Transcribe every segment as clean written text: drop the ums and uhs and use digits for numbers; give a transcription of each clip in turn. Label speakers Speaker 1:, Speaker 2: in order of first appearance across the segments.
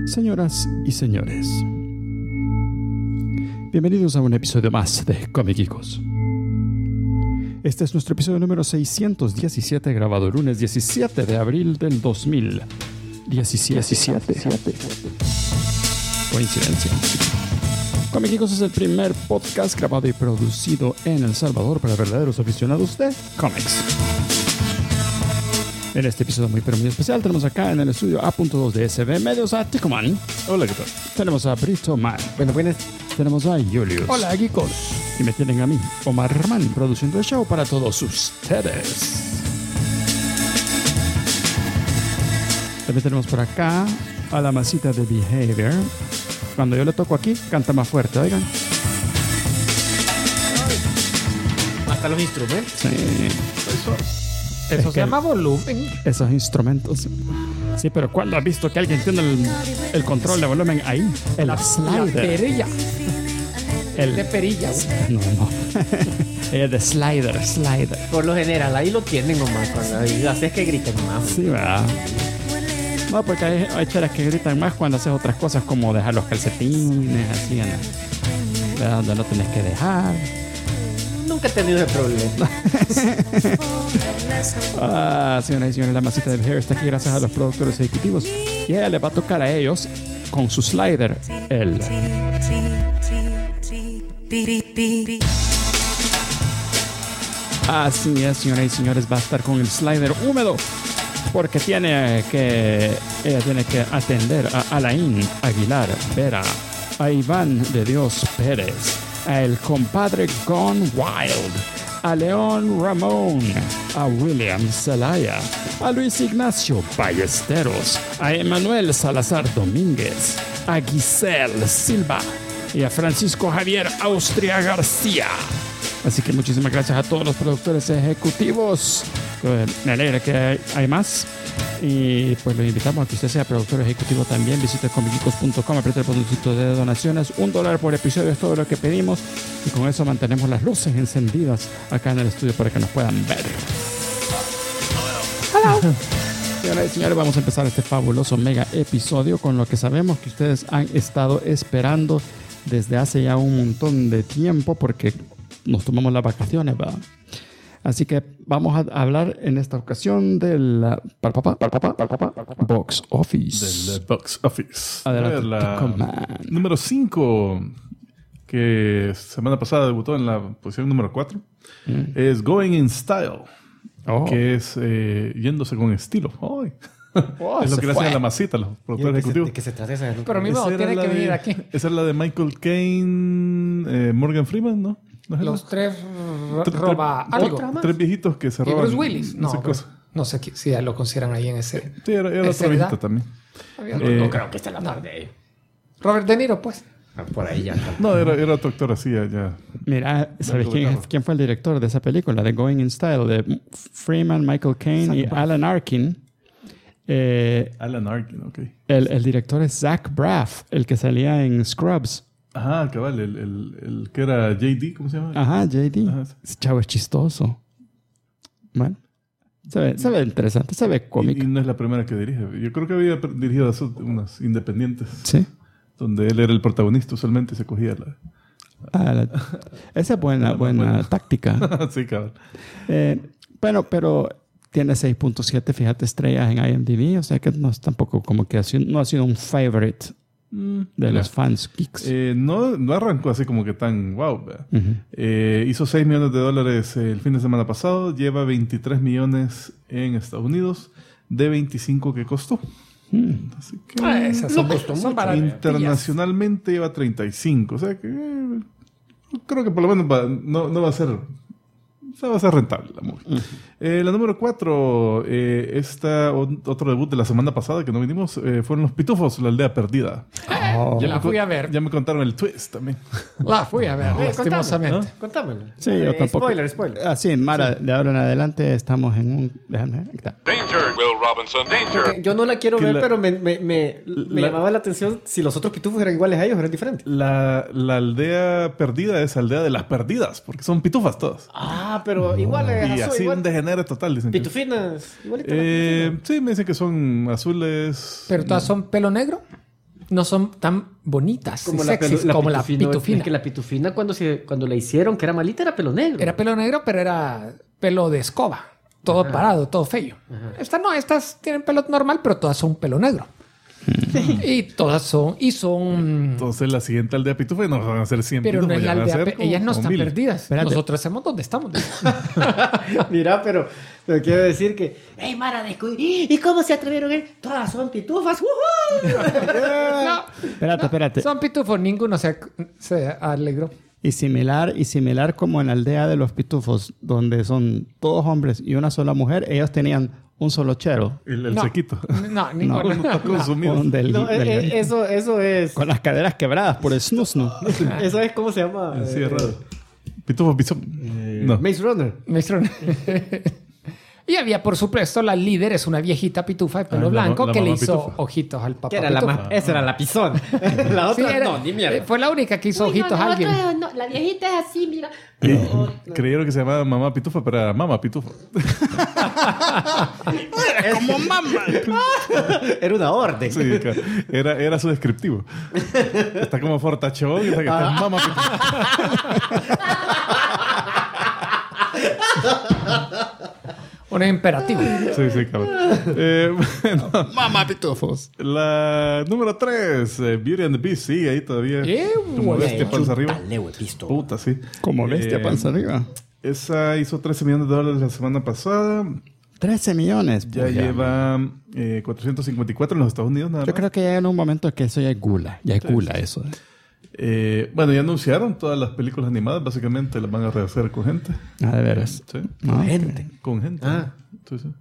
Speaker 1: Señoras y señores, bienvenidos a un episodio más de Comiquicos. Este es nuestro episodio número 617, grabado el lunes 17 de abril del 2017. Coincidencia. Comiquicos es el primer podcast grabado y producido en El Salvador para verdaderos aficionados de cómics. En este episodio muy pero muy especial tenemos acá en el estudio A.2 de SB Medios a Ticoman.
Speaker 2: Hola, ¿qué tal?
Speaker 1: Tenemos a Brito Man.
Speaker 3: Buenas.
Speaker 1: Tenemos a Julius.
Speaker 3: Hola, geekos.
Speaker 1: Y me tienen a mí, Omar Man, produciendo el show para todos ustedes. También tenemos por acá a la masita de Behavior. Cuando yo le toco aquí, canta más fuerte, oigan.
Speaker 3: Hasta los instrumentos.
Speaker 1: Sí.
Speaker 3: Eso se llama volumen.
Speaker 1: Esos instrumentos. Sí, pero ¿cuándo has visto que alguien tiene el control de volumen ahí? El slider.
Speaker 3: La perilla.
Speaker 1: El
Speaker 3: de perilla.
Speaker 1: No. El de slider.
Speaker 3: Por lo general, ahí lo tienen nomás. Cuando haces que griten más.
Speaker 1: Sí, ¿verdad? No, porque hay cheras que gritan más cuando haces otras cosas como dejar los calcetines, así, ¿verdad? Donde no tenés que dejar.
Speaker 3: Nunca he tenido ese problema.
Speaker 1: Señoras y señores, la masita de Hair está aquí gracias a los productores ejecutivos. Y a ella le va a tocar a ellos con su slider el... Así es, señoras y señores, va a estar con el slider húmedo. Porque ella tiene que atender a Alain Aguilar Vera, a Iván de Dios Pérez, a el compadre Gone Wild, a León Ramón, a William Zelaya, a Luis Ignacio Ballesteros, a Emanuel Salazar Domínguez, a Giselle Silva y a Francisco Javier Austria García. Así que muchísimas gracias a todos los productores ejecutivos. Me alegra que hay más. Y pues los invitamos a que usted sea productor ejecutivo también. Visite comiquicos.com, apriete el botoncito de donaciones. $1 por episodio es todo lo que pedimos. Y con eso mantenemos las luces encendidas acá en el estudio para que nos puedan ver. Hello. Señoras y señores, vamos a empezar este fabuloso mega episodio con lo que sabemos que ustedes han estado esperando desde hace ya un montón de tiempo, porque nos tomamos las vacaciones, ¿verdad? Así que vamos a hablar en esta ocasión del Box Office.
Speaker 2: Del Box Office.
Speaker 1: Adelante,
Speaker 2: la número 5, que semana pasada debutó en la posición número 4, es Going in Style, que es yéndose con estilo. Es lo que le hacen a la masita, los productores ejecutivos.
Speaker 3: ¿De qué se trata esa?
Speaker 4: Pero mismo tiene que venir aquí.
Speaker 2: Esa es la de Michael Caine, Morgan Freeman, ¿no?
Speaker 4: Los tres roba algo.
Speaker 2: Tres viejitos que se roban.
Speaker 4: Bruce Willis. No sé si ya lo consideran ahí en ese.
Speaker 2: Sí, era otro viejito también.
Speaker 3: No creo que esté en la par de ellos.
Speaker 4: Robert De Niro, pues.
Speaker 3: Por ahí ya.
Speaker 2: No, era otro actor así ya.
Speaker 1: Mira, ¿sabes quién fue el director de esa película? De Going in Style, de Freeman, Michael Caine y Alan Arkin.
Speaker 2: Alan Arkin, ok.
Speaker 1: El director es Zach Braff, el que salía en Scrubs.
Speaker 2: Ajá, cabal, el que era JD, ¿cómo se llama?
Speaker 1: Ajá, JD.
Speaker 2: Ajá.
Speaker 1: Ese chavo es chistoso. Bueno, se ve interesante, se ve cómico.
Speaker 2: Y no es la primera que dirige. Yo creo que había dirigido unas independientes.
Speaker 1: Sí.
Speaker 2: Donde él era el protagonista, usualmente se cogía
Speaker 1: esa es buena táctica.
Speaker 2: Sí, cabal.
Speaker 1: Bueno, pero tiene 6.7, fíjate, estrellas en IMDb. O sea que no es tampoco como que no ha sido un favorite de los fans geeks.
Speaker 2: No arrancó así como que tan wow. Hizo $6 millones el fin de semana pasado. Lleva 23 millones en Estados Unidos de 25 que costó. Así que
Speaker 4: Esas son baratas.
Speaker 2: Internacionalmente lleva 35. O sea que creo que por lo menos no va a ser... va a ser rentable la movie. La número 4, otro debut de la semana pasada que no vinimos, fueron Los Pitufos, La Aldea Perdida.
Speaker 4: La fui a ver.
Speaker 2: Ya me contaron el twist también.
Speaker 4: La fui a ver, lastimosamente.
Speaker 3: Contámelo.
Speaker 1: Sí, yo tampoco.
Speaker 3: Spoiler.
Speaker 1: Sí, Mara, de ahora en adelante estamos en un... Déjame ver.
Speaker 5: Danger, Will Robinson, danger.
Speaker 3: Okay, yo no la quiero ver, pero me llamaba la atención si los otros pitufos eran iguales a ellos o eran diferentes.
Speaker 2: La aldea perdida es aldea de las perdidas, porque son pitufas todas.
Speaker 3: Pero iguales.
Speaker 2: Y así un degenere total, dicen.
Speaker 3: Pitufinas, igualitas.
Speaker 2: Sí, me dicen que son azules.
Speaker 4: ¿Pero todas son pelo negro? no son tan bonitas
Speaker 3: Como
Speaker 4: y
Speaker 3: la,
Speaker 4: sexys
Speaker 3: la
Speaker 4: como la pitufina.
Speaker 3: Es que la pitufina cuando la hicieron, que era malita, era pelo negro.
Speaker 4: Era pelo negro, pero era pelo de escoba. Todo parado, todo feo. Estas tienen pelo normal, pero todas son pelo negro. Y todas son...
Speaker 2: Entonces la siguiente aldea Pitufa nos van a hacer 100
Speaker 4: Pero no
Speaker 2: pitufos,
Speaker 4: es la
Speaker 2: ya van a
Speaker 4: aldea.
Speaker 2: ser como-
Speaker 4: Ellas no
Speaker 2: como
Speaker 4: están
Speaker 2: 1000.
Speaker 4: perdidas.
Speaker 1: Espérate.
Speaker 4: Nosotros sabemos dónde estamos.
Speaker 3: Mira, pero quiero decir que... ¡Ey, Mara, descubrí! ¿Y cómo se atrevieron a ir? Todas son pitufas. ¡Woohoo!
Speaker 4: No,
Speaker 1: Espérate.
Speaker 4: son pitufos. Ninguno se alegró.
Speaker 1: Y similar como en la aldea de los pitufos, donde son todos hombres y una sola mujer, ellos tenían un solo chero.
Speaker 2: El
Speaker 4: No.
Speaker 2: sequito.
Speaker 4: No, ninguno.
Speaker 2: Uno está consumido.
Speaker 1: Un
Speaker 3: No, eso es...
Speaker 1: con las caderas quebradas por el snusnu.
Speaker 3: Eso es, ¿cómo se llama?
Speaker 2: Sí, es raro. Pitufo Bison. No.
Speaker 3: Maze Runner.
Speaker 4: Maestro. Y había, por supuesto, la líder, es una viejita pitufa de pelo
Speaker 2: la
Speaker 4: blanco
Speaker 2: la
Speaker 4: que le
Speaker 2: mamá
Speaker 4: hizo
Speaker 2: pitufa.
Speaker 4: ojitos al papá
Speaker 3: Que era la
Speaker 4: pitufa.
Speaker 3: más... Esa era la pisón. La
Speaker 4: Sí,
Speaker 3: otra
Speaker 4: era-
Speaker 3: no, ni mierda.
Speaker 4: Fue la única que hizo ojitos a alguien.
Speaker 6: La viejita es así, mira.
Speaker 2: Creyeron que se llamaba Mamá Pitufa, pero era Mamá Pitufa.
Speaker 1: Como mamá.
Speaker 3: Era una orden.
Speaker 2: Sí, claro. Era su descriptivo. Está como fortachón y está que está Mamá Pitufa.
Speaker 4: Un imperativo.
Speaker 2: Sí, cabrón. Bueno,
Speaker 1: Mamá pitufos.
Speaker 2: la número 3, Beauty and the Beast, sí, ahí todavía. Como
Speaker 4: güey.
Speaker 2: bestia panza arriba.
Speaker 3: Taleo he visto.
Speaker 2: Puta, sí.
Speaker 1: Como bestia panza arriba.
Speaker 2: Esa hizo $13 millones la semana pasada.
Speaker 1: 13 millones.
Speaker 2: Ya
Speaker 1: pues,
Speaker 2: lleva 454 en los Estados Unidos nada
Speaker 1: Yo
Speaker 2: más.
Speaker 1: creo que ya en un momento que eso ya es gula. Ya es gula eso.
Speaker 2: Bueno, ya anunciaron todas las películas animadas. Básicamente las van a rehacer con gente.
Speaker 1: Ah, de veras.
Speaker 2: Sí.
Speaker 1: No,
Speaker 3: Gente.
Speaker 2: Con gente.
Speaker 3: Ah.
Speaker 2: Sí, sí.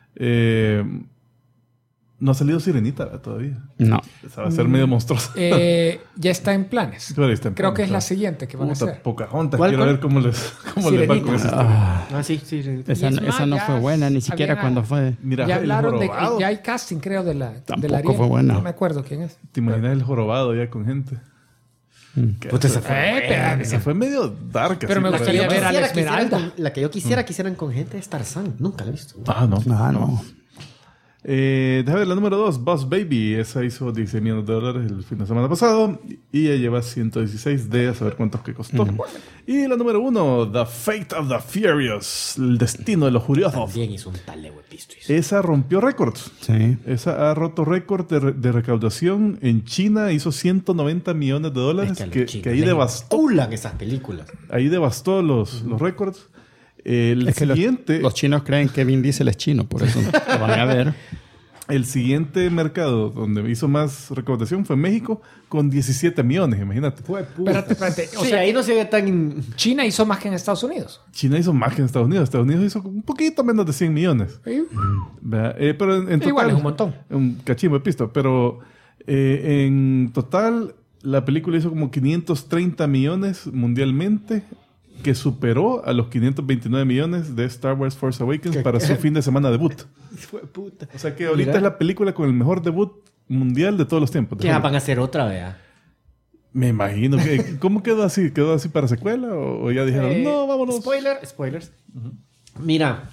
Speaker 2: No ha salido Sirenita ¿verdad? Todavía.
Speaker 1: no.
Speaker 2: Esa va a ser medio monstruosa.
Speaker 4: Ya está en planes.
Speaker 2: Claro, está en
Speaker 4: Creo que es la
Speaker 2: planes,
Speaker 4: siguiente que van a
Speaker 2: Puta,
Speaker 4: hacer.
Speaker 2: Pocahontas.
Speaker 3: ¿Cuál,
Speaker 2: Quiero
Speaker 3: cuál?
Speaker 2: ver cómo les va con
Speaker 4: Sirenita.
Speaker 2: esa historia.
Speaker 3: Ah, sí.
Speaker 1: Esa,
Speaker 4: Y es
Speaker 1: esa
Speaker 4: más,
Speaker 1: no
Speaker 4: ya
Speaker 1: fue buena, ni siquiera
Speaker 4: había-
Speaker 1: cuando fue.
Speaker 2: Mira,
Speaker 4: Ya
Speaker 2: el
Speaker 4: hablaron de
Speaker 2: jorobado.
Speaker 4: ya hay casting, creo, de la
Speaker 1: Tampoco
Speaker 4: Ariel.
Speaker 1: fue buena.
Speaker 4: No me acuerdo quién es.
Speaker 2: ¿Te imaginas el jorobado ya con gente? Que
Speaker 3: Puta,
Speaker 2: esa
Speaker 3: esa fue
Speaker 4: pero-
Speaker 2: esa fue medio dark.
Speaker 4: Pero
Speaker 2: así,
Speaker 4: me
Speaker 2: para-
Speaker 4: gustaría ver a la
Speaker 3: que hicieran
Speaker 4: Esmeralda.
Speaker 3: con- la que yo quisiera que hicieran con gente es Tarzán. Nunca la he visto.
Speaker 2: Ah, no.
Speaker 1: Ah, no.
Speaker 2: Déjame ver la número 2, Boss Baby. Esa hizo $16 millones el fin de semana pasado. Y ya lleva 116 de a saber cuántos que costó. Y la número 1, The Fate of the Furious. El destino de los furiosos.
Speaker 3: También hizo un taleo he visto.
Speaker 2: Esa rompió récords.
Speaker 1: Sí.
Speaker 2: Esa ha roto récord de recaudación en China. Hizo $190 millones
Speaker 3: Es que a los chinos
Speaker 2: que ahí
Speaker 3: les
Speaker 2: devastó.
Speaker 3: enculan esas películas.
Speaker 2: Ahí devastó los récords. El
Speaker 1: Es que
Speaker 2: siguiente,
Speaker 1: los chinos creen que Vin Diesel es chino, por eso lo van a ver.
Speaker 2: el siguiente mercado donde hizo más recaudación fue México con 17 millones, imagínate.
Speaker 4: Espérate. O
Speaker 3: Sí,
Speaker 4: sea,
Speaker 3: ahí no se ve tan...
Speaker 4: China hizo más que en Estados Unidos.
Speaker 2: China hizo más que en Estados Unidos. Estados Unidos hizo un poquito menos de 100 millones. ¿Verdad? Pero en total...
Speaker 4: Igual es un montón.
Speaker 2: Un cachimbo de pisto. Pero en total la película hizo como 530 millones mundialmente, que superó a los 529 millones de Star Wars Force Awakens para su fin de semana debut.
Speaker 3: Puta.
Speaker 2: O sea que ahorita
Speaker 3: Mira.
Speaker 2: es la película con el mejor debut mundial de todos los tiempos.
Speaker 3: ¿Qué van a hacer otra, vea?
Speaker 2: Me imagino que... ¿Cómo quedó así? ¿Quedó así para secuela? ¿O ya dijeron, no, vámonos?
Speaker 3: Spoilers. Mira,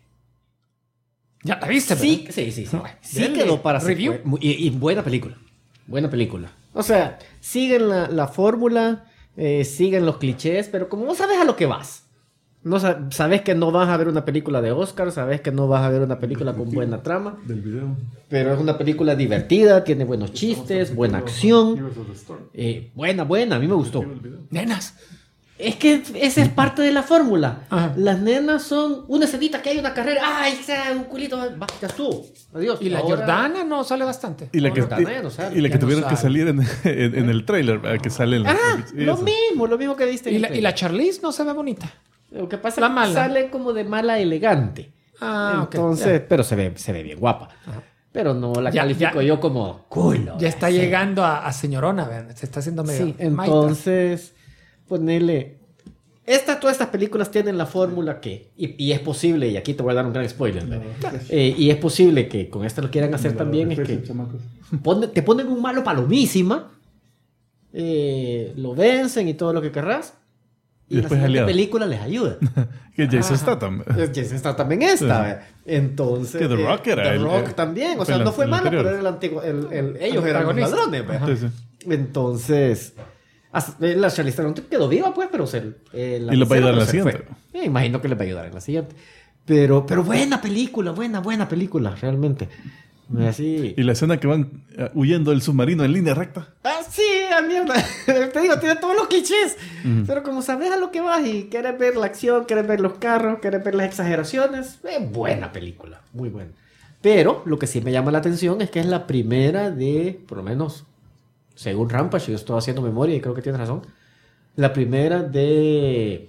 Speaker 4: Ya la viste,
Speaker 3: sí,
Speaker 4: ¿verdad?
Speaker 3: sí. Sí
Speaker 4: Denle
Speaker 3: quedó para
Speaker 4: review.
Speaker 3: secuela. Y buena película. Buena película. O sea, siguen la fórmula, siguen los clichés, pero como no sabes a lo que vas. No sabes que no vas a ver una película de Oscar, sabes que no vas a ver una película con buena trama,
Speaker 2: Del video.
Speaker 3: pero es una película divertida, tiene buenos chistes, buena acción. Buena, a mí me gustó.
Speaker 4: Nenas.
Speaker 3: Es que esa es parte de la fórmula.
Speaker 4: Ajá.
Speaker 3: Las nenas son una escenita que hay una carrera, ¡ay, sea un culito! Va, ya estuvo. Adiós.
Speaker 4: Y la
Speaker 3: Ahora-
Speaker 4: Jordana no sale bastante.
Speaker 2: Y la
Speaker 3: No,
Speaker 2: que,
Speaker 3: no, también, o sea,
Speaker 2: y la
Speaker 4: ya
Speaker 2: que
Speaker 4: no
Speaker 2: tuvieron que
Speaker 4: sale.
Speaker 2: salir en el trailer, que sale en
Speaker 3: Lo mismo que viste. en
Speaker 4: Y
Speaker 3: el
Speaker 4: la
Speaker 3: trailer.
Speaker 4: Charlize no se ve bonita.
Speaker 3: Lo que pasa
Speaker 4: la
Speaker 3: es que
Speaker 4: mala.
Speaker 3: sale como de mala elegante.
Speaker 4: Ah, ok,
Speaker 3: Entonces,
Speaker 4: ya.
Speaker 3: pero se ve bien guapa. Pero no la
Speaker 4: Ya,
Speaker 3: califico
Speaker 4: ya.
Speaker 3: yo como culo.
Speaker 4: Ya está
Speaker 3: Sí.
Speaker 4: llegando a señorona, vean. Se está haciendo medio
Speaker 3: Sí,
Speaker 4: maitra.
Speaker 3: entonces, ponerle... Todas estas películas tienen la fórmula que... Y es posible, y aquí te voy a dar un gran spoiler, ¿verdad? Y es posible que con esta lo quieran hacer también, es que te ponen un malo palomísima, lo vencen y todo lo que querrás,
Speaker 2: Y
Speaker 3: la
Speaker 2: después
Speaker 3: siguiente
Speaker 2: aliado.
Speaker 3: película les ayuda.
Speaker 2: Que Jason Statham.
Speaker 3: Jason está también esta. Entonces.
Speaker 2: Que The Rock era
Speaker 3: The
Speaker 2: el-
Speaker 3: Rock también. O sea,
Speaker 2: el-
Speaker 3: no fue
Speaker 2: el
Speaker 3: malo,
Speaker 2: anterior.
Speaker 3: pero era el antiguo. Ellos eran los
Speaker 4: protagonista.
Speaker 3: ladrones. Pues.
Speaker 2: Sí, sí.
Speaker 3: Entonces. La Charlize Theron quedó viva, pues, pero
Speaker 2: Y les va a ayudar en la siguiente.
Speaker 3: Imagino que les va a ayudar en la siguiente. Pero buena película, buena película, realmente. Así.
Speaker 2: Y la escena que van huyendo del submarino en línea recta.
Speaker 3: Ah, sí, a mierda. Te digo, tiene todos los clichés. Pero como sabes a lo que vas y quieres ver la acción, quieres ver los carros, quieres ver las exageraciones, buena película, muy buena. Pero lo que sí me llama la atención es que es la primera de, por lo menos, según Rampage, yo estoy haciendo memoria y creo que tienes razón, la primera de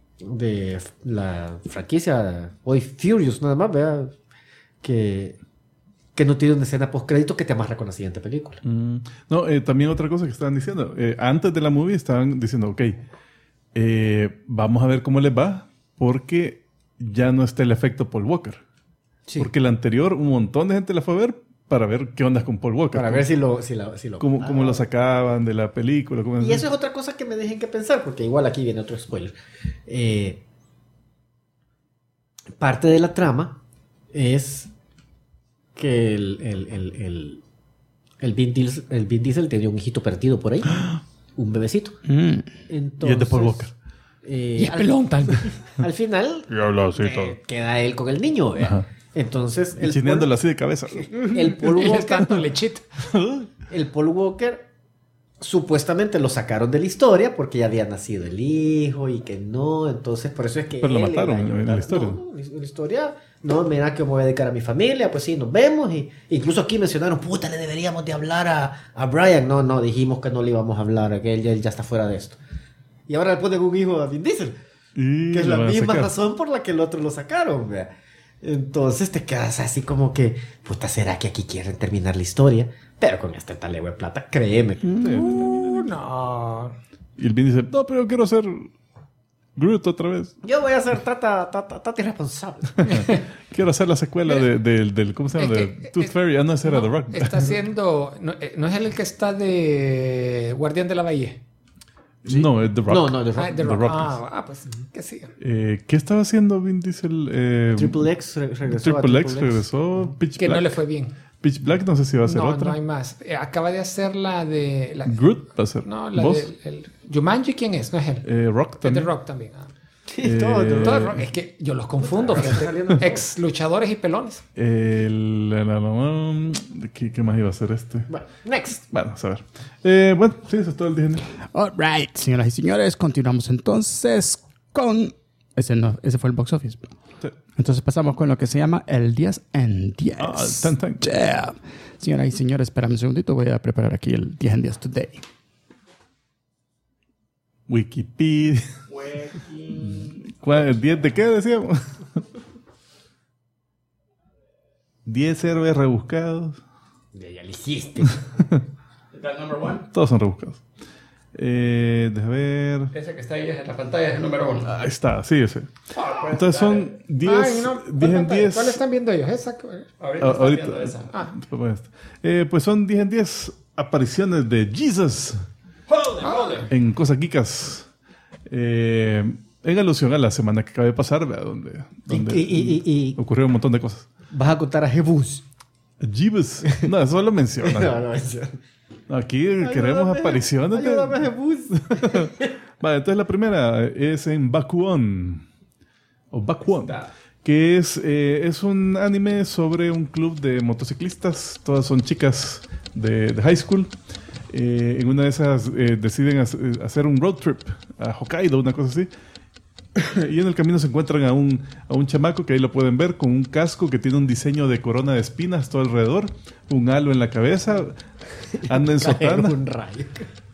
Speaker 3: la franquicia hoy Furious, nada más, vea, que no tiene una escena post-crédito que te amarra con la siguiente película.
Speaker 2: No, también otra cosa que estaban diciendo. Antes de la movie estaban diciendo, ok, vamos a ver cómo les va, porque ya no está el efecto Paul Walker.
Speaker 3: Sí.
Speaker 2: Porque el anterior, un montón de gente la fue a ver para ver qué onda con Paul Walker.
Speaker 3: Para ver si lo
Speaker 2: cómo lo sacaban de la película.
Speaker 3: Y eso es otra cosa que me dejen que pensar, porque igual aquí viene otro spoiler. Parte de la trama es que el Vin Diesel tenía un hijito perdido por ahí, un bebecito. Entonces,
Speaker 2: Y es de Paul Walker.
Speaker 4: Y es pelón tal vez.
Speaker 3: al final
Speaker 2: Y habla así todo.
Speaker 3: queda él con el niño.
Speaker 2: Ajá.
Speaker 3: Entonces
Speaker 2: Y chineándolo así de cabeza.
Speaker 3: el Paul
Speaker 4: Y le
Speaker 3: Walker
Speaker 4: está dando lechita.
Speaker 3: el Paul Walker supuestamente lo sacaron de la historia porque ya había nacido el hijo y que no, entonces por eso es que
Speaker 2: Pero lo
Speaker 3: él
Speaker 2: mataron
Speaker 3: iba a
Speaker 2: en la
Speaker 3: ayudar.
Speaker 2: historia.
Speaker 3: No, en la historia, no, mira que me voy a dedicar a mi familia, pues sí, nos vemos. Y incluso aquí mencionaron, puta, le deberíamos de hablar a Brian. No, dijimos que no le íbamos a hablar, que él ya está fuera de esto. Y ahora le ponen un hijo a Vin Diesel,
Speaker 2: Y
Speaker 3: que es
Speaker 2: lo
Speaker 3: la
Speaker 2: van a
Speaker 3: misma
Speaker 2: sacar.
Speaker 3: razón por la que el otro lo sacaron, vea. Entonces te quedas así como que, puta, ¿será que aquí quieren terminar la historia? Pero con este talego de plata, créeme.
Speaker 4: No.
Speaker 2: Y el Vin dice, no, pero yo quiero ser Groot otra vez.
Speaker 3: Yo voy a ser tata irresponsable.
Speaker 2: Quiero hacer la secuela del ¿cómo se llama?
Speaker 4: Es
Speaker 2: De
Speaker 4: que-
Speaker 2: Tooth Fairy. No, ese era The Rock.
Speaker 4: Está haciendo... No es el que está de Guardián de la Bahía.
Speaker 2: No, es The Rock.
Speaker 3: No, The Rock.
Speaker 4: Ah, The
Speaker 2: The
Speaker 4: Rock.
Speaker 2: Rock.
Speaker 4: Pues que sigan.
Speaker 2: ¿Qué estaba haciendo Vin Diesel?
Speaker 3: Triple X regresó a
Speaker 2: Triple X regresó. Pitch
Speaker 4: Que
Speaker 2: Black.
Speaker 4: no le fue bien.
Speaker 2: Pitch Black no sé si va a ser
Speaker 4: No,
Speaker 2: otra.
Speaker 4: no hay más. Acaba de hacer la de...
Speaker 2: Groot va a ser.
Speaker 4: No, la
Speaker 2: ¿Vos?
Speaker 4: de... Jumanji, ¿quién es? No es él.
Speaker 2: Rock
Speaker 4: Es de
Speaker 2: también.
Speaker 4: Rock también.
Speaker 3: Sí, todo.
Speaker 4: Todo Rock. Es que yo los confundo. fíjate. Ex luchadores y pelones.
Speaker 2: ¿Qué más iba a ser este?
Speaker 3: Bueno, next.
Speaker 2: Bueno, a ver. Bueno, sí, eso es todo el día.
Speaker 7: Alright, señoras y señores, continuamos entonces con... Ese fue el box office.
Speaker 2: Sí.
Speaker 7: Entonces pasamos con lo que se llama el 10 en 10.
Speaker 2: Ah, el tan, tan.
Speaker 7: Yeah. Señoras y señores, espérame un segundito. Voy a preparar aquí el 10 en 10 today.
Speaker 2: Wikipedia. ¿Cuál? ¿10 de qué decíamos? 10 héroes rebuscados.
Speaker 3: Ya lo hiciste.
Speaker 2: Todos son rebuscados. Deja ver.
Speaker 4: Ese que está ahí en la pantalla es el número 1.
Speaker 2: Ahí está, sí, ese. Entonces son 10,
Speaker 4: Ay, no,
Speaker 2: 10 en 10.
Speaker 4: ¿Cuál están viendo ellos? Esa.
Speaker 2: Ahorita.
Speaker 4: Ah.
Speaker 2: Pues son 10 en 10 apariciones de Jesus en Cosas Geekas. En alusión a la semana que acaba de pasar, ¿verdad? Donde
Speaker 3: Y
Speaker 2: ocurrió un montón de cosas.
Speaker 3: vas a contar a Jebus.
Speaker 2: Jesus. No, eso lo menciona. Aquí queremos apariciones.
Speaker 3: Ayúdame, Jebus.
Speaker 2: Vale, entonces la primera es en Bakuon. O Bakuon. Que es un anime sobre un club de motociclistas. Todas son chicas de high school. En una de esas deciden hacer un road trip a Hokkaido, una cosa así. Y en el camino se encuentran a un chamaco que ahí lo pueden ver con un casco que tiene un diseño de corona de espinas todo alrededor, un halo en la cabeza, anda en sotana
Speaker 3: Un rayo.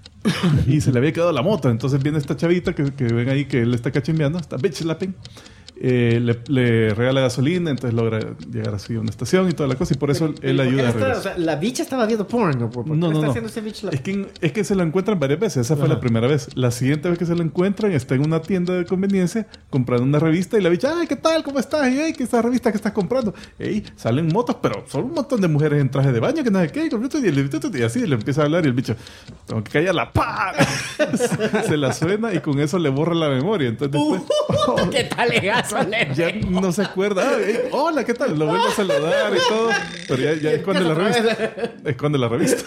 Speaker 2: y se le había quedado la moto. Entonces viene esta chavita que ven ahí que él está cachimbeando, está bitch slapping, le regala gasolina, entonces logra llegar así a una estación y toda la cosa, y por eso él ayuda a regresar.
Speaker 3: O sea, la bicha estaba viendo porno. ¿Por qué está haciendo ese bicho?
Speaker 2: Es que se lo encuentran varias veces. Esa fue la primera vez. La siguiente vez que se lo encuentran está en una tienda de conveniencia comprando una revista y la bicha, ay, ¿qué tal? ¿Cómo estás? Y ay, ¿qué es esa revista que estás comprando? Y salen motos, pero son un montón de mujeres en traje de baño que no sé qué, y así le empieza a hablar y el bicho, tengo que callarla, ¡pah! Se la suena y con eso le borra la memoria. Entonces después,
Speaker 3: ¿qué tal legazo?
Speaker 2: ya no se acuerda. Hola, ¿qué tal? Lo vuelve a saludar y todo. Pero ya esconde la revista. Esconde la revista.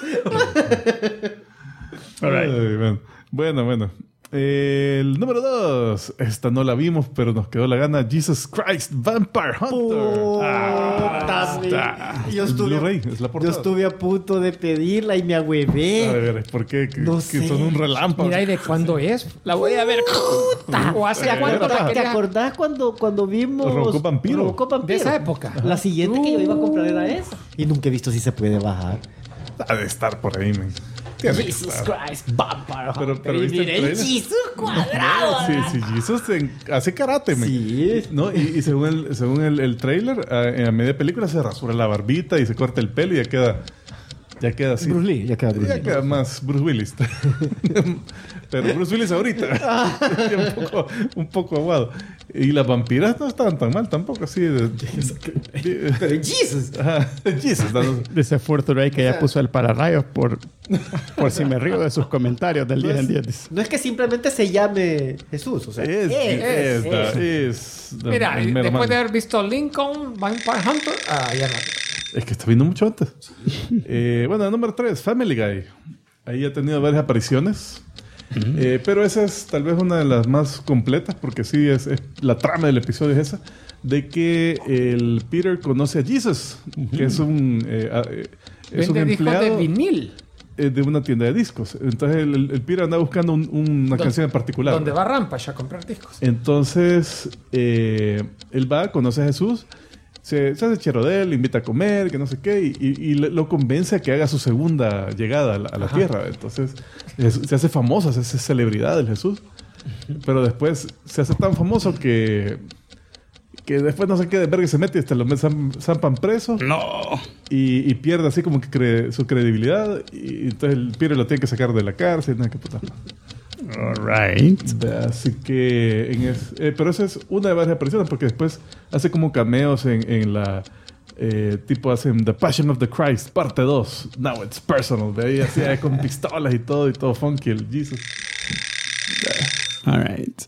Speaker 2: Ay, bueno. El número 2. Esta no la vimos, pero nos quedó la gana. Jesus Christ Vampire Hunter.
Speaker 3: Yo
Speaker 2: Blu-ray, es la portada.
Speaker 3: Yo estuve a punto de pedirla y me agüevé.
Speaker 2: A ver, ¿por qué?
Speaker 3: No
Speaker 2: que
Speaker 3: sé.
Speaker 2: son un relámpago.
Speaker 4: Mira, ¿y de cuándo es? La voy a ver. ¿O hace cuánto la
Speaker 3: ¿Te
Speaker 4: quería?
Speaker 3: acordás cuando vimos
Speaker 2: Robocop Vampiro?
Speaker 3: Robocop Vampiro?
Speaker 4: De esa época.
Speaker 3: La siguiente que yo iba a comprar era esa. Y nunca he visto si se puede bajar.
Speaker 2: Ha de estar por ahí, man.
Speaker 3: Jesus Christ, Vampire Hunter.
Speaker 2: Pero
Speaker 3: Y
Speaker 2: ¿viste el
Speaker 3: miré el
Speaker 2: trailer?
Speaker 3: Jesus cuadrado.
Speaker 2: Sí, Jesus hace karate, man.
Speaker 3: Sí.
Speaker 2: ¿No? Y según el trailer, en la media película se rasura la barbita y se corta el pelo y ya queda así.
Speaker 3: Bruce Lee, ya queda Bruce
Speaker 2: Ya
Speaker 3: Lee.
Speaker 2: queda más Bruce Willis. Pero Bruce Willis ahorita. un poco aguado. Y las vampiras no estaban tan mal tampoco, así.
Speaker 3: Pero Jesus.
Speaker 2: Ajá, Jesus.
Speaker 7: Dice Furturay que ya puso el pararrayos por si me río de sus comentarios del 10 en 10. Dice.
Speaker 3: No es que simplemente se llame Jesús, o sea,
Speaker 2: Es
Speaker 4: Mira,
Speaker 2: el mero
Speaker 4: después
Speaker 2: man.
Speaker 4: de haber visto Lincoln, Vampire Hunter, ya no.
Speaker 2: Es que está viendo mucho antes. Bueno, número 3, Family Guy. Ahí ha tenido varias apariciones. Pero esa es tal vez una de las más completas, porque sí, es la trama del episodio es esa, de que el Peter conoce a Jesus, que es un
Speaker 4: Vende discos
Speaker 2: empleado
Speaker 4: de vinil.
Speaker 2: de una tienda de discos. Entonces el Peter anda buscando una canción en particular.
Speaker 4: Donde va Rampage a comprar discos.
Speaker 2: Entonces él va, conoce a Jesús, se hace chero de él, le invita a comer, que no sé qué, y lo convence a que haga su segunda llegada a la tierra. Entonces se hace famoso, se hace celebridad el Jesús. Pero después se hace tan famoso que después no sé qué de verga se mete y hasta lo zampan preso.
Speaker 7: No.
Speaker 2: Y pierde así como que su credibilidad. Y entonces el Peter lo tiene que sacar de la cárcel. Nada que puta.
Speaker 7: Alright.
Speaker 2: Así que pero esa es una de varias apariciones, porque después hace como cameos en la tipo hacen The Passion of the Christ parte 2, Now It's Personal, de ahí así con pistolas y todo funky el Jesus.
Speaker 7: Alright.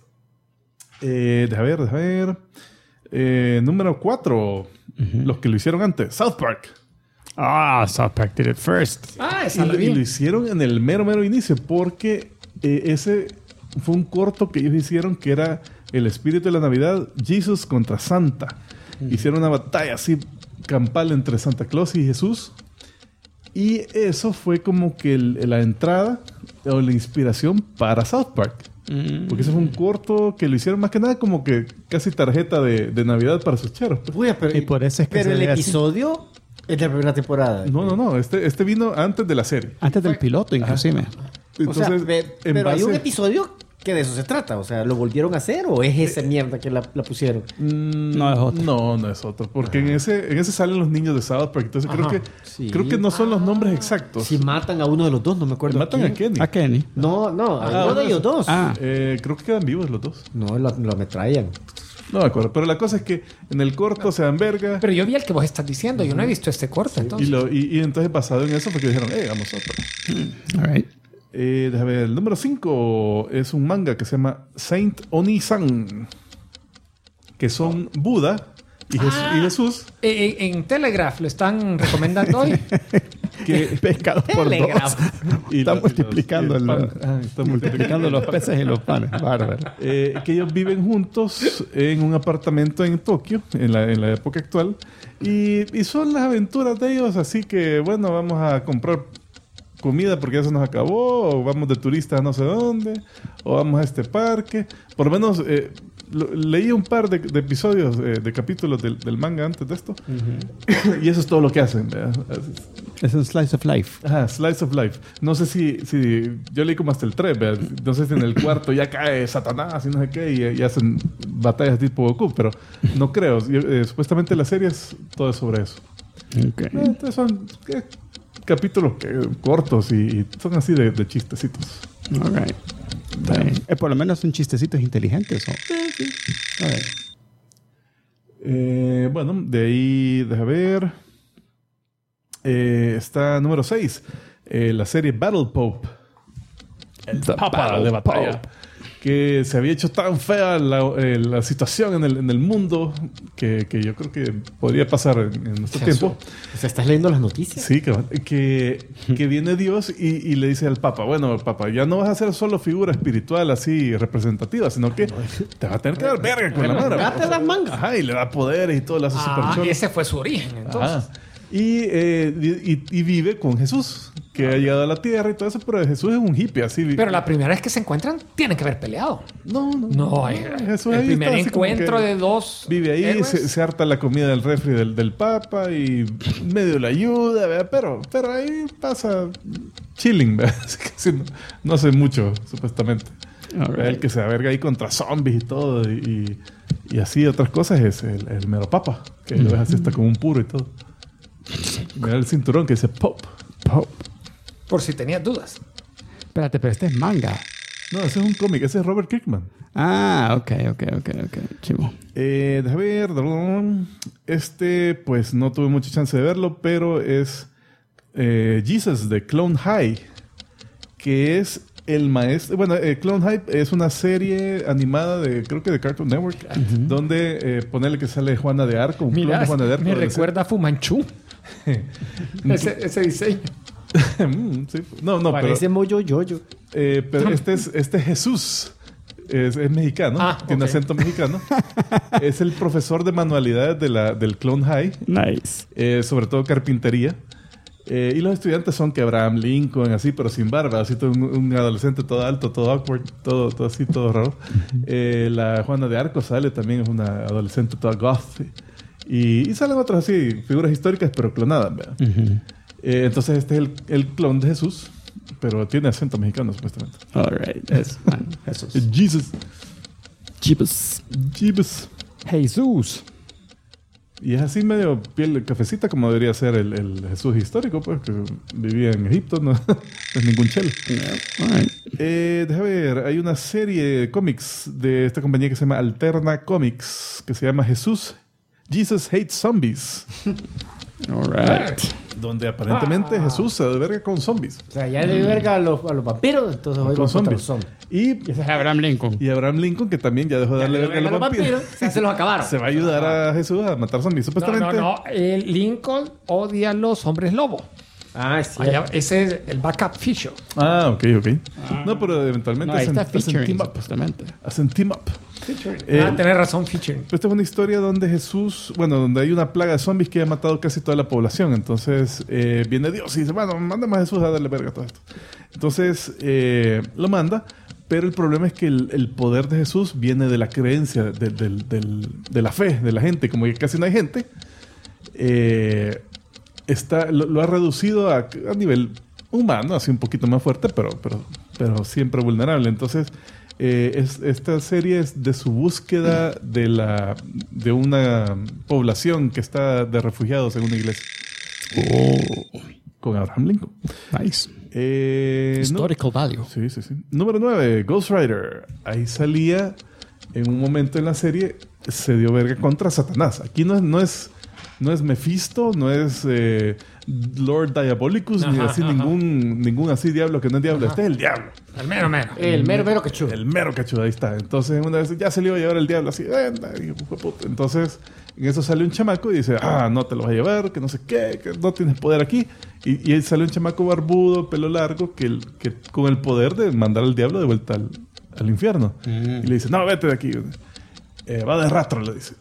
Speaker 2: Deja ver. Número 4, los que lo hicieron antes, South Park.
Speaker 7: South Park did it first.
Speaker 4: Esa la
Speaker 2: Y
Speaker 4: vi.
Speaker 2: lo hicieron en el mero inicio, porque ese fue un corto que ellos hicieron que era el espíritu de la Navidad, Jesus contra Santa. Hicieron una batalla así campal entre Santa Claus y Jesús. Y eso fue como que la entrada o la inspiración para South Park. Porque ese fue un corto que lo hicieron más que nada como que casi tarjeta de Navidad para sus cheros. Pues.
Speaker 3: Uy,
Speaker 7: Y por eso es que
Speaker 3: pero
Speaker 7: se
Speaker 3: el
Speaker 7: ve así.
Speaker 3: episodio es de la primera temporada.
Speaker 2: No. Este vino antes de la serie.
Speaker 7: Antes del piloto, inclusive.
Speaker 3: O sea,
Speaker 2: Entonces, en
Speaker 3: pero hay un
Speaker 2: base-
Speaker 3: episodio que de eso se trata. O sea, ¿lo volvieron a hacer o es esa mierda que la pusieron?
Speaker 7: No es otro.
Speaker 2: No es otro. Porque en ese salen los niños de South Park. Entonces
Speaker 3: sí.
Speaker 2: creo que no son los nombres exactos.
Speaker 3: Si matan a uno de los dos, no me acuerdo.
Speaker 2: Matan a
Speaker 3: quién.
Speaker 2: Kenny.
Speaker 7: A Kenny.
Speaker 3: No, a uno de ellos dos.
Speaker 2: Creo que quedan vivos los dos.
Speaker 3: No, lo ametrallan.
Speaker 2: No me acuerdo. Pero la cosa es que en el corto se dan verga.
Speaker 4: Pero yo vi el que vos estás diciendo. Yo no he visto este corto, entonces.
Speaker 2: Y entonces basado en eso fue que dijeron, vamos otro.
Speaker 7: Alright.
Speaker 2: Déjame ver. El número 5 es un manga que se llama Saint Oni-san. Que son Buda y Jesús.
Speaker 4: En Telegraph lo están recomendando hoy.
Speaker 2: Que
Speaker 7: Pescados por
Speaker 3: Telegraph.
Speaker 7: dos. Está multiplicando
Speaker 2: el pan.
Speaker 7: está multiplicando los peces y los panes. Bárbaro.
Speaker 2: Que ellos viven juntos en un apartamento en Tokio, en la época actual. Y son las aventuras de ellos, así que, bueno, vamos a comprar comida porque ya se nos acabó, o vamos de turistas a no sé dónde, o vamos a este parque. Por lo menos leí un par de episodios, de capítulos del manga antes de esto, y eso es todo lo que hacen, ¿verdad?
Speaker 7: Es un slice of life.
Speaker 2: Ajá, Slice of Life. No sé si yo leí como hasta el 3, ¿verdad? No sé si en el cuarto ya cae Satanás y no sé qué, y hacen batallas tipo Goku, pero no creo. Supuestamente la serie es todo sobre eso.
Speaker 7: Ok.
Speaker 2: Entonces son capítulos cortos y son así de chistecitos.
Speaker 7: Alright. Está bien. Por lo menos son chistecitos inteligentes. ¿O? Alright.
Speaker 2: Bueno, de ahí, deja ver. Está número 6. La serie Battle Pope. El Papa de batalla. Que se había hecho tan fea la situación en el mundo que yo creo que podría pasar en nuestro tiempo.
Speaker 3: O sea, ¿estás leyendo las noticias?
Speaker 2: Sí, que viene Dios y le dice al Papa, bueno, Papa, ya no vas a ser solo figura espiritual así representativa, sino que te va a tener que dar verga con la mano.
Speaker 3: Date las mangas.
Speaker 2: Ajá, y le da poderes y todo, le hace súper cholo.
Speaker 4: Ese fue su origen, entonces.
Speaker 2: Ajá. Y vive con Jesús, que ha llegado a la tierra y todo eso, pero Jesús es un hippie, así.
Speaker 4: Pero la primera vez que se encuentran, tienen que haber peleado.
Speaker 2: No,
Speaker 4: Jesús
Speaker 2: ahí
Speaker 4: el primer
Speaker 2: está, así como
Speaker 4: encuentro
Speaker 2: que
Speaker 4: de dos
Speaker 2: vive ahí,
Speaker 4: héroes.
Speaker 2: se harta la comida del refri del Papa y medio la ayuda, ¿verdad? Pero ahí pasa chilling, ¿verdad? Así que sí, no hace mucho, supuestamente. El que se averga ahí contra zombies y todo, y así otras cosas es el mero Papa, que lo ves así, está como un puro y todo. Mira el cinturón que dice Pop.
Speaker 4: Por si tenías dudas.
Speaker 7: Espérate, pero este es manga.
Speaker 2: No, ese es un cómic, ese es Robert Kirkman.
Speaker 7: Ah, ok. Chivo.
Speaker 2: Déjame ver. Este, pues no tuve mucha chance de verlo, pero es Jesus de Clone High, que es el maestro. Bueno, Clone High es una serie animada creo que de Cartoon Network, donde ponele que sale Juana de Arco, un clon de Juana de Arco.
Speaker 4: Me recuerda a Fumanchu. ese diseño.
Speaker 2: Sí. No,
Speaker 3: Parece Moyo Yoyo.
Speaker 2: pero este es Jesús. Es mexicano, tiene acento mexicano. Es el profesor de manualidades del Clone High.
Speaker 7: Nice.
Speaker 2: Sobre todo carpintería. Y los estudiantes son que Abraham Lincoln, así, pero sin barba. Así todo un adolescente todo alto, todo awkward, todo así, todo raro. La Juana de Arco sale también, es una adolescente toda goth. Y salen otras así, figuras históricas, pero clonadas, ¿verdad? Entonces este es el clon de Jesús, pero tiene acento mexicano, supuestamente.
Speaker 7: Alright. Jesús.
Speaker 2: Jesus.
Speaker 1: Jesús.
Speaker 2: Y es así medio piel cafecita como debería ser el Jesús histórico, pues, que vivía en Egipto, no es ningún chelo. Déjame ver, hay una serie de cómics de esta compañía que se llama Alterna Comics, que se llama Jesus Hates Zombies.
Speaker 7: Alright.
Speaker 2: Donde aparentemente Jesús se alberga con zombies.
Speaker 3: O sea, ya le verga a los vampiros, entonces hoy
Speaker 2: Con
Speaker 3: contra los
Speaker 2: zombies.
Speaker 3: zombies.
Speaker 7: Ese es Abraham Lincoln.
Speaker 2: Y Abraham Lincoln, que también ya dejó de darle verga a los vampiros.
Speaker 3: Se los acabaron.
Speaker 2: Se va a ayudar a Jesús a matar zombies, supuestamente.
Speaker 4: No. Lincoln odia a los hombres lobo.
Speaker 3: Ah, sí.
Speaker 4: Ese es el backup ficho.
Speaker 2: Ah, ok. No, pero eventualmente
Speaker 7: No, ahí está
Speaker 2: hacen
Speaker 7: featuring,
Speaker 2: team up.
Speaker 7: supuestamente.
Speaker 2: Hacen team up.
Speaker 4: Tenés razón, featuring.
Speaker 2: Esta es una historia donde Jesús, donde hay una plaga de zombies que ha matado casi toda la población. Entonces viene Dios y dice, mándame a Jesús a darle verga a todo esto. Entonces lo manda, pero el problema es que el poder de Jesús viene de la creencia, de la fe de la gente. Como que casi no hay gente, lo ha reducido a nivel humano, así un poquito más fuerte, pero siempre vulnerable. Entonces esta serie es de su búsqueda de una población que está de refugiados en una iglesia. Con Abraham Lincoln.
Speaker 7: Nice.
Speaker 2: Historical
Speaker 7: value.
Speaker 2: Sí. Número 9, Ghost Rider. Ahí salía en un momento en la serie, se dio verga contra Satanás. Aquí no es Mephisto, no es Lord Diabolicus, ni así ningún así diablo que no es diablo. Este es el diablo.
Speaker 3: El mero cachudo.
Speaker 2: El mero cachudo, ahí está. Entonces una vez ya se le iba a llevar el diablo así. Entonces en eso sale un chamaco y dice, no te lo vas a llevar, que no sé qué, que no tienes poder aquí. Y ahí sale un chamaco barbudo, pelo largo, que con el poder de mandar al diablo de vuelta al infierno. Y le dice, no, vete de aquí. Va de rastro, le dice.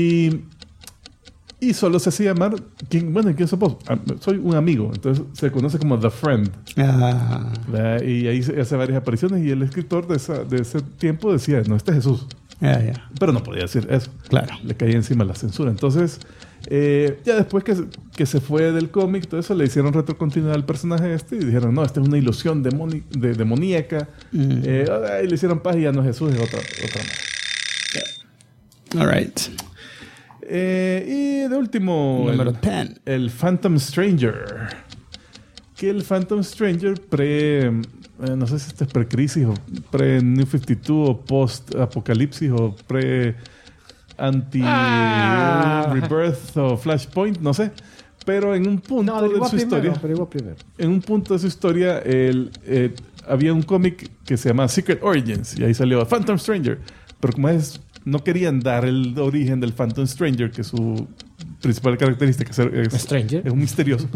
Speaker 2: Y solo se hacía llamar, ¿quién sos vos? Soy un amigo. Entonces se conoce como The Friend. Y ahí hace varias apariciones. Y el escritor de ese tiempo decía, no, este es Jesús. Pero no podía decir eso.
Speaker 7: Claro.
Speaker 2: Le caía encima la censura. Entonces, ya después que que se fue del cómic, todo eso, le hicieron retrocontinuidad al personaje y dijeron, no, esta es una ilusión demoníaca. Y le hicieron paz y ya no es Jesús, es otra más.
Speaker 7: All right.
Speaker 2: Y de último,
Speaker 7: Número 10.
Speaker 2: el Phantom Stranger. Que el Phantom Stranger no sé si esto es pre-crisis o pre-New 52 o post-apocalipsis o anti-rebirth o Flashpoint, no sé. Pero en un punto de su historia... En un punto de su historia, había un cómic que se llama Secret Origins y ahí salió Phantom Stranger. Pero como no querían dar el origen del Phantom Stranger, que su principal característica es un misterioso.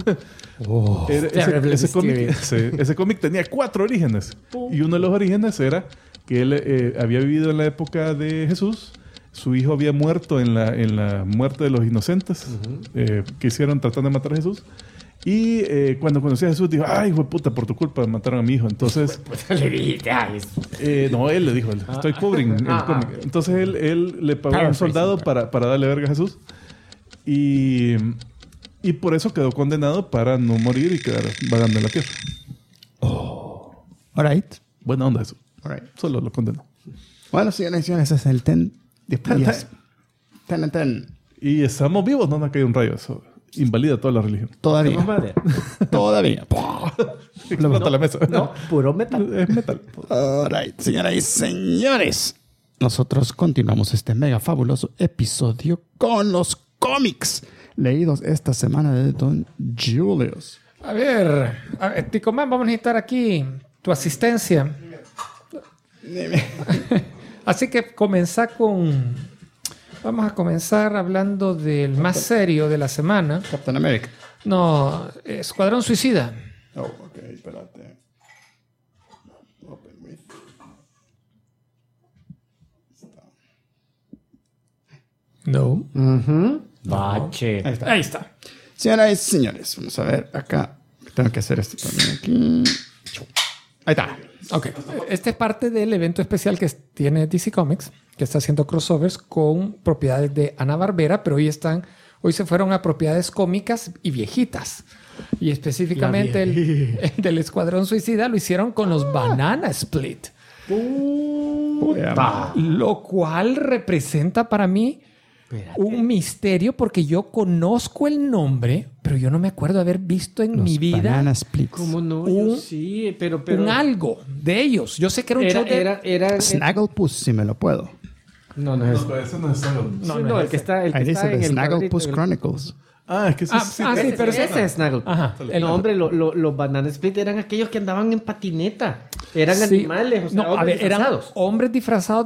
Speaker 2: Ese cómic tenía 4 orígenes. Y uno de los orígenes era que él había vivido en la época de Jesús. Su hijo había muerto en la muerte de los inocentes que hicieron tratando de matar a Jesús. Y cuando conoció a Jesús dijo, ay, hijo de puta, por tu culpa mataron a mi hijo. Entonces...
Speaker 3: le dijiste,
Speaker 2: no, él le dijo, estoy covering el cómic. Entonces él le pagó a un soldado para darle verga a Jesús. Y por eso quedó condenado para no morir y quedar vagando en la tierra.
Speaker 7: All right.
Speaker 2: Buena onda eso.
Speaker 7: All right.
Speaker 2: Solo lo condenó.
Speaker 7: Bueno, señoras y señores, ese es el 10. Después 10.
Speaker 2: Y estamos vivos, no nos ha caído un rayo. Eso invalida toda la religión.
Speaker 7: Todavía. Todavía.
Speaker 2: Explota la mesa.
Speaker 3: No, puro metal.
Speaker 2: Es metal.
Speaker 7: All right, señoras y señores. Nosotros continuamos este mega fabuloso episodio con los cómics leídos esta semana de Don Julius.
Speaker 4: A ver, Ticomán, vamos a necesitar aquí tu asistencia. Así que vamos a comenzar hablando del más serio de la semana.
Speaker 7: Captain America.
Speaker 4: No, Escuadrón Suicida.
Speaker 7: Oh, ok, espérate. Open with.
Speaker 4: No.
Speaker 3: Bache.
Speaker 4: Ahí está.
Speaker 7: Señoras y señores, vamos a ver acá. Tengo que hacer esto también aquí. Ahí está.
Speaker 4: Ok. Este es parte del evento especial que tiene DC Comics, que está haciendo crossovers con propiedades de Hanna-Barbera, pero hoy se fueron a propiedades cómicas y viejitas. Y específicamente el del Escuadrón Suicida lo hicieron con los Banana Split. Lo cual representa para mí un misterio porque yo conozco el nombre, pero yo no me acuerdo de haber visto en mi vida
Speaker 7: Banana Splits.
Speaker 3: ¿Cómo no? Yo sí, pero...
Speaker 4: un algo de ellos. Yo sé que era un show de...
Speaker 3: Era
Speaker 7: Snagglepuss, si me lo puedo.
Speaker 3: No es...
Speaker 2: No, eso no es algo.
Speaker 3: No, el que está
Speaker 7: Ahí dice
Speaker 3: en
Speaker 7: The
Speaker 3: el
Speaker 7: Snagglepuss
Speaker 3: cuadrito,
Speaker 7: Chronicles.
Speaker 2: Es que
Speaker 4: sí, pero
Speaker 3: ese es Snaggle.
Speaker 4: Ajá.
Speaker 3: No, hombre, los Banana Split eran aquellos que andaban en patineta. Eran
Speaker 4: Sí.
Speaker 3: animales, o sea,
Speaker 4: No, a ver, eran hombres disfrazados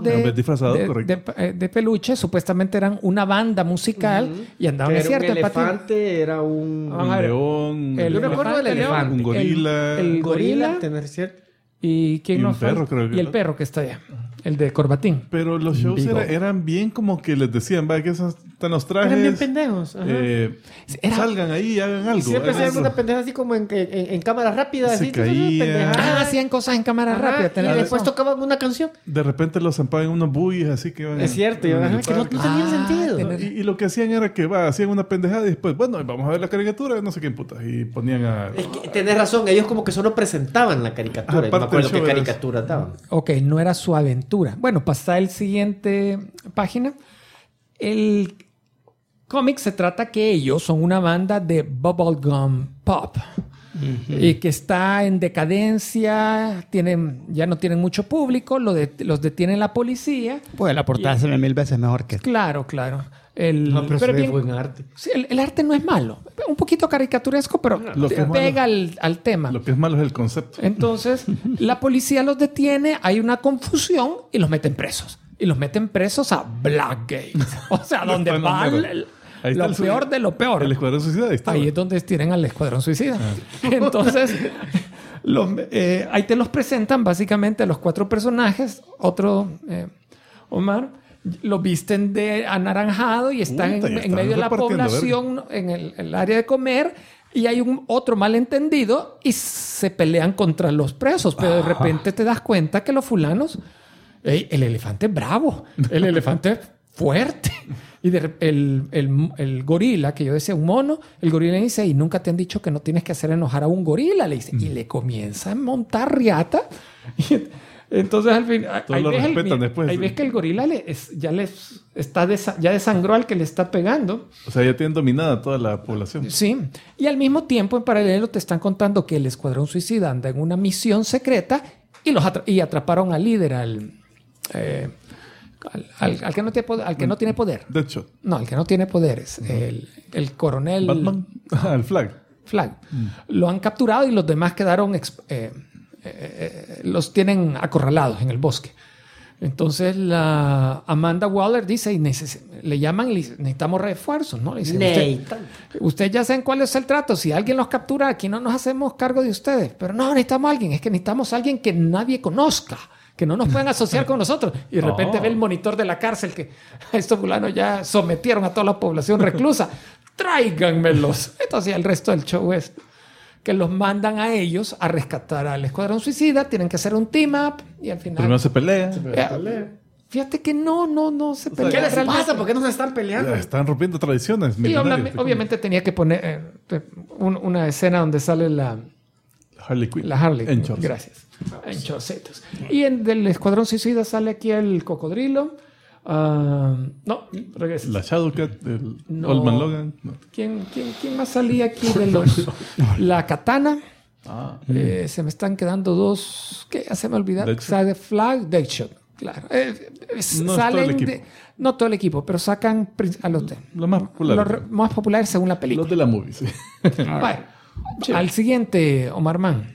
Speaker 4: de peluche. Supuestamente eran una banda musical y andaban, es cierto,
Speaker 3: un elefante, era un...
Speaker 4: Vamos a ver.
Speaker 2: león.
Speaker 3: Yo me acuerdo del elefante.
Speaker 2: Un gorila.
Speaker 4: El gorila.
Speaker 3: ¿tener cierto?
Speaker 4: ¿Y quién
Speaker 2: Y un
Speaker 4: nos falta?
Speaker 2: perro, creo que
Speaker 4: Y el
Speaker 2: no.
Speaker 4: perro que está allá. El de corbatín.
Speaker 2: Pero los shows eran bien como que les decían, va, que esos están los trajes.
Speaker 3: Eran bien pendejos. Ajá.
Speaker 2: Salgan ahí y hagan algo.
Speaker 3: Siempre
Speaker 2: hagan
Speaker 3: hacían
Speaker 2: algo.
Speaker 3: una pendeja así como en cámara rápida.
Speaker 2: Se
Speaker 3: así,
Speaker 2: caía.
Speaker 4: Hacían cosas en cámara rápida.
Speaker 3: Y
Speaker 4: tenés
Speaker 3: después
Speaker 4: razón.
Speaker 3: tocaban una canción.
Speaker 2: De repente los zampaban en unos buoys así que iban...
Speaker 3: Es cierto,
Speaker 2: en el
Speaker 3: que no
Speaker 2: parque.
Speaker 3: tenían sentido.
Speaker 4: tenés-
Speaker 2: Y lo que hacían era que hacían una pendejada y después, bueno, vamos a ver la caricatura, no sé quién putas. Y ponían a...
Speaker 3: Es que tenés razón, ellos como que solo presentaban la caricatura. No me
Speaker 2: Aparte
Speaker 3: acuerdo
Speaker 2: del
Speaker 3: qué
Speaker 2: show
Speaker 3: caricatura daban.
Speaker 4: Ok, no era su aventura. Bueno, pasa el siguiente página. El cómic se trata que ellos son una banda de bubblegum pop. Y que está en decadencia, ya no tienen mucho público, los detiene la policía.
Speaker 7: Pues la portada se ve 1000 veces mejor que...
Speaker 4: Claro.
Speaker 3: Pero se ve
Speaker 4: bien-
Speaker 3: buen arte.
Speaker 4: Sí, el arte no es malo. Un poquito caricaturesco, pero
Speaker 2: Lo que es
Speaker 4: pega al tema.
Speaker 2: Lo que es malo es el concepto.
Speaker 4: Entonces, la policía los detiene, hay una confusión y los meten presos. Y los meten presos a Blackgate. O sea, donde
Speaker 2: Está en
Speaker 4: va
Speaker 2: los meros. Ahí está
Speaker 4: lo peor de lo peor.
Speaker 2: El Escuadrón Suicida ahí está.
Speaker 4: Ahí es donde tienen al Escuadrón Suicida. Entonces, ahí te los presentan básicamente a los 4 personajes. Otro, Omar, lo visten de anaranjado y están
Speaker 2: Puta, ya
Speaker 4: en
Speaker 2: están
Speaker 4: medio de la
Speaker 2: repartiendo
Speaker 4: población en el área de comer. Y hay otro malentendido y se pelean contra los presos. Pero de repente te das cuenta que los fulanos... el elefante es bravo. El elefante es fuerte. Y el gorila, que yo decía un mono, el gorila le dice, y nunca te han dicho que no tienes que hacer enojar a un gorila, le dice. Y le comienza a montar riata. Y entonces al fin,
Speaker 2: Todos lo respetan después.
Speaker 4: ahí ves que el gorila ya desangró al que le está pegando.
Speaker 2: O sea, ya tienen dominada toda la población.
Speaker 4: Sí. Y al mismo tiempo, en paralelo, te están contando que el Escuadrón Suicida anda en una misión secreta y atraparon al líder, al que no tiene poder.
Speaker 2: Deadshot.
Speaker 4: No, el que no tiene poderes. El coronel...
Speaker 2: Batman. El Flag.
Speaker 4: Flag. Lo han capturado y los demás quedaron... los tienen acorralados en el bosque. Entonces la Amanda Waller dice, le llaman y le dice, necesitamos refuerzos, ¿no? Le dice, usted ya saben cuál es el trato. Si alguien los captura, aquí no nos hacemos cargo de ustedes. Pero no, necesitamos a alguien. Es que necesitamos a alguien que nadie conozca, que no nos puedan asociar con nosotros. Y de repente ve el monitor de la cárcel que a estos fulanos ya sometieron a toda la población reclusa. Tráiganmelos. Entonces el resto del show es que los mandan a ellos a rescatar al Escuadrón Suicida. Tienen que hacer un team-up y al final...
Speaker 2: Pero no se pelea.
Speaker 4: Fíjate que no se pelea.
Speaker 3: ¿Qué les
Speaker 4: realmente.
Speaker 3: pasa? ¿Por qué no se están peleando?
Speaker 2: Están rompiendo tradiciones.
Speaker 4: Y
Speaker 2: milenarias.
Speaker 4: obviamente tenía que poner una escena donde sale la
Speaker 2: Harley Quinn.
Speaker 4: Harley.
Speaker 2: En shorts.
Speaker 4: Gracias. En chorcitos. Y del Escuadrón Suicida sale aquí el cocodrilo. No, regresa.
Speaker 2: La Shadowcat, el
Speaker 4: No.
Speaker 2: Old Man Logan. No.
Speaker 4: ¿Quién más salía aquí de los? La Katana. Se me están quedando dos. ¿Qué? Ya se me olvidaron.
Speaker 2: Deadshot.
Speaker 4: Sale Flag, Deadshot. Claro.
Speaker 2: No es todo el
Speaker 4: Salen
Speaker 2: equipo.
Speaker 4: no todo el equipo, pero sacan a los
Speaker 2: Lo más popular.
Speaker 4: los más populares según la película.
Speaker 2: Los de la movie, sí.
Speaker 4: Bueno, al siguiente, Omar Man.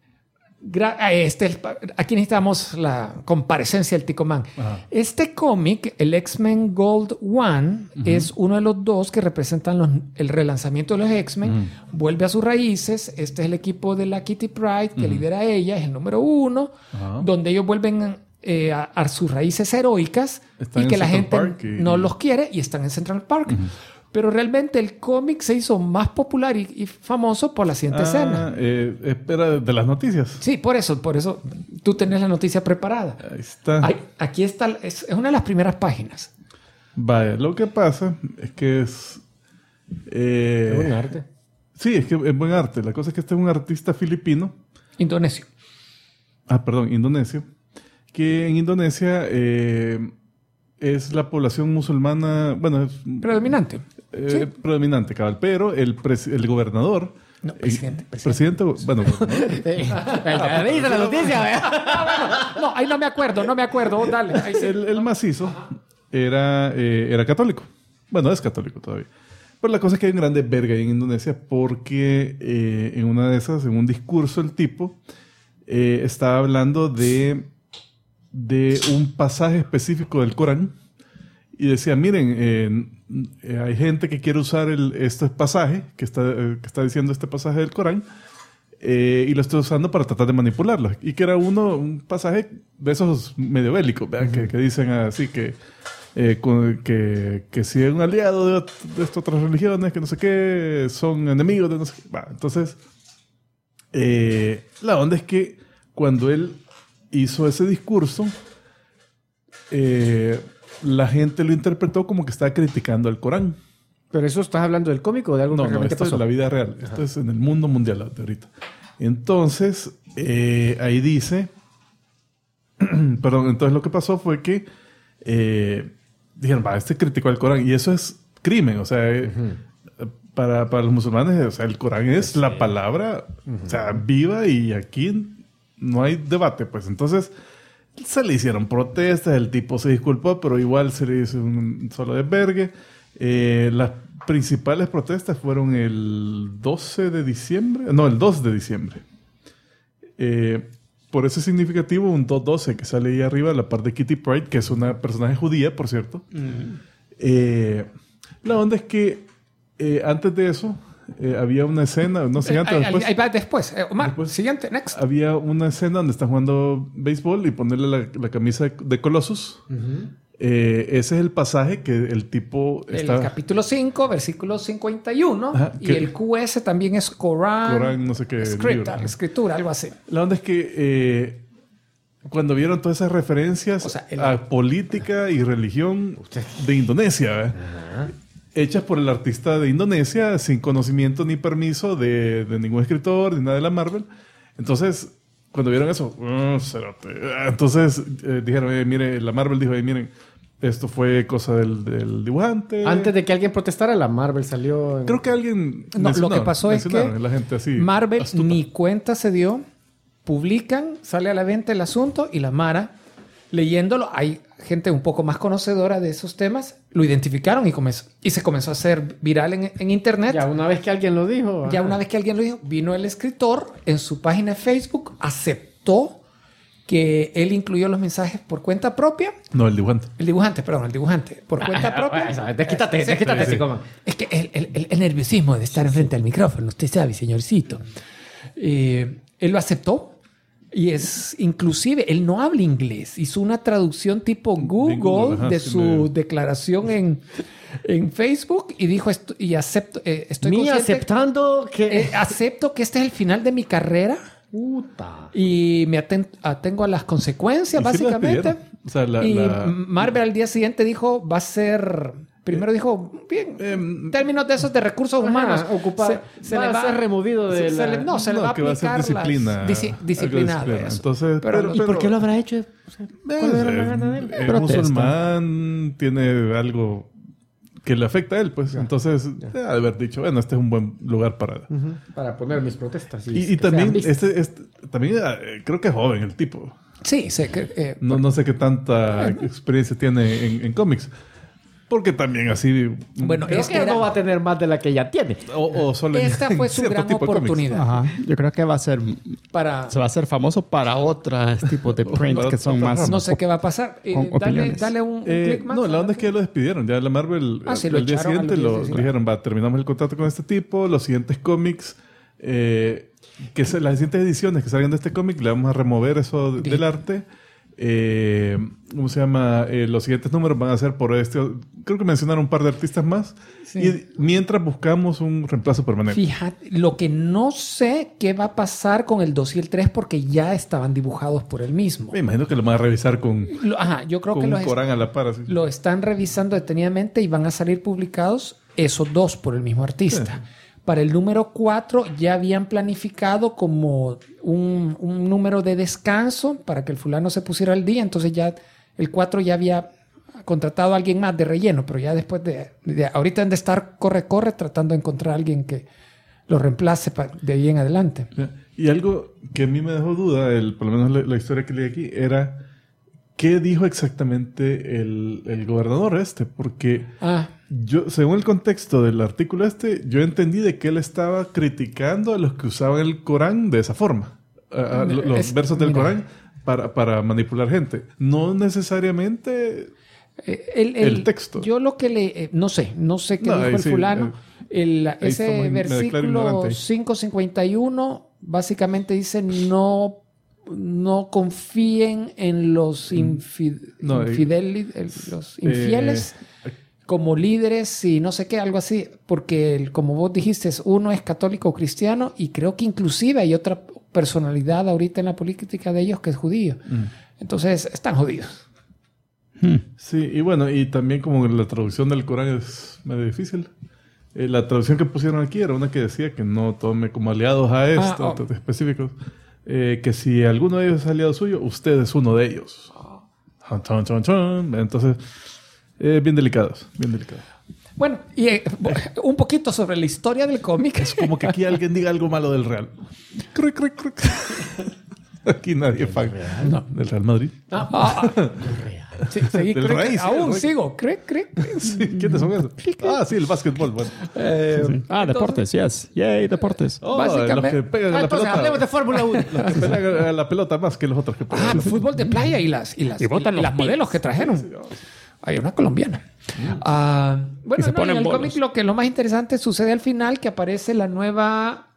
Speaker 4: Aquí necesitamos la comparecencia del Tico Man. Este cómic, el X-Men Gold One, es uno de los dos que representan el relanzamiento de los X-Men. Vuelve a sus raíces. Este es el equipo de la Kitty Pryde que lidera ella, es el número 1, donde ellos vuelven a sus raíces heroicas
Speaker 2: Están
Speaker 4: y
Speaker 2: en
Speaker 4: que la
Speaker 2: Central
Speaker 4: gente
Speaker 2: Park
Speaker 4: no los quiere y están en Central Park. Pero realmente el cómic se hizo más popular y famoso por la siguiente escena.
Speaker 2: Espera de las noticias.
Speaker 4: Sí, por eso tú tenés la noticia preparada.
Speaker 2: Ahí está.
Speaker 4: Aquí está, es una de las primeras páginas.
Speaker 2: Vaya, lo que pasa es que es...
Speaker 3: Buen arte.
Speaker 2: Sí, es que es buen arte. La cosa es que este es un artista filipino.
Speaker 4: Indonesio.
Speaker 2: Indonesio. Que en Indonesia es la población musulmana... Bueno, es...
Speaker 4: Predominante.
Speaker 2: Predominante, cabal. Pero el gobernador...
Speaker 4: No, presidente.
Speaker 2: Presidente, bueno...
Speaker 3: ¿Viste la noticia?
Speaker 4: No, ahí no me acuerdo. Dale. Ahí sí.
Speaker 2: el macizo era católico. Bueno, es católico todavía. Pero la cosa es que hay un grande verga ahí en Indonesia porque en una de esas, en un discurso, el tipo estaba hablando de un pasaje específico del Corán y decía, miren, hay gente que quiere usar este pasaje, que está diciendo este pasaje del Corán, y lo está usando para tratar de manipularlo. Y que era un pasaje de esos medio bélicos, ¿verdad? Que dicen así que si es un aliado de estas otras religiones, que no sé qué, son enemigos de no sé qué. Bah, entonces, la onda es que cuando él hizo ese discurso, la gente lo interpretó como que estaba criticando al Corán.
Speaker 3: ¿Pero eso estás hablando del cómic o de algo que realmente
Speaker 2: esto
Speaker 3: pasó?
Speaker 2: es la vida real. Esto es en el mundo mundial de ahorita. Entonces, ahí dice... Perdón, entonces lo que pasó fue que dijeron, este criticó al Corán. Y eso es crimen. O sea, para los musulmanes, o sea, el Corán es la palabra o sea, viva y aquí no hay debate. Pues entonces se le hicieron protestas, el tipo se disculpó, pero igual se le hizo un solo desvergue. Las principales protestas fueron el 12 de diciembre. No, el 2 de diciembre. Por eso es significativo un 212 que sale ahí arriba, la parte de Kitty Pryde, que es una personaje judía, por cierto. La onda es que antes de eso había una escena, no sé, antes después.
Speaker 4: Ahí va después. Omar,
Speaker 2: Después.
Speaker 4: siguiente, next.
Speaker 2: Había una escena donde están jugando béisbol y ponerle la camisa de Colossus. Ese es el pasaje que el tipo
Speaker 4: El
Speaker 2: está...
Speaker 4: capítulo 5, versículo 51.
Speaker 2: Ajá,
Speaker 4: y
Speaker 2: que-
Speaker 4: el QS también es Corán.
Speaker 2: Corán, no sé qué. libro.
Speaker 4: Escritura, algo así.
Speaker 2: La onda es que cuando vieron todas esas referencias
Speaker 4: O sea,
Speaker 2: a política y religión de Indonesia, ¿verdad? Hechas por el artista de Indonesia sin conocimiento ni permiso de ningún escritor ni nada de la Marvel. Entonces, cuando vieron eso, cerote. Entonces dijeron, mire, la Marvel dijo, miren, esto fue cosa del dibujante.
Speaker 3: Antes de que alguien protestara, la Marvel salió...
Speaker 2: Creo que alguien...
Speaker 4: No, lo que pasó es que
Speaker 2: la gente así,
Speaker 4: Marvel
Speaker 2: astuta.
Speaker 4: ni cuenta se dio, publican, sale a la venta el asunto y la Mara, leyéndolo, hay gente un poco más conocedora de esos temas, lo identificaron y se comenzó a hacer viral en internet.
Speaker 3: Ya una vez que alguien lo dijo.
Speaker 4: Ya
Speaker 3: ajá.
Speaker 4: una vez que alguien lo dijo, vino el escritor en su página de Facebook, aceptó que él incluyó los mensajes por cuenta propia.
Speaker 2: No, el dibujante.
Speaker 4: El dibujante, por cuenta propia.
Speaker 3: Desquítate,
Speaker 2: sí.
Speaker 3: Psicoma.
Speaker 4: Es que el nerviosismo de estar enfrente al micrófono, usted sabe, señorcito. Él lo aceptó y es inclusive, él no habla inglés. Hizo una traducción tipo Google
Speaker 2: ajá,
Speaker 4: de
Speaker 2: sí,
Speaker 4: su declaración en Facebook y dijo, acepto, estoy
Speaker 3: Ni
Speaker 4: consciente,
Speaker 3: aceptando que...
Speaker 4: acepto que este es el final de mi carrera
Speaker 3: Puta.
Speaker 4: y me atengo a las consecuencias,
Speaker 2: Y sí lo
Speaker 4: básicamente.
Speaker 2: despidieron. O sea,
Speaker 4: y Marvel al día siguiente dijo, va a ser... Primero dijo, bien, términos de esos de recursos humanos.
Speaker 3: Se le va a ser removido de
Speaker 4: se
Speaker 3: la...
Speaker 4: le va a
Speaker 2: que va a ser
Speaker 4: aplicar
Speaker 2: disciplina.
Speaker 4: disciplinado.
Speaker 2: Algo de
Speaker 4: Eso.
Speaker 2: Entonces,
Speaker 3: ¿Y por qué lo habrá hecho? O sea, ¿cuál era la gana de él?
Speaker 2: Es musulmán, tiene algo que le afecta a él, pues. Entonces, de haber dicho, bueno, este es un buen lugar para...
Speaker 3: Para poner mis protestas.
Speaker 2: Y
Speaker 3: que
Speaker 2: también,
Speaker 3: sean vistas.
Speaker 2: también creo que es joven el tipo.
Speaker 4: Sí,
Speaker 2: No sé qué tanta experiencia tiene en cómics. Porque también así...
Speaker 4: bueno,
Speaker 3: Creo
Speaker 4: es
Speaker 3: que
Speaker 4: que
Speaker 3: no va a tener más de la que ya tiene.
Speaker 2: o solo en-
Speaker 4: esta fue
Speaker 2: en
Speaker 4: su
Speaker 2: cierto
Speaker 4: gran
Speaker 2: tipo de cómics.
Speaker 4: oportunidad
Speaker 7: Ajá. Yo creo que
Speaker 4: para...
Speaker 7: se va a hacer famoso para otros tipos de print que son más...
Speaker 4: No sé qué va a pasar.
Speaker 7: Con opiniones.
Speaker 4: Dale un clic más.
Speaker 2: No, la onda es que ya lo despidieron. Ya la Marvel,
Speaker 4: Ah, sí, lo
Speaker 2: el día
Speaker 4: echaron
Speaker 2: siguiente,
Speaker 4: al día
Speaker 2: lo
Speaker 4: siguiente.
Speaker 2: dijeron, terminamos el contrato con este tipo, los siguientes cómics, las siguientes ediciones que salgan de este cómic, le vamos a remover eso del arte. ¿Cómo se llama? Los siguientes números van a ser por creo que mencionaron un par de artistas más.
Speaker 4: Sí.
Speaker 2: Y mientras buscamos un reemplazo permanente.
Speaker 4: Fíjate, lo que no sé qué va a pasar con el 2 y el 3 porque ya estaban dibujados por él mismo.
Speaker 2: Me imagino que lo van a revisar con
Speaker 4: Yo creo que
Speaker 2: un Corán a la par. Así.
Speaker 4: lo están revisando detenidamente y van a salir publicados esos dos por el mismo artista. Para el número 4 ya habían planificado como un número de descanso para que el fulano se pusiera al día. Entonces ya el 4 ya había contratado a alguien más de relleno, pero ya después ahorita han de estar corre tratando de encontrar a alguien que lo reemplace de ahí en adelante.
Speaker 2: Y algo que a mí me dejó duda, por lo menos la historia que leí aquí, era qué dijo exactamente el gobernador porque yo, según el contexto del artículo yo entendí de que él estaba criticando a los que usaban el Corán de esa forma, los versos del Corán para manipular gente. No necesariamente el texto.
Speaker 4: Yo lo que no sé qué dijo el fulano. Ese versículo 5:51 básicamente dice no confíen en los los infieles como líderes y no sé qué, algo así, porque como vos dijiste, uno es católico o cristiano y creo que inclusive hay otra personalidad ahorita en la política de ellos que es judío. Entonces están jodidos.
Speaker 2: Sí, y bueno, y también como la traducción del Corán es medio difícil. La traducción que pusieron aquí era una que decía que no tome como aliados a esto, específicos. Que si alguno de ellos es aliado suyo, usted es uno de ellos. Entonces, bien delicados, bien delicados.
Speaker 4: Bueno, y un poquito sobre la historia del cómic.
Speaker 2: Es como que aquí alguien diga algo malo del Real. Cric, cric, cric. Aquí nadie es fan del Real Madrid.
Speaker 4: Sí, seguí,
Speaker 2: Del Rey, sí,
Speaker 4: aún
Speaker 2: del Rey.
Speaker 4: sigo.
Speaker 2: Sí, ¿quiénes son esos? Sí, el básquetbol. Bueno.
Speaker 7: deportes, yes. Yay, deportes.
Speaker 4: Básicamente.
Speaker 2: Los que pegan a la
Speaker 3: Entonces, hablemos
Speaker 2: pelota.
Speaker 3: de Fórmula 1.
Speaker 2: Los que pegan a la pelota más que los otros que pegan.
Speaker 4: El fútbol de playa y las modelos que trajeron. Hay una colombiana. Bueno,
Speaker 7: se ponen
Speaker 4: en el
Speaker 7: bolos.
Speaker 4: cómic lo más interesante sucede al final, que aparece la nueva...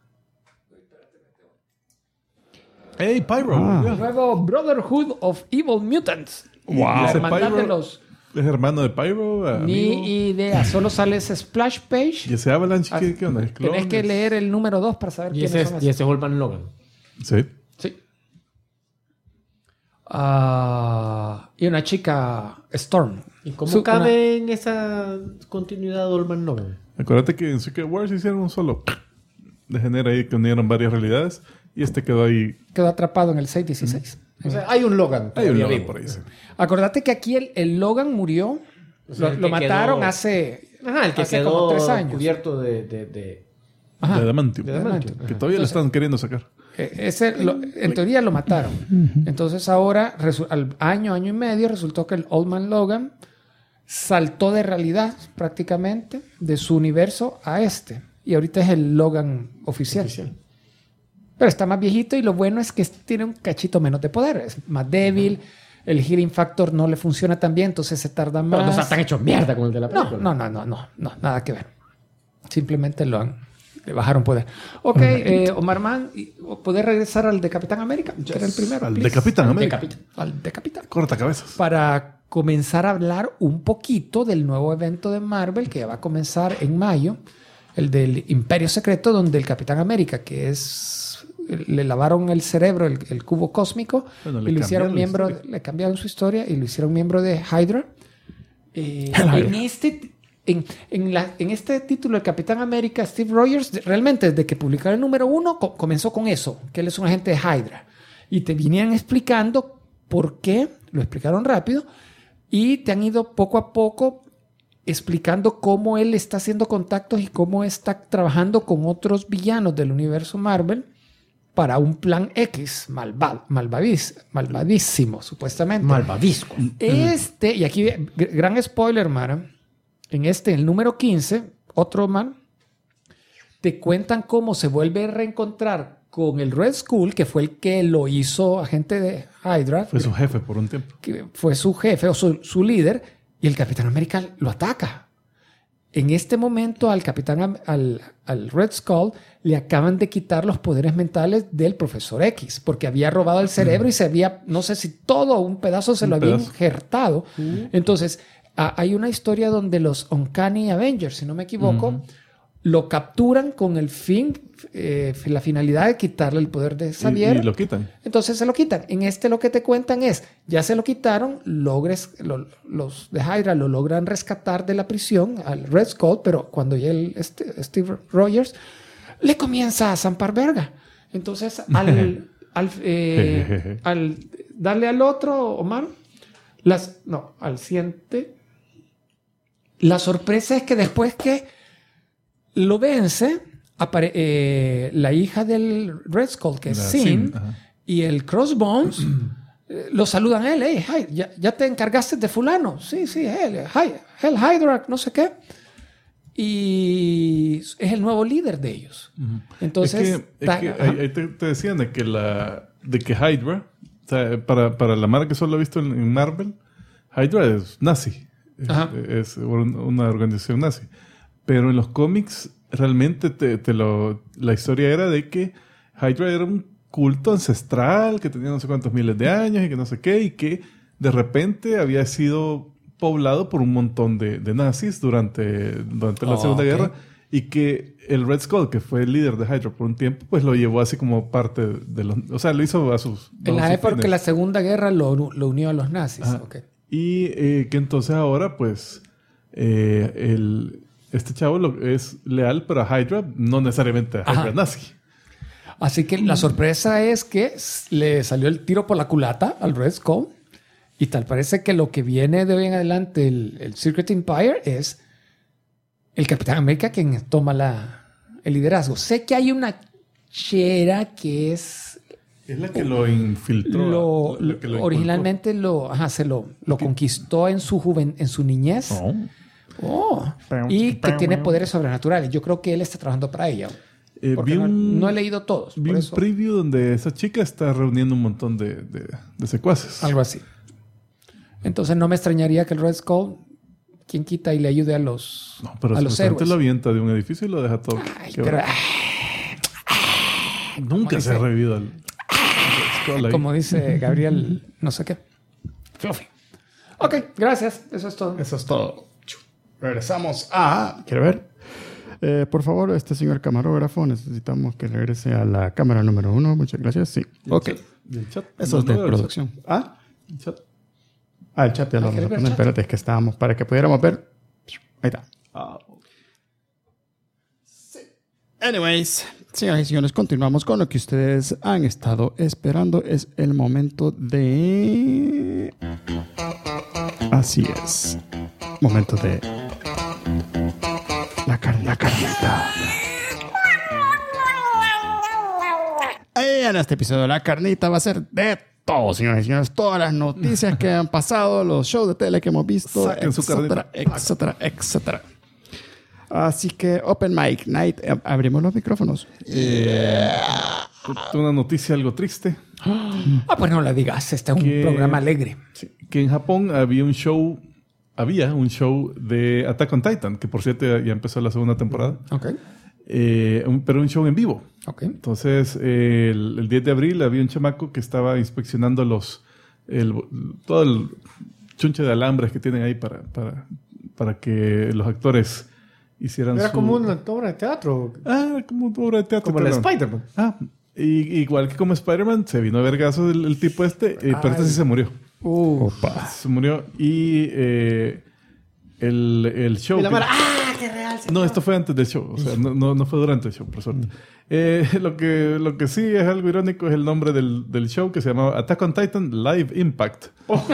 Speaker 2: ¡Hey, Pyro!
Speaker 4: el nuevo Brotherhood of Evil Mutants. La
Speaker 2: Ese
Speaker 4: hermandad
Speaker 2: Pyro
Speaker 4: de los...
Speaker 2: es hermano de Pyro. Amigo.
Speaker 4: Ni idea. Solo sale ese splash page.
Speaker 2: Y ese Avalanche, ¿qué onda?
Speaker 4: Tenés que leer el número 2 para saber
Speaker 3: Y
Speaker 4: quiénes
Speaker 3: ese
Speaker 4: son
Speaker 3: es Holman Logan.
Speaker 2: Sí.
Speaker 4: Sí. Y una chica, Storm.
Speaker 3: ¿Y cómo cabe en esa continuidad Oldman Logan?
Speaker 2: Acuérdate que en Secret Wars hicieron un solo de género ahí que unieron varias realidades y quedó ahí.
Speaker 4: Quedó atrapado en el 616.
Speaker 3: O sea, hay un Logan.
Speaker 2: Hay un
Speaker 3: todavía
Speaker 2: Logan
Speaker 3: vivo.
Speaker 2: por ahí. Sí.
Speaker 4: Acordate que aquí el Logan murió.
Speaker 3: O sea,
Speaker 4: Lo mataron
Speaker 3: quedó...
Speaker 4: hace,
Speaker 3: Ajá, el que
Speaker 4: hace
Speaker 3: quedó
Speaker 4: como 3 años.
Speaker 3: cubierto de...
Speaker 4: Ajá.
Speaker 2: De Adamantium.
Speaker 3: De Adamantium.
Speaker 2: Que todavía lo están queriendo sacar.
Speaker 4: En teoría lo mataron. Entonces ahora, al año y medio, resultó que el Old Man Logan saltó de realidad prácticamente de su universo a este. Y ahorita es el Logan oficial. Pero está más viejito y lo bueno es que tiene un cachito menos de poder. Es más débil. El healing factor no le funciona tan bien, entonces se tarda más.
Speaker 3: Pero no está tan hecho mierda como el de la película.
Speaker 4: No, nada que ver. Simplemente le bajaron poder. Ok, Omar Mann, ¿puedes regresar al de Capitán América? Que era el primero.
Speaker 2: Al
Speaker 4: please.
Speaker 2: de Capitán América.
Speaker 4: Al de Capitán.
Speaker 2: Corta cabezas.
Speaker 4: Para comenzar a hablar un poquito del nuevo evento de Marvel que ya va a comenzar en mayo, el del Imperio Secreto, donde el Capitán América, que es... le lavaron el cerebro, el cubo cósmico,
Speaker 2: Bueno,
Speaker 4: y lo hicieron miembro, le cambiaron su historia y lo hicieron miembro de Hydra. En este título, el Capitán América, Steve Rogers, realmente desde que publicaron el número 1, comenzó con eso, que él es un agente de Hydra. Y te venían explicando por qué, lo explicaron rápido, y te han ido poco a poco explicando cómo él está haciendo contactos y cómo está trabajando con otros villanos del universo Marvel para un plan X, malvadísimo, supuestamente.
Speaker 3: Malvavisco.
Speaker 4: Y aquí, gran spoiler, Mara, en el número 15, otro man, te cuentan cómo se vuelve a reencontrar con el Red Skull, que fue el que lo hizo agente de Hydra.
Speaker 2: Fue su jefe por un tiempo.
Speaker 4: Que fue su jefe o su líder, y el Capitán América lo ataca. En este momento al Red Skull le acaban de quitar los poderes mentales del Profesor X, porque había robado el cerebro y se había, no sé si todo o un pedazo se lo había injertado. Entonces, hay una historia donde los Uncanny Avengers, si no me equivoco, lo capturan con el la finalidad de quitarle el poder de Xavier.
Speaker 2: Y lo quitan.
Speaker 4: Entonces se lo quitan. En lo que te cuentan es, ya se lo quitaron, los de Hydra lo logran rescatar de la prisión al Red Skull, pero cuando ya Steve Rogers le comienza a zampar verga. Entonces, al darle al otro, Omar, al siguiente, la sorpresa es que después que lo vence, la hija del Red Skull, que es Sin, y el Crossbones, lo saludan a él. Hey, ya te encargaste de fulano. Sí, él Hydra, no sé qué. Y es el nuevo líder de ellos. Entonces...
Speaker 2: ahí te decían de que Hydra, o sea, para la Mara que solo ha visto en Marvel, Hydra es nazi. Es una organización nazi. Pero en los cómics, realmente la historia era de que Hydra era un culto ancestral que tenía no sé cuántos miles de años y que no sé qué, y que de repente había sido poblado por un montón de nazis durante la Segunda Guerra, y que el Red Skull, que fue el líder de Hydra por un tiempo, pues lo llevó así como parte de los... O sea, lo hizo a sus...
Speaker 4: En la época que la Segunda Guerra lo unió a los nazis.
Speaker 2: Y que entonces ahora, pues, este chavo es leal, pero a Hydra, no necesariamente a Hydra nazi.
Speaker 4: Así que la sorpresa es que le salió el tiro por la culata al Red Skull, y tal parece que lo que viene de hoy en adelante, el Secret Empire, es el Capitán América quien toma el liderazgo. Sé que hay una chera que es...
Speaker 2: Es la que lo infiltró.
Speaker 4: Originalmente lo conquistó en su niñez. Y que tiene poderes sobrenaturales. Yo creo que él está trabajando para ella. No he leído todos.
Speaker 2: Vi un preview donde esa chica está reuniendo un montón de secuaces.
Speaker 4: Algo así. Entonces no me extrañaría que el Red Skull, quien quita y le ayude a los héroes.
Speaker 2: Pero supuestamente lo avienta de un edificio y lo deja todo. Nunca se ha revivido el Skull ahí.
Speaker 4: Como dice Gabriel, no sé qué. Fluffy. Ok, gracias. Eso es todo.
Speaker 7: Eso es todo. Regresamos a... ¿Quiere ver? Por favor, señor camarógrafo, necesitamos que regrese a la cámara número 1. Muchas gracias. Sí. Ok.
Speaker 2: ¿Y el chat?
Speaker 7: Eso es de producción. El chat ya lo vamos a poner. Espérate, es que estábamos para que pudiéramos ver. Ahí está. Sí. Anyways, señoras y señores, continuamos con lo que ustedes han estado esperando. Es el momento de... Así es. Momento de... La carnita. En este episodio la carnita va a ser de todo, señores y señores. Todas las noticias que han pasado, los shows de tele que hemos visto,
Speaker 2: Saquen su carnita.
Speaker 7: etcétera. Así que Open Mic Night, abrimos los micrófonos.
Speaker 2: Una noticia algo triste.
Speaker 4: Pues no la digas, este es un programa alegre.
Speaker 2: Sí, que en Japón había un show de Attack on Titan, que por cierto ya empezó la segunda temporada.
Speaker 4: Ok.
Speaker 2: Pero un show en vivo.
Speaker 4: Ok.
Speaker 2: Entonces, el 10 de abril había un chamaco que estaba inspeccionando todo el chunche de alambres que tienen ahí para que los actores hicieran
Speaker 3: Era como una obra de teatro.
Speaker 2: Como una obra de teatro.
Speaker 3: Como la
Speaker 2: perdón.
Speaker 3: Spider-Man.
Speaker 2: Igual que como Spider-Man, se vino a vergazo el tipo pero este sí se murió. Se murió y el show...
Speaker 3: Y la mara, ¡qué real!
Speaker 2: No, esto fue antes del show. O sea, no fue durante el show, por suerte. Lo que sí es algo irónico es el nombre del show, que se llamaba Attack on Titan Live Impact.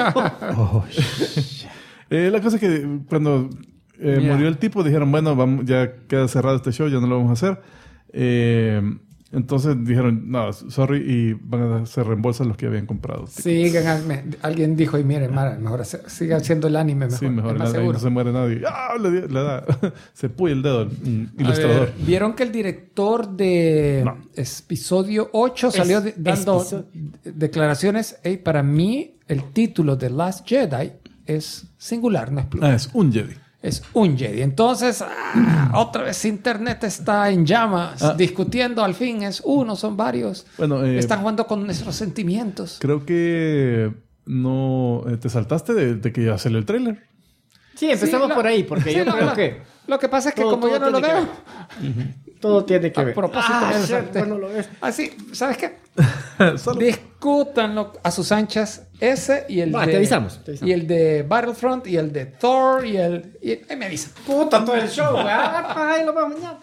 Speaker 2: La cosa es que cuando murió el tipo, dijeron, bueno, ya queda cerrado este show, ya no lo vamos a hacer. Entonces dijeron, no, sorry, y van a hacer reembolsos los que habían comprado.
Speaker 4: Sí, alguien dijo, y miren, mejor sigan haciendo el anime mejor.
Speaker 2: Sí, mejor,
Speaker 4: ahí
Speaker 2: no se muere nadie. Le da, se puye el dedo el ilustrador.
Speaker 4: ¿Vieron que el director de episodio 8 salió dando declaraciones? Hey, para mí, el título de Last Jedi es singular, no es plural.
Speaker 2: Es un Jedi.
Speaker 4: Es un Jedi. Entonces, otra vez Internet está en llamas, discutiendo. Al fin es uno, son varios.
Speaker 2: Bueno,
Speaker 4: están jugando con nuestros sentimientos.
Speaker 2: Creo que no te saltaste de que ya salió el tráiler.
Speaker 3: Sí, empezamos por ahí, porque yo creo que...
Speaker 4: Lo que pasa es que como yo no lo veo...
Speaker 3: Todo tiene que ver.
Speaker 4: A propósito,
Speaker 3: no lo ves.
Speaker 4: Así, ¿sabes qué? Discútanlo a sus anchas. Ese y el de...
Speaker 3: te avisamos.
Speaker 4: Y el de Battlefront y el de Thor y ahí me avisan.
Speaker 3: Puta, todo el show, ahí lo vamos mañana.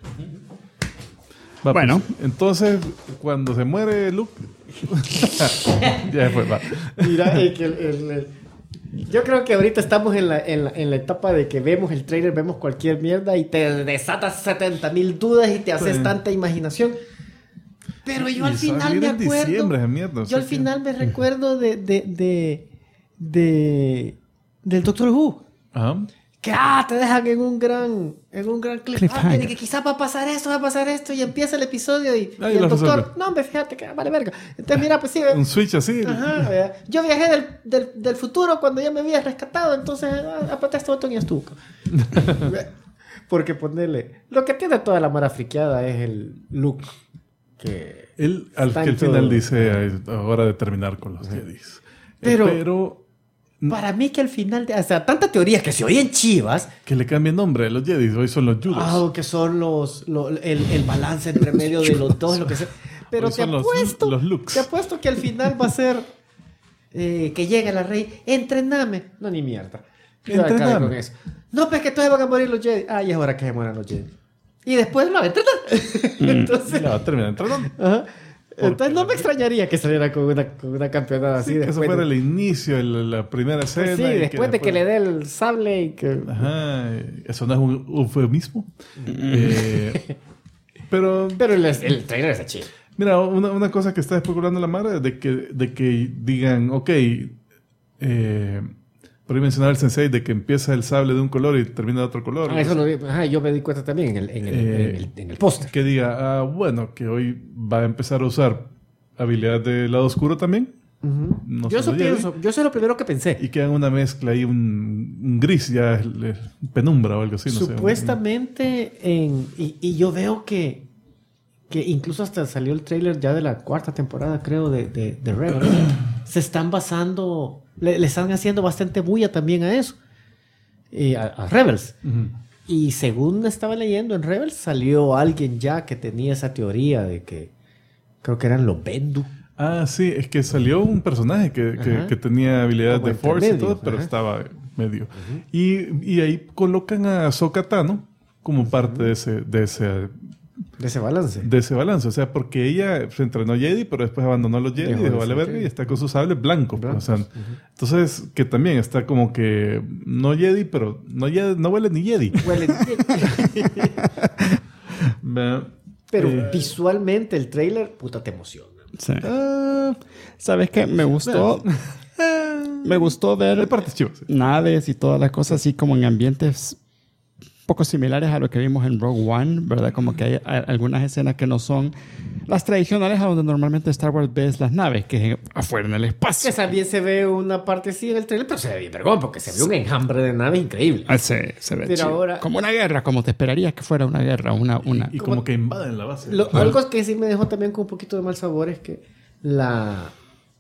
Speaker 7: Bueno.
Speaker 2: Pues, entonces, cuando se muere Luke... ya después va.
Speaker 3: Mira, yo creo que ahorita estamos en la etapa de que vemos el trailer, vemos cualquier mierda y te desatas 70,000 dudas y te haces tanta imaginación. Pero yo al final me acuerdo... Yo al final me recuerdo del Doctor Who.
Speaker 2: Ajá.
Speaker 3: Que te dejan en un gran cliffhanger, y que quizás va a pasar esto y empieza el episodio y el doctor, no, hombre, fíjate que vale verga. Entonces mira, pues sí,
Speaker 2: un switch así.
Speaker 3: Ajá, yo viajé del futuro cuando ya me había rescatado, entonces apreté este botón y estuvo. Porque ponerle, lo que tiene toda la mara friqueada es el look que
Speaker 2: él al final dice hora de terminar con los Jedis. Pero
Speaker 3: para mí que al final, o sea, tanta teoría que se oyen chivas.
Speaker 2: Que le cambie nombre a los Jedis, hoy son los Judas.
Speaker 3: Que son el balance entre medio de los dos, lo que sea. Pero te apuesto que al final va a ser que llegue la rey, entrename. No, ni mierda.
Speaker 2: Entrename.
Speaker 3: Con eso. No, pues que todos van a morir los Jedi. Ya es hora que se mueran los Jedi. Y después lo va a entrenar. Entonces...
Speaker 2: va a terminar entrenando.
Speaker 3: Ajá. Entonces no me extrañaría que saliera con una campeonada así.
Speaker 2: Que eso fuera el inicio, la primera escena.
Speaker 3: Pues sí, después de que le dé el sable y que...
Speaker 2: Ajá, eso no es un eufemismo. Pero
Speaker 3: el trailer está chido.
Speaker 2: Mira, una cosa que está especulando la Mara es de que digan, ok, por ahí mencionaba el sensei de que empieza el sable de un color y termina de otro color.
Speaker 3: Eso no vi. Yo me di cuenta también en el póster.
Speaker 2: Que diga, bueno, que hoy va a empezar a usar habilidades del lado oscuro también. Uh-huh. No
Speaker 3: yo eso pienso. Yo eso es lo primero que pensé.
Speaker 2: Y que hagan una mezcla ahí, un gris ya, penumbra o algo así. No
Speaker 3: supuestamente, y yo veo que incluso hasta salió el tráiler ya de la 4ª temporada, creo, de Rebels. Se están basando... Le están haciendo bastante bulla también a eso. A Rebels. Uh-huh. Y según estaba leyendo en Rebels, salió alguien ya que tenía esa teoría de que... Creo que eran los Bendu.
Speaker 2: Ah, sí, es que salió un personaje que tenía habilidades
Speaker 3: Como
Speaker 2: de Force y
Speaker 3: intermedio,
Speaker 2: todo, pero
Speaker 3: ajá.
Speaker 2: estaba medio. Y ahí colocan a Ahsoka Tano como parte de ese
Speaker 3: De ese balance.
Speaker 2: balance. O sea, porque ella se entrenó Jedi, pero después abandonó los Jedi,
Speaker 3: Dejó de
Speaker 2: dijo, vale
Speaker 3: ser
Speaker 2: verga,
Speaker 3: Jedi.
Speaker 2: y está con sus sables blancos. pues, o sea,
Speaker 3: Blancos,
Speaker 2: entonces, que también está como que no Jedi, pero no huele ni Jedi.
Speaker 3: Huele-
Speaker 2: Ve-
Speaker 3: Pero visualmente el trailer, puta, te emociona.
Speaker 7: Sí. ¿Sabes qué? Me gustó. Me gustó
Speaker 2: Hay
Speaker 7: ver
Speaker 2: partes chivas. Sí.
Speaker 7: naves y todas las cosas así como en ambientes poco similares a lo que vimos en Rogue One, ¿verdad? Como que hay algunas escenas que no son las tradicionales a donde normalmente Star Wars ves las naves, que es afuera en el espacio.
Speaker 3: Que también se ve una parte así en el trailer, pero se ve bien vergón, porque se ve un enjambre de naves increíble.
Speaker 7: Se ve
Speaker 3: Pero
Speaker 7: chido.
Speaker 3: ahora-
Speaker 7: Como una guerra, como te esperarías que fuera una guerra, una...
Speaker 2: Y como que invaden la base.
Speaker 3: Algo que sí me dejó también con un poquito de mal sabor es que la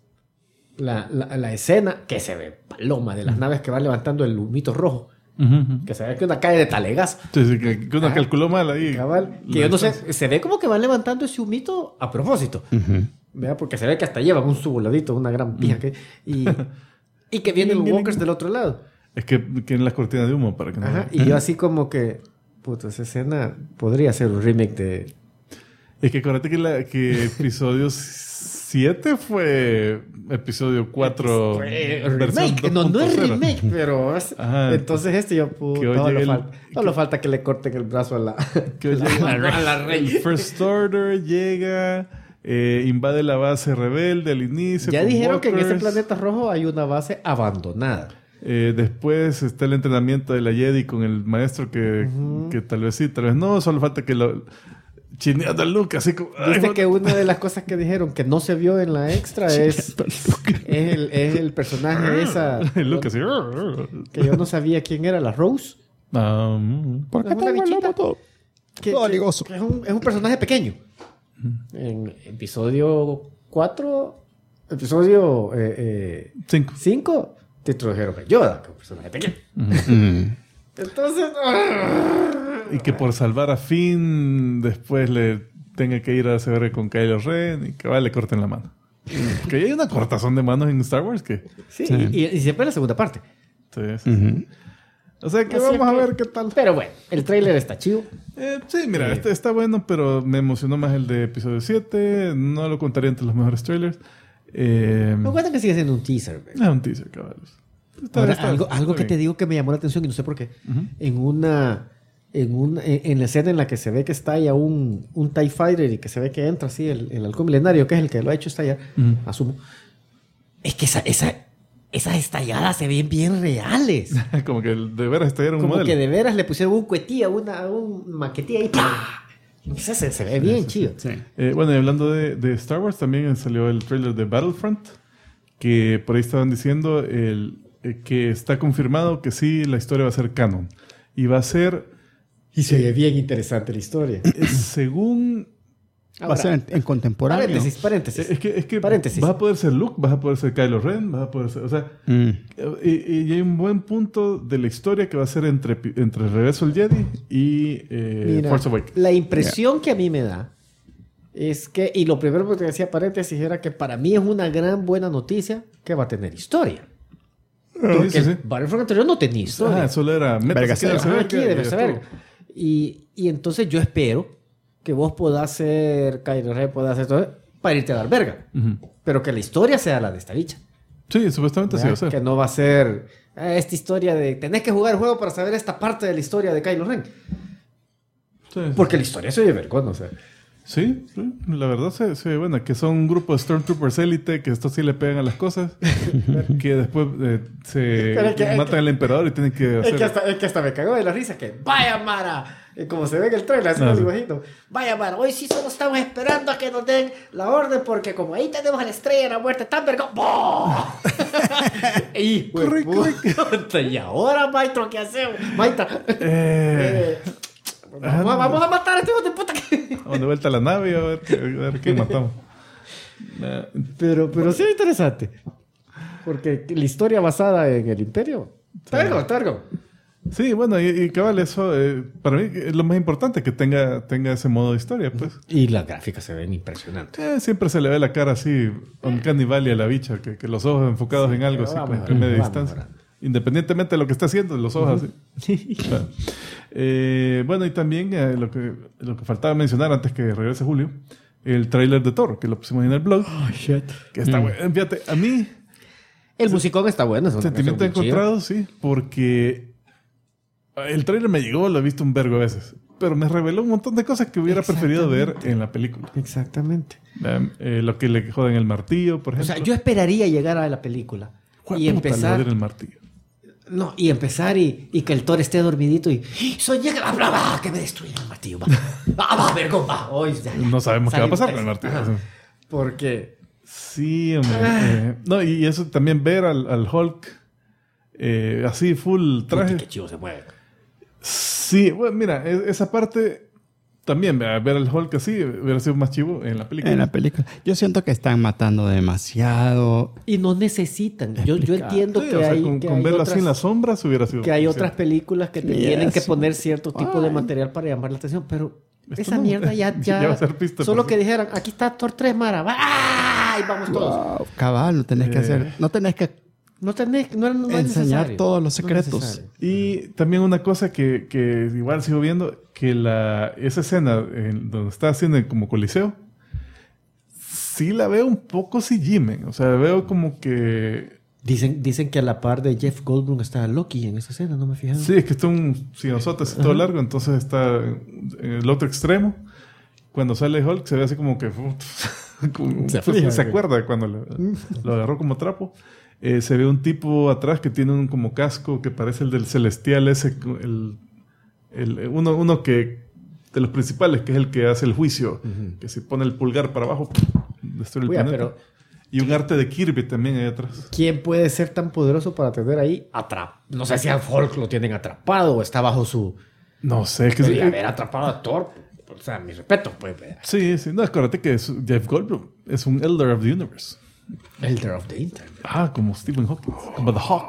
Speaker 3: escena que se ve paloma de las naves que van levantando el humito rojo, que se ve que una cae de talegazo.
Speaker 2: Sí, sí, que uno calculó mal ahí.
Speaker 3: Cabal, que
Speaker 2: La
Speaker 3: yo no
Speaker 2: distancia.
Speaker 3: sé, se ve como que van levantando ese humito a propósito. ¿Verdad? Porque se ve que hasta llevan un suboladito, una gran pija. Y que vienen los walkers del otro lado.
Speaker 2: Es que tienen las cortinas de humo para que no...
Speaker 3: Ajá, y yo así como que, puto, esa escena podría ser un remake de...
Speaker 2: Es que acuérdate que episodio 7 fue episodio 4 versión
Speaker 3: remake, no es
Speaker 2: 2.0.
Speaker 3: remake, pero
Speaker 2: Ajá.
Speaker 3: entonces yo puto,
Speaker 2: Que hoy
Speaker 3: solo
Speaker 2: llegue
Speaker 3: falta, solo falta que le corten el brazo a la
Speaker 2: Que llega
Speaker 3: a la rey.
Speaker 2: el First Order llega, invade la base rebelde al inicio.
Speaker 3: Ya
Speaker 2: con
Speaker 3: dijeron que en ese
Speaker 2: walkers.
Speaker 3: planeta rojo hay una base abandonada.
Speaker 2: Después está el entrenamiento de la Jedi con el maestro que tal vez sí, tal vez no. Solo falta que lo chineando a Luke, así como... ay,
Speaker 3: Viste
Speaker 2: bueno.
Speaker 3: que una de las cosas que dijeron que no se vio en la extra es el personaje de esa
Speaker 2: Luke así...
Speaker 3: que yo no sabía quién era, la Rose.
Speaker 7: ¿Por qué
Speaker 3: Es una
Speaker 7: tengo el
Speaker 3: bichita.
Speaker 7: lomo todo?
Speaker 3: Que,
Speaker 7: Todo
Speaker 3: que-
Speaker 7: ligoso.
Speaker 3: que es un personaje pequeño. En episodio 4, episodio
Speaker 2: 5.
Speaker 3: 5, te introdujeron a Yoda, que es un personaje pequeño. Entonces,
Speaker 2: Y que por salvar a Finn, después le tenga que ir a hacer con Kylo Ren y que le corten la mano. Que hay una cortazón de manos en Star Wars que...
Speaker 3: sí, y siempre en la segunda parte.
Speaker 2: Sí, sí, sí. O sea que
Speaker 3: Así
Speaker 2: vamos a
Speaker 3: que-
Speaker 2: ver qué tal.
Speaker 3: Pero bueno, el tráiler está chido.
Speaker 2: Sí, mira, este está bueno, pero me emocionó más el de episodio 7. No lo contaría entre los mejores trailers.
Speaker 3: Me cuenta que sigue siendo un teaser. güey.
Speaker 2: Es un teaser, caballos.
Speaker 3: Ahora, algo que te
Speaker 2: bien.
Speaker 3: digo que me llamó la atención y no sé por qué. En la escena en la que se ve que estalla un TIE Fighter y que se ve que entra así el halcón milenario, que es el que lo ha hecho estallar, asumo. Es que esas estalladas se ven bien reales.
Speaker 2: Como que de veras estallaron un
Speaker 3: Como
Speaker 2: modelo.
Speaker 3: que de veras le pusieron un cuetilla, un maquetilla y ¡pah! Se ve bien chido.
Speaker 2: Bueno, y hablando de Star Wars, también salió el trailer de Battlefront, que por ahí estaban diciendo que está confirmado que sí, la historia va a ser canon. Y va a ser,
Speaker 3: Y se ve bien interesante la historia.
Speaker 2: según...
Speaker 7: Va a ser en contemporáneo.
Speaker 3: Paréntesis.
Speaker 2: Es que
Speaker 3: Paréntesis.
Speaker 2: vas a poder ser Luke, vas a poder ser Kylo Ren, vas a poder ser... O sea, y hay un buen punto de la historia que va a ser entre el regreso del Jedi y
Speaker 3: Mira,
Speaker 2: Force Awakens.
Speaker 3: la impresión que a mí me da es que, y lo primero que te decía paréntesis era que para mí es una gran buena noticia que va a tener historia. Porque
Speaker 2: Sí, sí.
Speaker 3: el Battlefront anterior no tenía historia.
Speaker 2: Solo era...
Speaker 7: Verga,
Speaker 2: métase
Speaker 7: sí.
Speaker 2: aquí,
Speaker 3: Aquí debe saber. Y entonces yo espero que vos puedas hacer Kylo Ren, puedas hacer todo para irte a dar verga. Pero que la historia sea la de esta bicha.
Speaker 2: Sí, supuestamente sí va a ser.
Speaker 3: Que no va a ser esta historia de tenés que jugar el juego para saber esta parte de la historia de Kylo Ren.
Speaker 2: Sí,
Speaker 3: Porque la historia se oye vergón, o sea.
Speaker 2: sí, la verdad se ve buena. Que son un grupo de Stormtroopers élite que estos sí le pegan a las cosas. Que después
Speaker 3: Pero es que-
Speaker 2: matan al emperador y tienen que hacer...
Speaker 3: Es que hasta me cagó de la risa que vaya Mara, como se ve en el trailer, así me lo imagino. Vaya Mara, hoy sí solo estamos esperando a que nos den la orden porque como ahí tenemos a la estrella de la muerte tan vergón. ¡Boh! Y,
Speaker 2: Corre,
Speaker 3: puta, y ahora, maestro, ¿qué hacemos? Maestra, vamos a matar a este hijo de puta que...
Speaker 2: Vamos de vuelta a la nave a ver quién matamos.
Speaker 3: Pero sí es interesante. Porque la historia basada en el imperio. Está vergón.
Speaker 2: Sí, bueno, y cabal, eso para mí es lo más importante, que tenga ese modo de historia, pues.
Speaker 3: Y las gráficas se ven impresionantes.
Speaker 2: Siempre se le ve la cara así, Uncanny Valley a la bicha, que los ojos enfocados en algo así,
Speaker 3: va
Speaker 2: con
Speaker 3: mejorando,
Speaker 2: media
Speaker 3: va
Speaker 2: distancia.
Speaker 3: mejorando.
Speaker 2: Independientemente de lo que está haciendo, los ojos así. Claro. Bueno, y también lo que faltaba mencionar antes que regrese Julio, el tráiler de Thor, que lo pusimos en el blog.
Speaker 3: Oh, shit.
Speaker 2: Que está bueno. Fíjate, a mí,
Speaker 3: El musicón está bueno. Es una
Speaker 2: sentimiento
Speaker 3: canción bien
Speaker 2: encontrado, sí, porque el tráiler me llegó, lo he visto un vergo de veces, pero me reveló un montón de cosas que hubiera preferido ver en la película.
Speaker 3: chida. Exactamente.
Speaker 2: Lo que le joden el martillo, por
Speaker 3: O
Speaker 2: ejemplo.
Speaker 3: sea, yo esperaría llegar a la película
Speaker 2: ¿Cuál
Speaker 3: y
Speaker 2: puta le
Speaker 3: empezar...
Speaker 2: joder el martillo?
Speaker 3: No, y empezar y que el Thor esté dormidito y soñé que me destruyan el martillo. Va, vergón, va. Hoy ya.
Speaker 2: No sabemos qué va a pasar
Speaker 3: Sale
Speaker 2: con el martillo.
Speaker 3: Ajá. Porque...
Speaker 2: Sí, hombre. No, y eso también ver al Hulk así, full traje.
Speaker 3: Qué chivo se mueve.
Speaker 2: Sí, bueno, mira, esa parte también, ver al Hulk así hubiera sido más chivo en la película.
Speaker 7: En la película. Yo siento que están matando demasiado.
Speaker 3: Y no necesitan. Yo entiendo
Speaker 2: Sí,
Speaker 3: que
Speaker 2: o sea,
Speaker 3: hay,
Speaker 2: con
Speaker 3: que
Speaker 2: con
Speaker 3: hay
Speaker 2: verlo
Speaker 3: otras,
Speaker 2: así en las sombras hubiera sido
Speaker 3: que hay
Speaker 2: suficiente.
Speaker 3: otras películas que te
Speaker 7: Y
Speaker 3: tienen que
Speaker 7: eso.
Speaker 3: poner cierto tipo de
Speaker 7: Ay.
Speaker 3: material para llamar la atención, pero
Speaker 2: Esto
Speaker 3: esa
Speaker 2: no.
Speaker 3: mierda ya
Speaker 2: Ya va a ser pista
Speaker 3: solo
Speaker 2: por
Speaker 3: que
Speaker 2: sí.
Speaker 3: dijeran, aquí está Thor 3, Mara. ¡Ah! Y vamos todos.
Speaker 7: Wow, cabal, no tenés que hacer. No tenés que
Speaker 3: No tenés, no es
Speaker 7: enseñar
Speaker 3: necesario.
Speaker 7: todos los
Speaker 3: No es
Speaker 7: secretos.
Speaker 3: necesario.
Speaker 2: Y también una cosa que igual sigo viendo, que esa escena donde está haciendo como coliseo, sí la veo un poco CG, o sea, veo como que...
Speaker 3: Dicen que a la par de Jeff Goldblum está Loki en esa escena, no me fijé.
Speaker 2: Sí, es que está un sinozote así todo largo, entonces está en el otro extremo. Cuando sale Hulk se ve así como que... se acuerda cuando lo agarró como trapo. Se ve un tipo atrás que tiene un como casco que parece el del Celestial ese, uno que de los principales, que es el que hace el juicio, que se pone el pulgar para abajo, destruye el
Speaker 3: Oiga,
Speaker 2: planeta.
Speaker 3: pero-
Speaker 2: Y un arte de Kirby también ahí atrás.
Speaker 3: ¿Quién puede ser tan poderoso para tener ahí no sé si a Hulk lo tienen atrapado o está bajo su...
Speaker 2: No sé, es que...
Speaker 3: Y haber atrapado a Thor, o sea, mi respeto, pues.
Speaker 2: Sí, no, acuérdate que Jeff Goldblum es un Elder of the Universe.
Speaker 3: Elder of the Internet.
Speaker 2: Como Stephen Hawking, como The Hawk.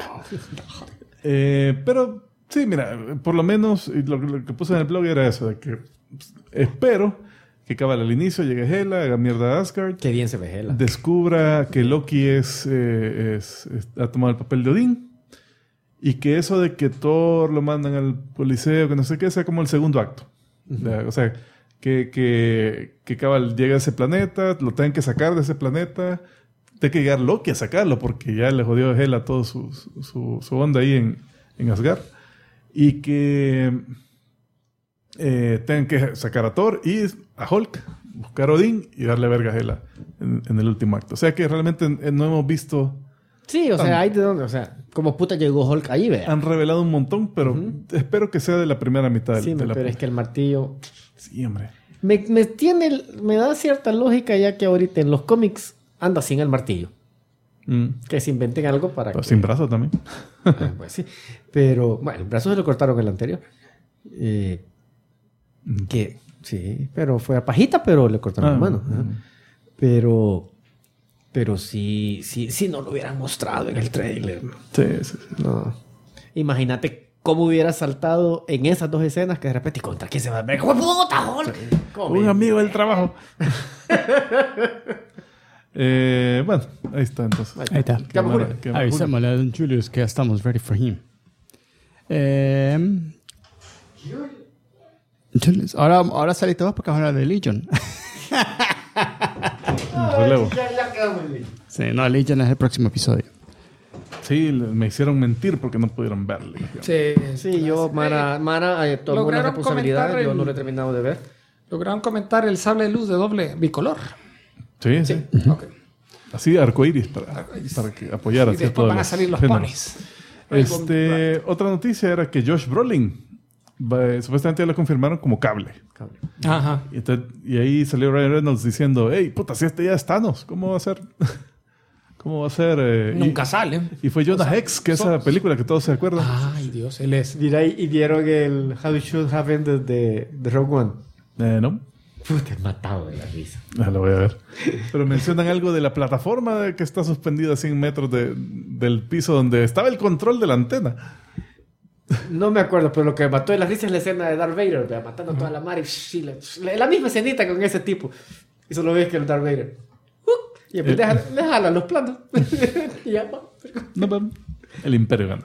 Speaker 2: Pero sí, mira, por lo menos y lo que puse en el blog era eso, de que espero que cabal al inicio llegue Hela, haga mierda a Asgard,
Speaker 3: Qué bien se ve Hela.
Speaker 2: descubra que Loki ha tomado el papel de Odín y que eso de que Thor lo mandan al Coliseo, que no sé qué, sea como el segundo acto. O sea, que cabal llegue a ese planeta, lo tengan que sacar de ese planeta, tiene que llegar Loki a sacarlo porque ya le jodió a Hela todo su onda ahí en Asgard. Y que tengan que sacar a Thor y a Hulk, buscar a Odín y darle verga a Hela en el último acto. O sea que realmente no hemos visto...
Speaker 3: Sí, o sea, hay de dónde, o sea, como puta llegó Hulk ahí, vea.
Speaker 2: Han revelado un montón, pero espero que sea de la primera mitad
Speaker 3: Sí,
Speaker 2: de la...
Speaker 3: pero es que el martillo...
Speaker 2: Sí, hombre.
Speaker 3: Me da cierta lógica ya que ahorita en los cómics anda sin el martillo. Que se inventen algo para
Speaker 2: Pues
Speaker 3: que...
Speaker 2: sin brazo también.
Speaker 3: Pues sí. Pero, bueno, el brazo se lo cortaron el anterior. Que, sí, pero fue a pajita, pero le cortaron la mano. Ajá. Pero sí, no lo hubieran mostrado en el trailer.
Speaker 2: Sí, sí.
Speaker 3: No. Imagínate cómo hubiera saltado en esas dos escenas que de repente, ¿y contra quién se va a ver? ¡Hijo de puta, Hulk!
Speaker 2: Un amigo del trabajo. Bueno, ahí está entonces.
Speaker 7: Ahí está.
Speaker 2: Qué mala- qué mala-
Speaker 7: Avisémosle a Don Julius que ya estamos ready for him. Julius, ahora saliste vos porque vas a hablar de Legion.
Speaker 2: Relevo.
Speaker 7: Sí, no, Legion es el próximo episodio.
Speaker 2: Sí, me hicieron mentir porque no pudieron verle.
Speaker 3: Sí, yo, Mara tomó una
Speaker 4: lograron
Speaker 3: responsabilidad,
Speaker 4: comentar
Speaker 3: yo
Speaker 4: el-
Speaker 3: no lo he terminado de ver.
Speaker 4: Lograron comentar el sable de luz de doble bicolor.
Speaker 2: Sí, sí.
Speaker 4: Ok.
Speaker 2: Así, arcoíris para que apoyara.
Speaker 4: Y después van a salir los ponis.
Speaker 2: Otra noticia era que Josh Brolin supuestamente ya lo confirmaron como cable.
Speaker 4: Ajá.
Speaker 2: Y ahí salió Ryan Reynolds diciendo, hey, puta, si este ya es Thanos, ¿cómo va a ser? ¿Cómo va a ser?
Speaker 4: Nunca sale.
Speaker 2: Y fue Jonah Hex, que esa película que todos se acuerdan.
Speaker 4: Ay, Dios, él es.
Speaker 3: Mira, y vieron el How It Should Have Ended de Rogue One.
Speaker 2: ¿No?
Speaker 3: Puta, matado de la risa.
Speaker 2: Lo voy a ver. Pero mencionan algo de la plataforma que está suspendida a 100 metros del piso donde estaba el control de la antena.
Speaker 3: No me acuerdo, pero lo que me mató de la risa es la escena de Darth Vader, ¿verdad? Matando a toda la mar y la misma escenita con ese tipo. Y solo ves que el Darth Vader. Y después le jalan los planos. Y ya va.
Speaker 2: No, el Imperio gana.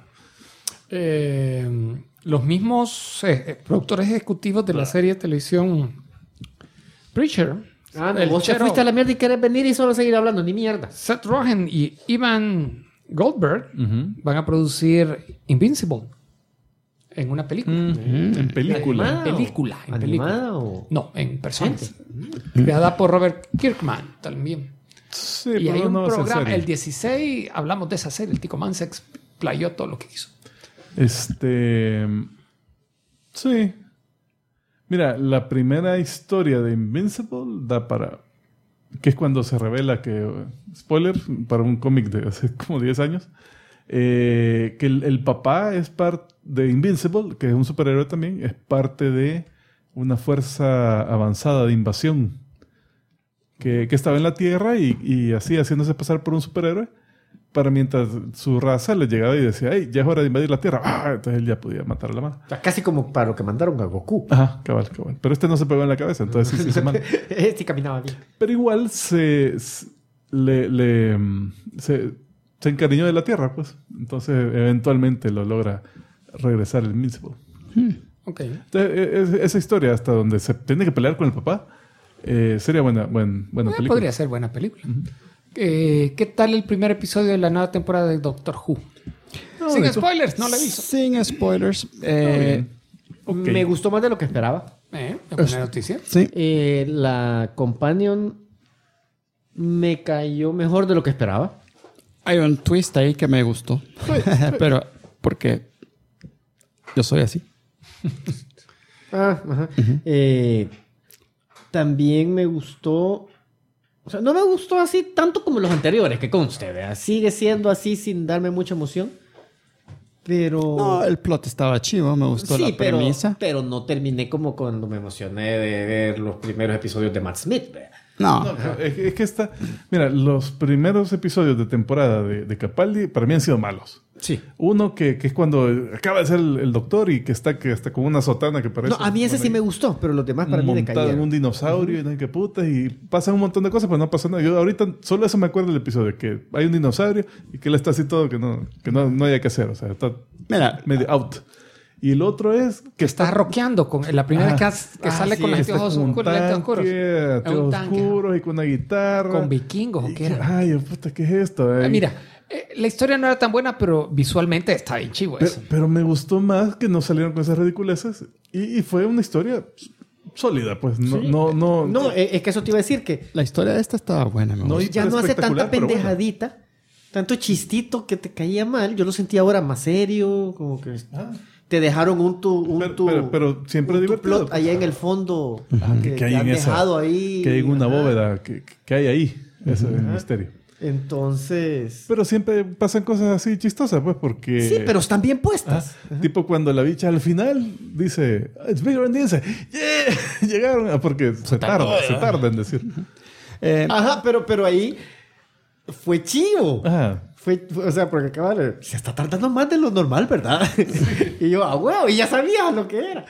Speaker 4: Los mismos productores ejecutivos de la serie de televisión Preacher.
Speaker 3: No, vos te fuiste a la mierda y querés venir y solo seguir hablando, ni mierda.
Speaker 4: Seth Rogen y Evan Goldberg van a producir Invincible en una película.
Speaker 2: En película.
Speaker 3: ¿Animada o...?
Speaker 4: No, en personas. Creada por Robert Kirkman también.
Speaker 2: Sí,
Speaker 4: Y
Speaker 2: pero
Speaker 4: hay un
Speaker 2: no va a ser
Speaker 4: programa,
Speaker 2: serie.
Speaker 4: el 16, hablamos de esa serie. El Tico Man se explayó todo lo que quiso.
Speaker 2: Sí. Mira, la primera historia de Invincible da para... Que es cuando se revela que... Spoiler, para un cómic de hace como 10 años. Que el papá es parte de Invincible, que es un superhéroe también. Es parte de una fuerza avanzada de invasión. Que estaba en la Tierra y así haciéndose pasar por un superhéroe. Para mientras su raza le llegaba y decía, hey, ya es hora de invadir la Tierra. Entonces él ya podía matar a la mano.
Speaker 3: O sea, casi como para lo que mandaron a Goku.
Speaker 2: Ajá, cabal. Pero este no se pegó en la cabeza, entonces sí se hizo mal.
Speaker 3: Sí caminaba bien.
Speaker 2: Pero igual se encariñó de la Tierra, pues. Entonces eventualmente lo logra regresar el Invincible.
Speaker 4: Ok.
Speaker 2: Entonces, esa historia hasta donde se tiene que pelear con el papá sería buena película.
Speaker 4: Podría ser buena película. ¿Qué tal el primer episodio de la nueva temporada de Doctor Who? Sin spoilers, no la hizo.
Speaker 7: Sin spoilers.
Speaker 2: Ok.
Speaker 3: Me gustó más de lo que esperaba.
Speaker 4: Buena noticia.
Speaker 7: Sí.
Speaker 3: La Companion me cayó mejor de lo que esperaba.
Speaker 7: Hay un twist ahí que me gustó. Pero, porque yo soy así.
Speaker 3: Ajá. También me gustó... O sea, no me gustó así tanto como los anteriores, que conste, ¿verdad? Sigue siendo así sin darme mucha emoción. Pero...
Speaker 7: No, el plot estaba chivo. Me gustó la premisa.
Speaker 3: Pero no terminé como cuando me emocioné de ver los primeros episodios de Matt Smith, ¿verdad?
Speaker 7: No.
Speaker 2: Es que está... Mira, los primeros episodios de temporada de Capaldi para mí han sido malos.
Speaker 3: Sí.
Speaker 2: Uno que es cuando acaba de ser el doctor y que está con una sotana que parece...
Speaker 3: No, a mí ese sí me gustó, pero los demás para mí
Speaker 2: montado en
Speaker 3: decayeron.
Speaker 2: un dinosaurio y no hay que putas y pasan un montón de cosas, pero no pasa nada. Yo ahorita solo eso me acuerdo del episodio, que hay un dinosaurio y que él está así todo que no haya que hacer. O sea, está medio out. Y el otro es que
Speaker 4: Está rockeando con la primera vez que sale
Speaker 3: sí,
Speaker 4: con los
Speaker 2: está
Speaker 4: anteojos
Speaker 2: con un
Speaker 4: oscuros.
Speaker 2: tanque,
Speaker 4: Un tanque.
Speaker 2: oscuros y con una guitarra.
Speaker 4: Con vikingos, ¿o qué era?
Speaker 2: Ay, puta, ¿qué es esto?
Speaker 4: Mira, la historia no era tan buena, pero visualmente está bien chivo eso.
Speaker 2: Pero me gustó más que no salieron con esas ridiculeces y fue una historia sólida, pues.
Speaker 3: No, es que eso te iba a decir que
Speaker 7: La historia de esta estaba buena. Me gustó.
Speaker 3: ya no hace tanta
Speaker 2: espectacular, pero bueno.
Speaker 3: pendejadita, tanto chistito que te caía mal. Yo lo sentía ahora más serio, como que te dejaron
Speaker 2: pero siempre
Speaker 3: un
Speaker 2: divertido.
Speaker 3: plot allá en el fondo
Speaker 2: Que hay
Speaker 3: han
Speaker 2: en esa,
Speaker 3: dejado ahí.
Speaker 2: que hay en una
Speaker 3: Ajá.
Speaker 2: bóveda que hay ahí. Ese es el misterio.
Speaker 3: Entonces...
Speaker 2: Pero siempre pasan cosas así chistosas, pues, porque...
Speaker 3: Sí, pero están bien puestas.
Speaker 2: Tipo cuando la bicha al final dice, it's bigger than this. Yeah, llegaron, porque se tarda en decir.
Speaker 3: Ajá, pero ahí fue chivo.
Speaker 2: Ajá.
Speaker 3: O sea, porque acaba de... Se está tardando más de lo normal, ¿verdad? Y yo, huevo, y ya sabía lo que era.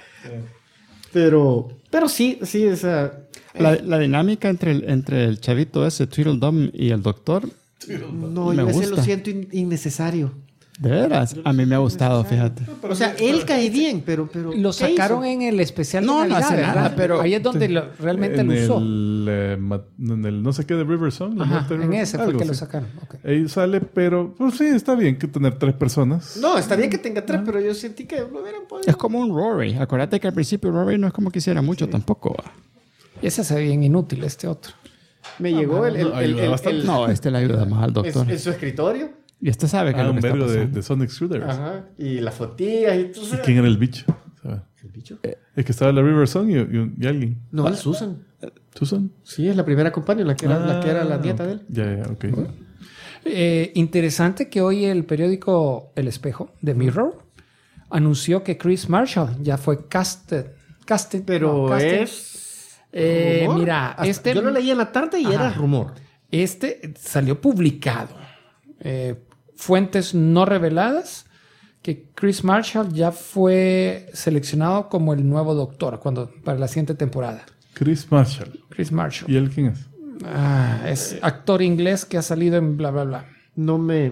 Speaker 3: Pero sí, o sea...
Speaker 7: La dinámica entre el chavito ese, Tweedledum, y el doctor,
Speaker 3: No,
Speaker 7: me
Speaker 3: yo ese
Speaker 7: gusta.
Speaker 3: lo siento innecesario.
Speaker 7: de veras, a mí me ha gustado, fíjate.
Speaker 3: O sea, él cae bien, pero
Speaker 4: Lo
Speaker 3: ¿qué
Speaker 4: sacaron
Speaker 3: hizo?
Speaker 4: en el especial de
Speaker 7: No, no
Speaker 4: Navidad,
Speaker 7: hace
Speaker 4: ¿verdad?
Speaker 7: nada, pero-
Speaker 4: ahí es donde realmente lo usó.
Speaker 2: En el no sé qué de River Song.
Speaker 4: Ajá,
Speaker 2: Norte de
Speaker 4: en
Speaker 2: River
Speaker 4: ese
Speaker 2: Song,
Speaker 4: fue
Speaker 2: algo
Speaker 4: que lo
Speaker 2: así.
Speaker 4: sacaron. Ok.
Speaker 2: Ahí sale, pero pues sí, está bien que tener 3 personas.
Speaker 3: No, está bien que tenga 3, pero yo sentí que lo hubieran podido...
Speaker 7: Es como un Rory. Acuérdate que al principio Rory no es como quisiera mucho tampoco. ¿Va?
Speaker 4: Y ese se ve bien inútil, este otro.
Speaker 3: Me llegó
Speaker 2: ayuda bastante.
Speaker 7: No, este le ayuda más al doctor.
Speaker 3: en su escritorio.
Speaker 7: Y este sabe que es lo
Speaker 2: Un
Speaker 7: que está
Speaker 2: vergo de
Speaker 7: pasando.
Speaker 2: Sonic Screwdrivers.
Speaker 3: Ajá. Y las fotillas y todo
Speaker 2: ¿Y
Speaker 3: eso.
Speaker 2: quién era el bicho? ¿Sabe?
Speaker 3: ¿El bicho?
Speaker 2: Es que estaba la River Song y alguien.
Speaker 3: No, es Susan.
Speaker 2: ¿Susan?
Speaker 3: Sí, es la primera compañía, la que era la nieta de él.
Speaker 2: Ya, ok.
Speaker 4: Interesante que hoy el periódico El Espejo, de Mirror, anunció que Chris Marshall ya fue casted.
Speaker 3: Pero
Speaker 4: casted.
Speaker 3: es... rumor.
Speaker 4: Mira,
Speaker 3: Hasta- yo lo leí en la tarde y
Speaker 4: Ajá.
Speaker 3: era rumor.
Speaker 4: Este salió publicado. Fuentes no reveladas que Chris Marshall ya fue seleccionado como el nuevo doctor para la siguiente temporada.
Speaker 2: Chris Marshall.
Speaker 4: Chris Marshall.
Speaker 2: ¿Y él quién es?
Speaker 4: Es actor inglés que ha salido en bla, bla, bla.
Speaker 3: No me...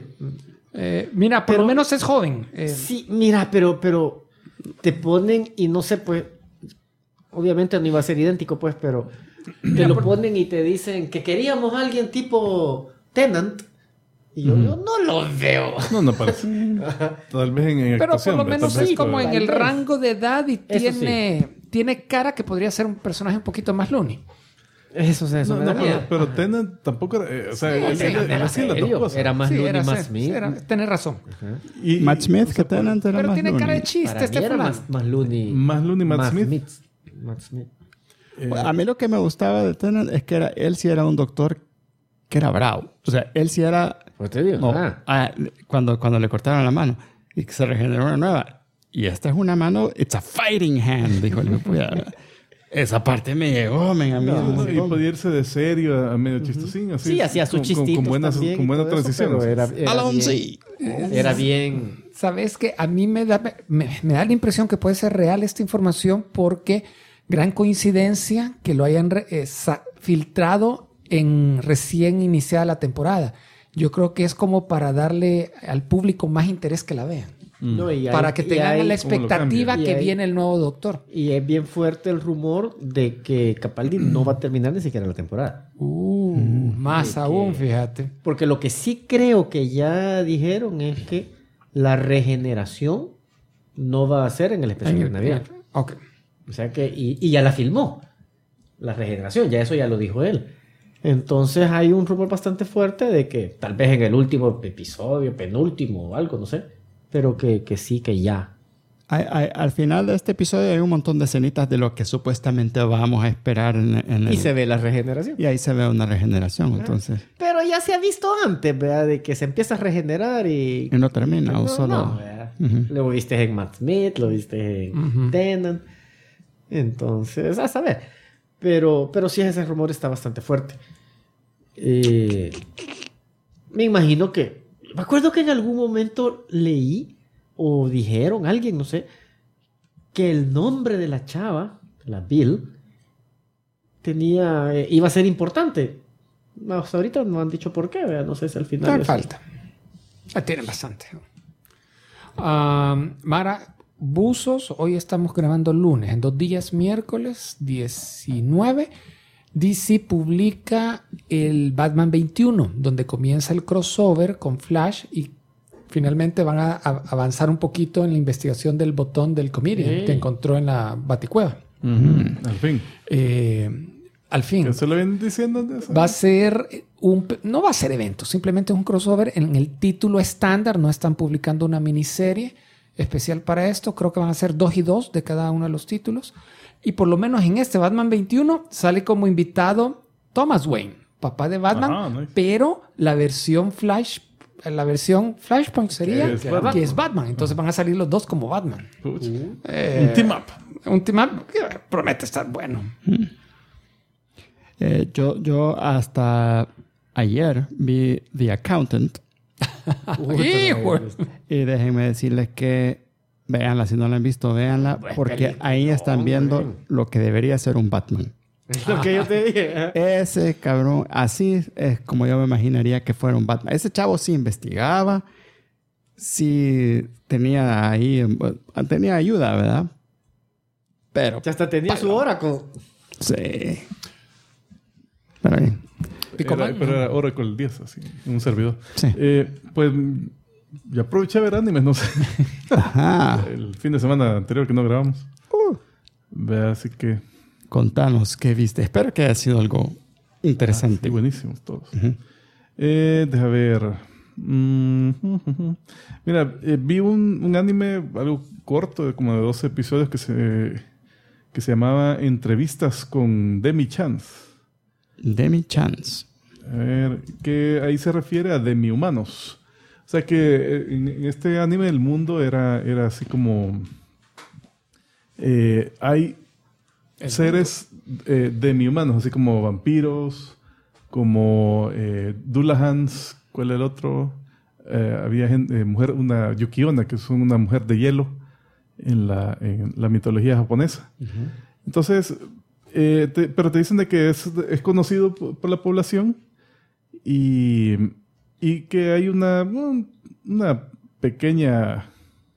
Speaker 4: Mira, por lo menos es joven.
Speaker 3: Sí, mira, pero te ponen y no sé, pues... Obviamente no iba a ser idéntico, pues, pero... Te lo ponen y te dicen que queríamos a alguien tipo Tennant. Y yo no lo veo.
Speaker 2: No parece. Tal vez en
Speaker 4: Pero
Speaker 2: actuación.
Speaker 4: por lo menos
Speaker 2: tal vez
Speaker 4: es como en
Speaker 3: tal
Speaker 4: el
Speaker 3: vez.
Speaker 4: rango de edad y
Speaker 3: Eso
Speaker 4: tiene cara que podría ser un personaje un poquito más loony.
Speaker 3: Eso
Speaker 2: No,
Speaker 3: me da miedo.
Speaker 2: pero Tennant tampoco era... o sea, él
Speaker 3: Era
Speaker 2: hacía las dos
Speaker 3: serio.
Speaker 2: cosas.
Speaker 3: Era más
Speaker 4: Sí,
Speaker 3: Looney,
Speaker 4: era
Speaker 3: más
Speaker 4: ser-
Speaker 3: Smith.
Speaker 4: tenés razón.
Speaker 2: Y-
Speaker 7: Matt Smith,
Speaker 2: o sea,
Speaker 7: que Tennant era
Speaker 4: Pero
Speaker 7: más
Speaker 4: tiene cara de
Speaker 7: Looney.
Speaker 4: chiste
Speaker 3: Para
Speaker 4: este
Speaker 3: mí era
Speaker 4: fulano.
Speaker 3: más Looney.
Speaker 2: Más Looney, Matt Smith.
Speaker 3: Matt Smith.
Speaker 7: A mí lo que me gustaba de Tennant es que él sí era un doctor que era bravo. O sea, él sí era...
Speaker 3: Pues te digo.
Speaker 7: No, cuando le cortaron la mano y que se regeneró una nueva. Y esta es una mano, it's a fighting hand, dijo el esa parte me llegó, a mí.
Speaker 2: No, y podía irse de serio a medio chistosín. Así,
Speaker 3: Sí, hacía sus chistitos
Speaker 2: con buenas
Speaker 3: también y
Speaker 2: buena
Speaker 3: todo eso,
Speaker 2: transición.
Speaker 3: pero
Speaker 2: así.
Speaker 3: era bien...
Speaker 4: Sabes que a mí me da la impresión que puede ser real esta información porque gran coincidencia que lo hayan filtrado en recién iniciada la temporada. Yo creo que es como para darle al público más interés que la vean.
Speaker 3: No, y
Speaker 4: Para
Speaker 3: hay-
Speaker 4: que
Speaker 3: y
Speaker 4: tengan
Speaker 3: hay-
Speaker 4: la
Speaker 2: ¿Cómo lo
Speaker 4: expectativa
Speaker 2: cambian?
Speaker 3: Y
Speaker 4: que
Speaker 3: hay-
Speaker 4: viene el nuevo doctor.
Speaker 3: Y es bien fuerte el rumor de que Capaldi no va a terminar ni siquiera la temporada.
Speaker 4: Más aún, fíjate.
Speaker 3: Porque lo que sí creo que ya dijeron es que la regeneración no va a ser en el especial de Navidad.
Speaker 4: Ok.
Speaker 3: O sea que, y ya la filmó, la regeneración, ya eso ya lo dijo él. Entonces hay un rumor bastante fuerte de que tal vez en el último episodio, penúltimo o algo, no sé, pero que sí, que ya.
Speaker 7: Al final de este episodio hay un montón de escenitas de lo que supuestamente vamos a esperar en
Speaker 3: Y se ve la regeneración.
Speaker 7: Y ahí se ve una regeneración, entonces.
Speaker 3: Pero ya se ha visto antes, ¿verdad? De que se empieza a regenerar y...
Speaker 7: Y no termina, o solo...
Speaker 3: No, ¿verdad? Lo viste en Matt Smith, lo viste en Tennant. Entonces, a saber. Pero sí, ese rumor está bastante fuerte. Me imagino que... Me acuerdo que en algún momento leí o dijeron, alguien, no sé, que el nombre de la chava, la Bill, iba a ser importante. Hasta ahorita no han dicho por qué, ¿verdad? No sé si al final...
Speaker 4: No
Speaker 3: eso-
Speaker 4: falta. Tienen bastante. Mara, buzos, hoy estamos grabando lunes. En 2 días, miércoles 19, DC publica el Batman 21, donde comienza el crossover con Flash y finalmente van a avanzar un poquito en la investigación del botón del Comedian que encontró en la Baticueva.
Speaker 2: Al fin.
Speaker 4: Al fin.
Speaker 2: ¿Eso lo ven diciendo? De eso?
Speaker 4: Va a ser no va a ser evento, simplemente es un crossover en el título estándar. No están publicando una miniserie especial para esto. Creo que van a ser 2 y 2 de cada uno de los títulos. Y por lo menos en este Batman 21 sale como invitado Thomas Wayne, papá de Batman,
Speaker 2: Ah, nice.
Speaker 4: pero la versión Flashpoint sería
Speaker 2: Que es
Speaker 4: que es Batman. Entonces van a salir los dos como Batman.
Speaker 2: Pucha. Un team up.
Speaker 4: Un team up que promete estar bueno.
Speaker 7: Yo hasta ayer vi The Accountant
Speaker 4: ¡Hijo!
Speaker 7: y déjenme decirles que véanla, si no la han visto, véanla, porque ahí están viendo lo que debería ser un Batman.
Speaker 3: Lo que yo te dije.
Speaker 7: Ese cabrón, así es como yo me imaginaría que fuera un Batman. Ese chavo sí investigaba, sí tenía ahí, tenía ayuda, ¿verdad? Pero
Speaker 3: Ya hasta tenía su Oracle.
Speaker 7: sí. Pero bien.
Speaker 2: Pero era Oracle 10, así, un servidor.
Speaker 7: Sí.
Speaker 2: Pues ya aproveché a ver animes, no sé.
Speaker 7: Ajá.
Speaker 2: El fin de semana anterior que no grabamos. Ve, así que...
Speaker 7: Contanos qué viste. Espero que haya sido algo interesante.
Speaker 2: Sí, buenísimos todos. Deja ver. Mira, vi un anime, algo corto, como de 12 episodios que se llamaba Entrevistas con Demi Chance.
Speaker 7: Demi Chance.
Speaker 2: A ver, que ahí se refiere a demi-humanos. O sea que en este anime el mundo era así como... hay seres demi-humanos, así como vampiros, como Dullahans, ¿cuál es el otro? había una Yuki-onna, que es una mujer de hielo en la mitología japonesa. Entonces, pero te dicen de que es conocido por la población y que hay una pequeña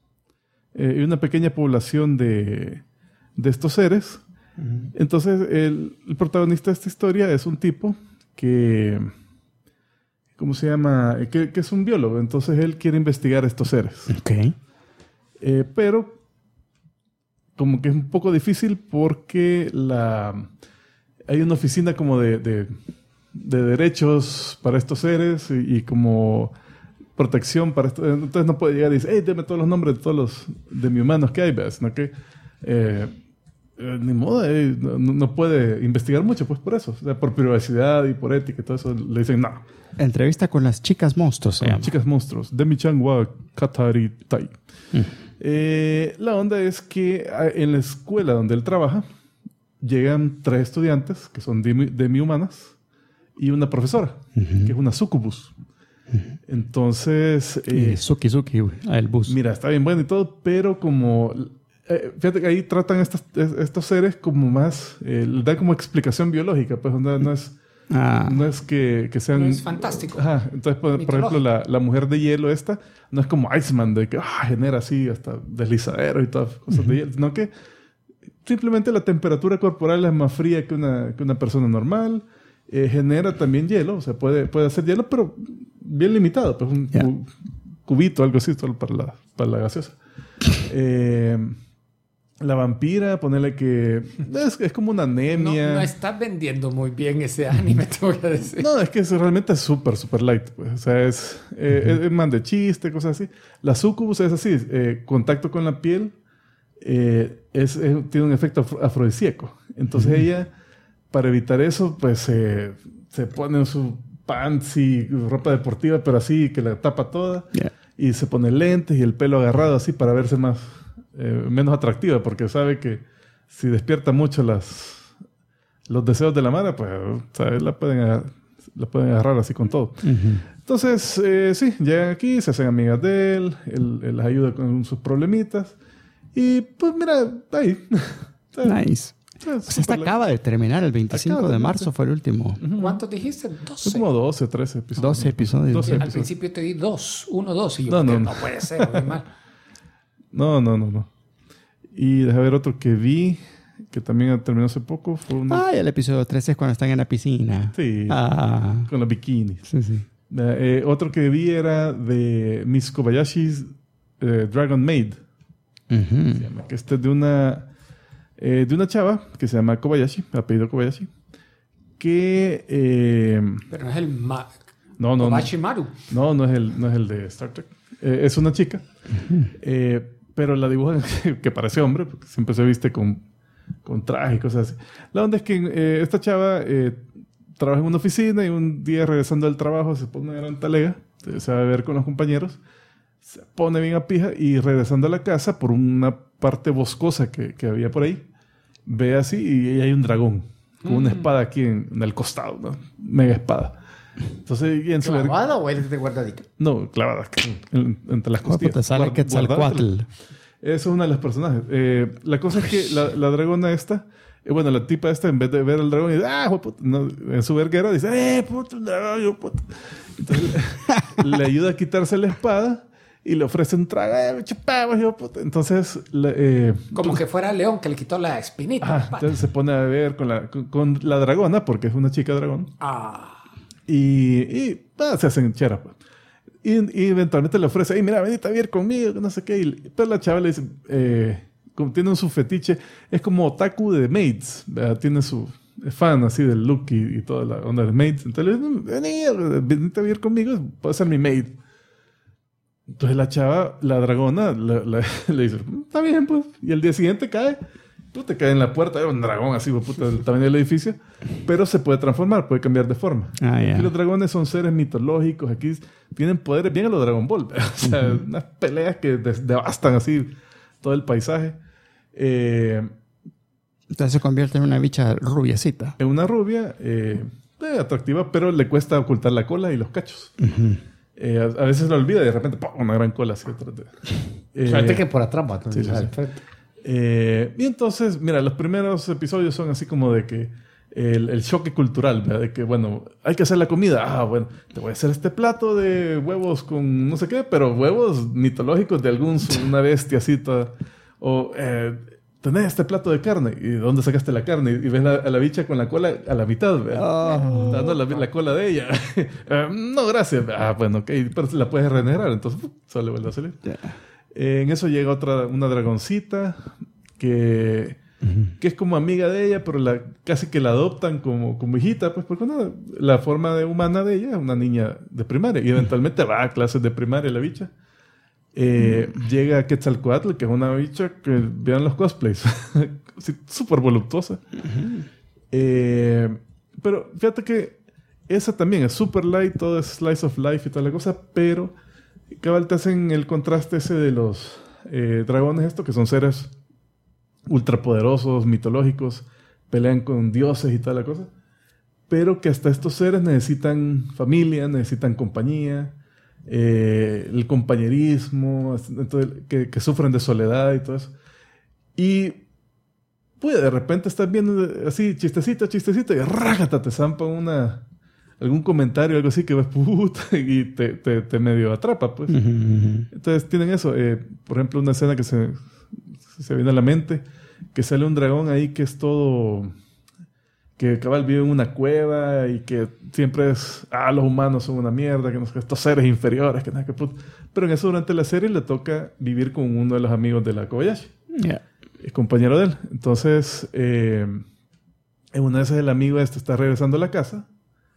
Speaker 2: población de estos seres. Entonces, el protagonista de esta historia es un tipo que... ¿Cómo se llama? Que es un biólogo. Entonces, él quiere investigar estos seres.
Speaker 7: Ok.
Speaker 2: Pero como que es un poco difícil porque hay una oficina como de derechos para estos seres y como protección para esto. Entonces no puede llegar y decir, hey, deme todos los nombres de todos los demi-humanos que hay, ¿ves? ¿No? Que, ni modo, no puede investigar mucho, pues por eso. O sea, por privacidad y por ética y todo eso le dicen, no.
Speaker 7: Entrevista con las chicas monstruos. Se llama.
Speaker 2: Chicas monstruos. Demi-chan wa Katari Tai. La onda es que en la escuela donde él trabaja llegan 3 estudiantes que son demi-humanas y una profesora, que es una sucubus. Entonces...
Speaker 7: Suki, el bus.
Speaker 2: Mira, está bien bueno y todo, pero como... fíjate que ahí tratan estos seres como más... le dan como explicación biológica, pues no es... No es que sean...
Speaker 4: No es fantástico.
Speaker 2: Ajá. Entonces, por ejemplo, la mujer de hielo esta no es como Iceman, de que genera así hasta deslizadero y todas cosas de hielo, sino que simplemente la temperatura corporal es más fría que una persona normal. Genera también hielo, o sea, puede hacer hielo, pero bien limitado, pues un cubito, algo así, solo para la gaseosa. La vampira, ponerle que es como una anemia.
Speaker 4: No estás vendiendo muy bien ese anime, te voy a decir.
Speaker 2: No, es que realmente es súper light. Pues. O sea, es más de chiste, cosas así. La sucubus es así, contacto con la piel tiene un efecto afrodisíaco. Entonces ella, para evitar eso, pues se pone en su pants y ropa deportiva, pero así que la tapa toda.
Speaker 7: Yeah.
Speaker 2: Y se pone lentes y el pelo agarrado así para verse menos atractiva, porque sabe que si despierta mucho los deseos de la mara, pues ¿sabes? La pueden agarrar así con todo. Entonces, sí, llegan aquí, se hacen amigas de él les ayuda con sus problemitas y pues mira, ahí.
Speaker 7: Nice. Pues esta acaba de terminar, el 25 de marzo fue el último.
Speaker 4: ¿Cuántos dijiste? 12.
Speaker 2: Son como 12, 13 episodios.
Speaker 7: 12 episodios.
Speaker 2: 12
Speaker 4: Al
Speaker 2: episodios.
Speaker 4: principio te di 2, 1, 2 y yo no puede ser, muy mal.
Speaker 2: No. Y déjame ver otro que vi, que también terminó hace poco. Fue
Speaker 7: el episodio 13 es cuando están en la piscina.
Speaker 2: Sí, con los bikinis.
Speaker 7: Sí.
Speaker 2: Otro que vi era de Miss Kobayashi's Dragon Maid. Se llama, que este es de una chava que se llama Kobayashi, apellido Kobayashi, que...
Speaker 4: Pero no es el
Speaker 2: no.
Speaker 4: Kobashi Maru.
Speaker 2: No es el de Star Trek. Es una chica. Pero la dibujan que parece hombre, porque siempre se viste con traje y cosas así. La onda es que esta chava trabaja en una oficina y un día regresando del trabajo se pone una gran talega, se va a ver con los compañeros, se pone bien a pija y regresando a la casa por una parte boscosa que había por ahí, ve así y hay un dragón con una espada aquí en el costado, ¿no? Mega espada. Entonces, y en su
Speaker 3: ¿Clavada o es de guardadito?
Speaker 2: No, clavada entre las costillas.
Speaker 7: Te sale Quetzalcóatl.
Speaker 2: Esa es una de las personajes. La cosa es que la dragona esta, la tipa esta, en vez de ver al dragón, dice, puto, no, en su verguera dice, puto, un dragón, puto. Entonces le ayuda a quitarse la espada y le ofrece un trago, chupamos, yo, puto. Entonces,
Speaker 4: como que fuera León que le quitó la espinita.
Speaker 2: Entonces se pone a beber con la dragona, porque es una chica dragón. Y se hacen chera, pues. Y eventualmente le ofrece, mira, venite a vivir conmigo, no sé qué. Pero la chava le dice, como tienen su fetiche, es como otaku de maids, ¿verdad? Tiene su fan así del look y toda la onda de maids. Entonces le dice, venite a vivir conmigo, puedes ser mi maid. Entonces la chava, la dragona, le dice, está bien, pues. Y el día siguiente cae en la puerta, era un dragón así, puta, del tamaño del edificio, pero se puede transformar, puede cambiar de forma. Aquí los dragones son seres mitológicos, aquí tienen poderes bien a los Dragon Ball, o sea, unas peleas que devastan así todo el paisaje.
Speaker 7: Entonces se convierte en una bicha rubiecita.
Speaker 2: En una rubia atractiva, pero le cuesta ocultar la cola y los cachos. A veces lo olvida y de repente ¡pum! Una gran cola así atrás de...
Speaker 3: Suerte que por atrás va.
Speaker 2: Sí. Y entonces, mira, los primeros episodios son así como de que el choque cultural, ¿verdad? De que, bueno, hay que hacer la comida. Ah, bueno, te voy a hacer este plato de huevos con no sé qué, pero huevos mitológicos de una bestia así toda. O tenés este plato de carne. ¿Y de dónde sacaste la carne? Y ves a la bicha con la cola a la mitad, ¿verdad? Dando la cola de ella. No, gracias. Ah, bueno, ok, pero la puedes regenerar, entonces solo vuelve a salir.
Speaker 7: Yeah.
Speaker 2: En eso llega una dragoncita que es como amiga de ella, pero casi que la adoptan como hijita, pues porque la forma humana de ella es una niña de primaria y eventualmente va a clases de primaria la bicha. Llega Quetzalcóatl, que es una bicha que vean los cosplays, súper voluptuosa. Pero fíjate que esa también es super light, todo es slice of life y toda la cosa, pero cabal te hacen el contraste ese de los dragones estos, que son seres ultrapoderosos, mitológicos, pelean con dioses y toda la cosa, pero que hasta estos seres necesitan familia, necesitan compañía, el compañerismo, entonces, que sufren de soledad y todo eso. Y pues de repente estás viendo así chistecito y rájate, te zampan algún comentario, algo así que ves puta y te medio atrapa, pues. Entonces tienen eso. Por ejemplo, una escena que se viene a la mente, que sale un dragón ahí que es todo... que cabal vive en una cueva y que siempre es... los humanos son una mierda, que estos seres inferiores, que nada que puta. Pero en eso durante la serie le toca vivir con uno de los amigos de la Kobayashi.
Speaker 7: Yeah.
Speaker 2: Es compañero de él. Entonces, en una de esas el amigo está regresando a la casa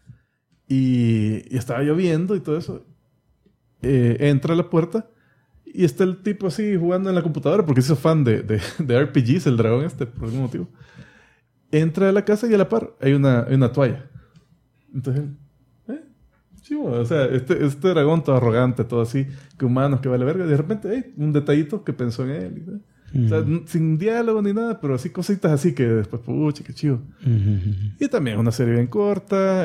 Speaker 2: y estaba lloviendo y todo eso. Entra a la puerta y está el tipo así jugando en la computadora porque se hizo fan de RPGs, el dragón por algún motivo. Entra a la casa y a la par hay una toalla. Entonces, chivo, o sea, este dragón todo arrogante, todo así, que humanos, que vale verga, y de repente, un detallito que pensó en él. ¿Sí? O sea, sin diálogo ni nada, pero así cositas así que después, pucha, qué chido. Y también una serie bien corta.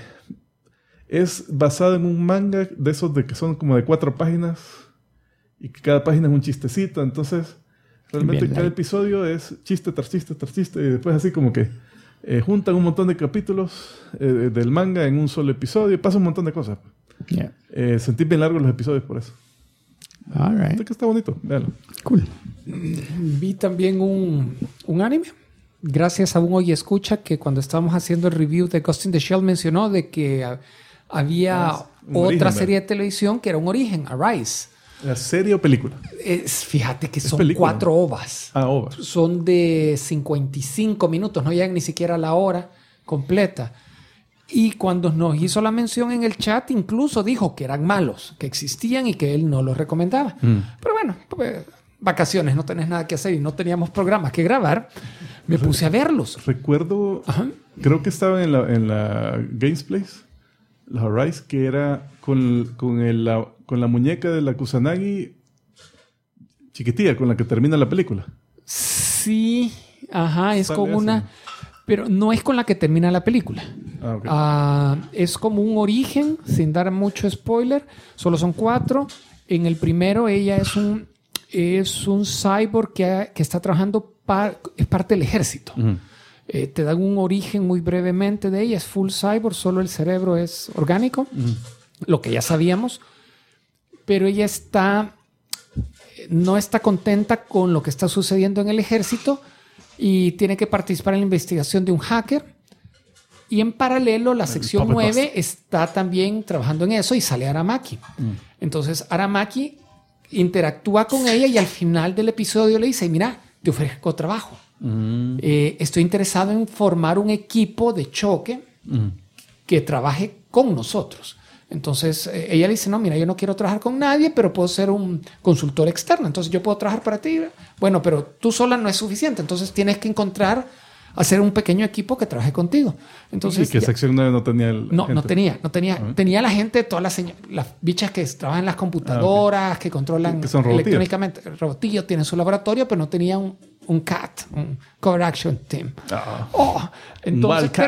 Speaker 2: Es basado en un manga de esos de que son como de 4 páginas y que cada página es un chistecito. Entonces, realmente cada episodio es chiste tras chiste tras chiste y después así como que juntan un montón de capítulos del manga en un solo episodio y pasa un montón de cosas.
Speaker 7: Yeah.
Speaker 2: Sentí bien largos los episodios por eso.
Speaker 7: All right.
Speaker 2: Creo que está bonito, véanlo.
Speaker 7: Cool.
Speaker 4: Vi también un anime. Gracias a un Oye Escucha que cuando estábamos haciendo el review de Ghost in the Shell mencionó de que había otra serie de televisión que era un origen, Arise.
Speaker 2: ¿La serie o película?
Speaker 4: Fíjate que son
Speaker 2: película.
Speaker 4: 4 ovas.
Speaker 2: Ovas.
Speaker 4: Son de 55 minutos, no llegan ni siquiera a la hora completa. Y cuando nos hizo la mención en el chat, incluso dijo que eran malos, que existían y que él no los recomendaba. Pero bueno, pues, vacaciones, no tenés nada que hacer y no teníamos programas que grabar, me puse a verlos.
Speaker 2: Recuerdo, creo que estaba en la Games Place, los Arise, que era con la muñeca de la Kusanagi chiquitilla, con la que termina la película.
Speaker 4: Sí, es
Speaker 2: Sale
Speaker 4: con una...
Speaker 2: así.
Speaker 4: Pero no es con la que termina la película.
Speaker 2: Okay.
Speaker 4: Es como un origen, sin dar mucho spoiler. Solo son 4. En el primero, ella es un cyborg que está trabajando es parte del ejército. Te dan un origen muy brevemente de ella. Es full cyborg, solo el cerebro es orgánico. Lo que ya sabíamos. Pero ella no está contenta con lo que está sucediendo en el ejército y tiene que participar en la investigación de un hacker. Y en paralelo, la sección 9 está también trabajando en eso y sale Aramaki. Entonces, Aramaki interactúa con ella y al final del episodio le dice, mira, te ofrezco trabajo. Estoy interesado en formar un equipo de choque que trabaje con nosotros. Entonces, ella le dice, no, mira, yo no quiero trabajar con nadie, pero puedo ser un consultor externo. Entonces, yo puedo trabajar para ti. Bueno, pero tú sola no es suficiente. Entonces, tienes que hacer un pequeño equipo que trabaje contigo. Entonces,
Speaker 2: y que sección 9 no tenía
Speaker 4: no tenía. Tenía la gente, todas las bichas que trabajan en las computadoras, que controlan
Speaker 2: que son
Speaker 4: electrónicamente. Robotillos tienen su laboratorio, pero no tenía un CAT, un Cover Action Team. Entonces,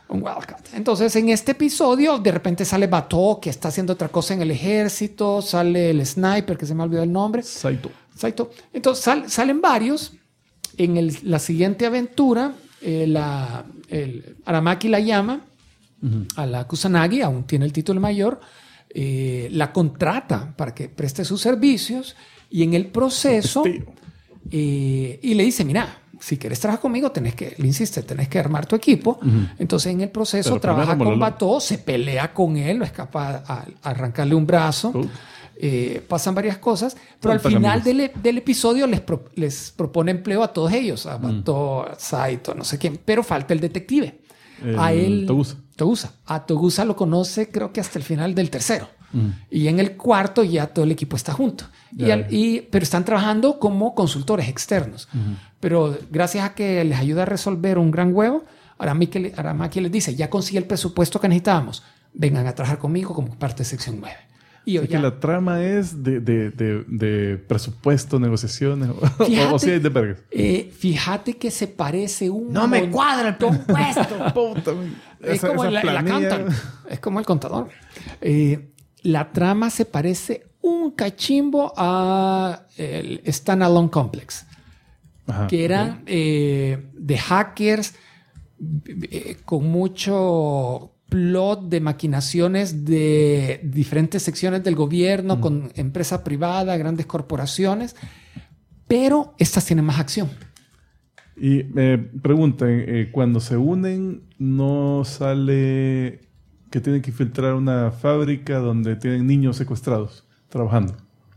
Speaker 4: Un wildcat. Entonces, en este episodio, de repente sale Batou, que está haciendo otra cosa en el ejército. Sale el sniper, que se me olvidó el nombre.
Speaker 2: Saito.
Speaker 4: Entonces, salen varios. En la siguiente aventura, el Aramaki la llama a la Kusanagi, aún tiene el título mayor. La contrata para que preste sus servicios. Y en el proceso... y le dice, mira... Si quieres trabajar conmigo, le insiste, tenés que armar tu equipo. Entonces, en el proceso,
Speaker 2: pero
Speaker 4: trabaja con Batou, se pelea con él, lo escapa a arrancarle un brazo. Pasan varias cosas, pero al final del episodio les propone empleo a todos ellos, a Batou, a Saito, no sé quién, pero falta el detective. A él, Togusa. A Togusa lo conoce, creo que hasta el final del tercero. Y en el cuarto ya todo el equipo está junto. Pero están trabajando como consultores externos. Pero gracias a que les ayuda a resolver un gran huevo, Aramaki les dice, ya conseguí el presupuesto que necesitábamos. Vengan a trabajar conmigo como parte de sección 9. Y
Speaker 2: que la trama es de presupuesto, negociaciones, o si hay de vergas.
Speaker 4: Fíjate que se parece un...
Speaker 3: No me cuadra el presupuesto.
Speaker 4: Es como el accountant. Es como el contador. La trama se parece un cachimbo a el Standalone Complex.
Speaker 2: Ajá,
Speaker 4: que eran de hackers con mucho plot de maquinaciones de diferentes secciones del gobierno, con empresa privada, grandes corporaciones, pero estas tienen más acción.
Speaker 2: Y me preguntan, cuando se unen, ¿no sale que tienen que infiltrar una fábrica donde tienen niños secuestrados trabajando?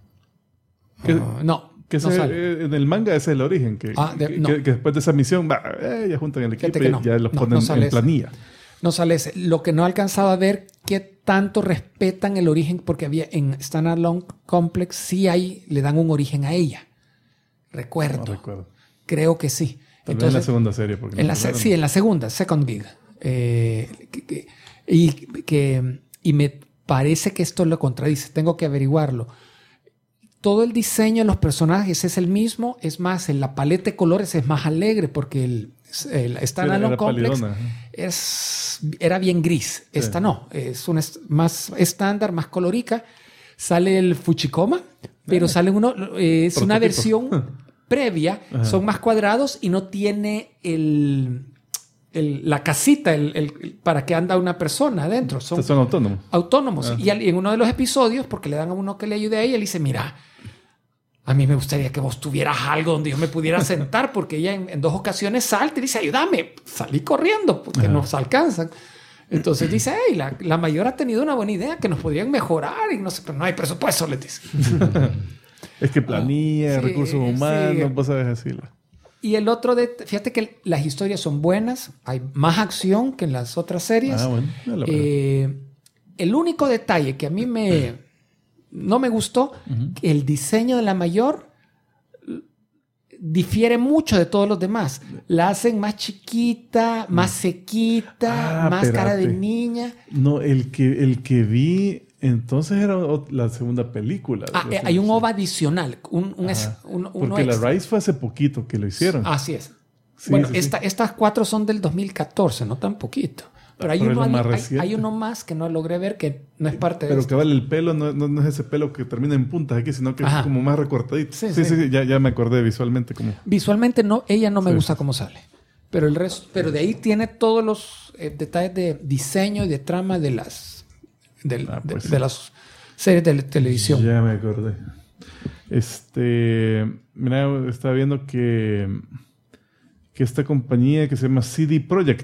Speaker 4: No.
Speaker 2: Que
Speaker 4: no sale.
Speaker 2: En el manga ese es el origen, que después de esa misión ya juntan el equipo y ya los ponen en planilla.
Speaker 4: No sale ese. Lo que no he alcanzado a ver qué tanto respetan el origen, porque había en Standalone Complex sí le dan un origen a ella. Recuerdo.
Speaker 2: No recuerdo.
Speaker 4: Creo que sí.
Speaker 2: Entonces, en la segunda serie.
Speaker 4: En la segunda, Second Big. Y me parece que esto lo contradice. Tengo que averiguarlo. Todo el diseño de los personajes es el mismo. Es más, en la paleta de colores es más alegre porque el Standalone Complex era bien gris. Esta no. Es más estándar, más colorica. Sale el Fuchikoma, pero sale uno... Es una versión previa. Ajá. Son más cuadrados y no tiene la casita para que anda una persona adentro. Son
Speaker 2: autónomos.
Speaker 4: Autónomos. Y en uno de los episodios, porque le dan a uno que le ayude a ella, él dice, mira... A mí me gustaría que vos tuvieras algo donde yo me pudiera sentar, porque ella en 2 ocasiones salta y dice, ayúdame. Salí corriendo porque nos alcanzan. Entonces dice, hey, la mayor ha tenido una buena idea que nos podrían mejorar y no sé, pero no hay presupuesto, les dice.
Speaker 2: Es que planilla, recursos humanos, vos sabes decirlo.
Speaker 4: Y el otro, fíjate que las historias son buenas, hay más acción que en las otras series.
Speaker 2: Bueno,
Speaker 4: el único detalle que a mí no me gustó, el diseño de la mayor difiere mucho de todos los demás. La hacen más chiquita, más sequita, más cara de niña.
Speaker 2: No, el que vi, entonces era la segunda película.
Speaker 4: Hay un OVA adicional.
Speaker 2: Porque la Rise fue hace poquito que lo hicieron.
Speaker 4: Así es. Sí, bueno, estas 4 son del 2014, no tan poquito. Pero hay uno más que no logré ver, que no es parte de esto.
Speaker 2: Pero que vale, el pelo no es ese pelo que termina en puntas aquí, sino que es como más recortadito. Sí, ya me acordé visualmente.
Speaker 4: Visualmente ella no me gusta cómo sale. Pero el resto, pero de ahí tiene todos los detalles de diseño y de trama de las series de televisión.
Speaker 2: Ya me acordé. Mira, estaba viendo que esta compañía que se llama CD Projekt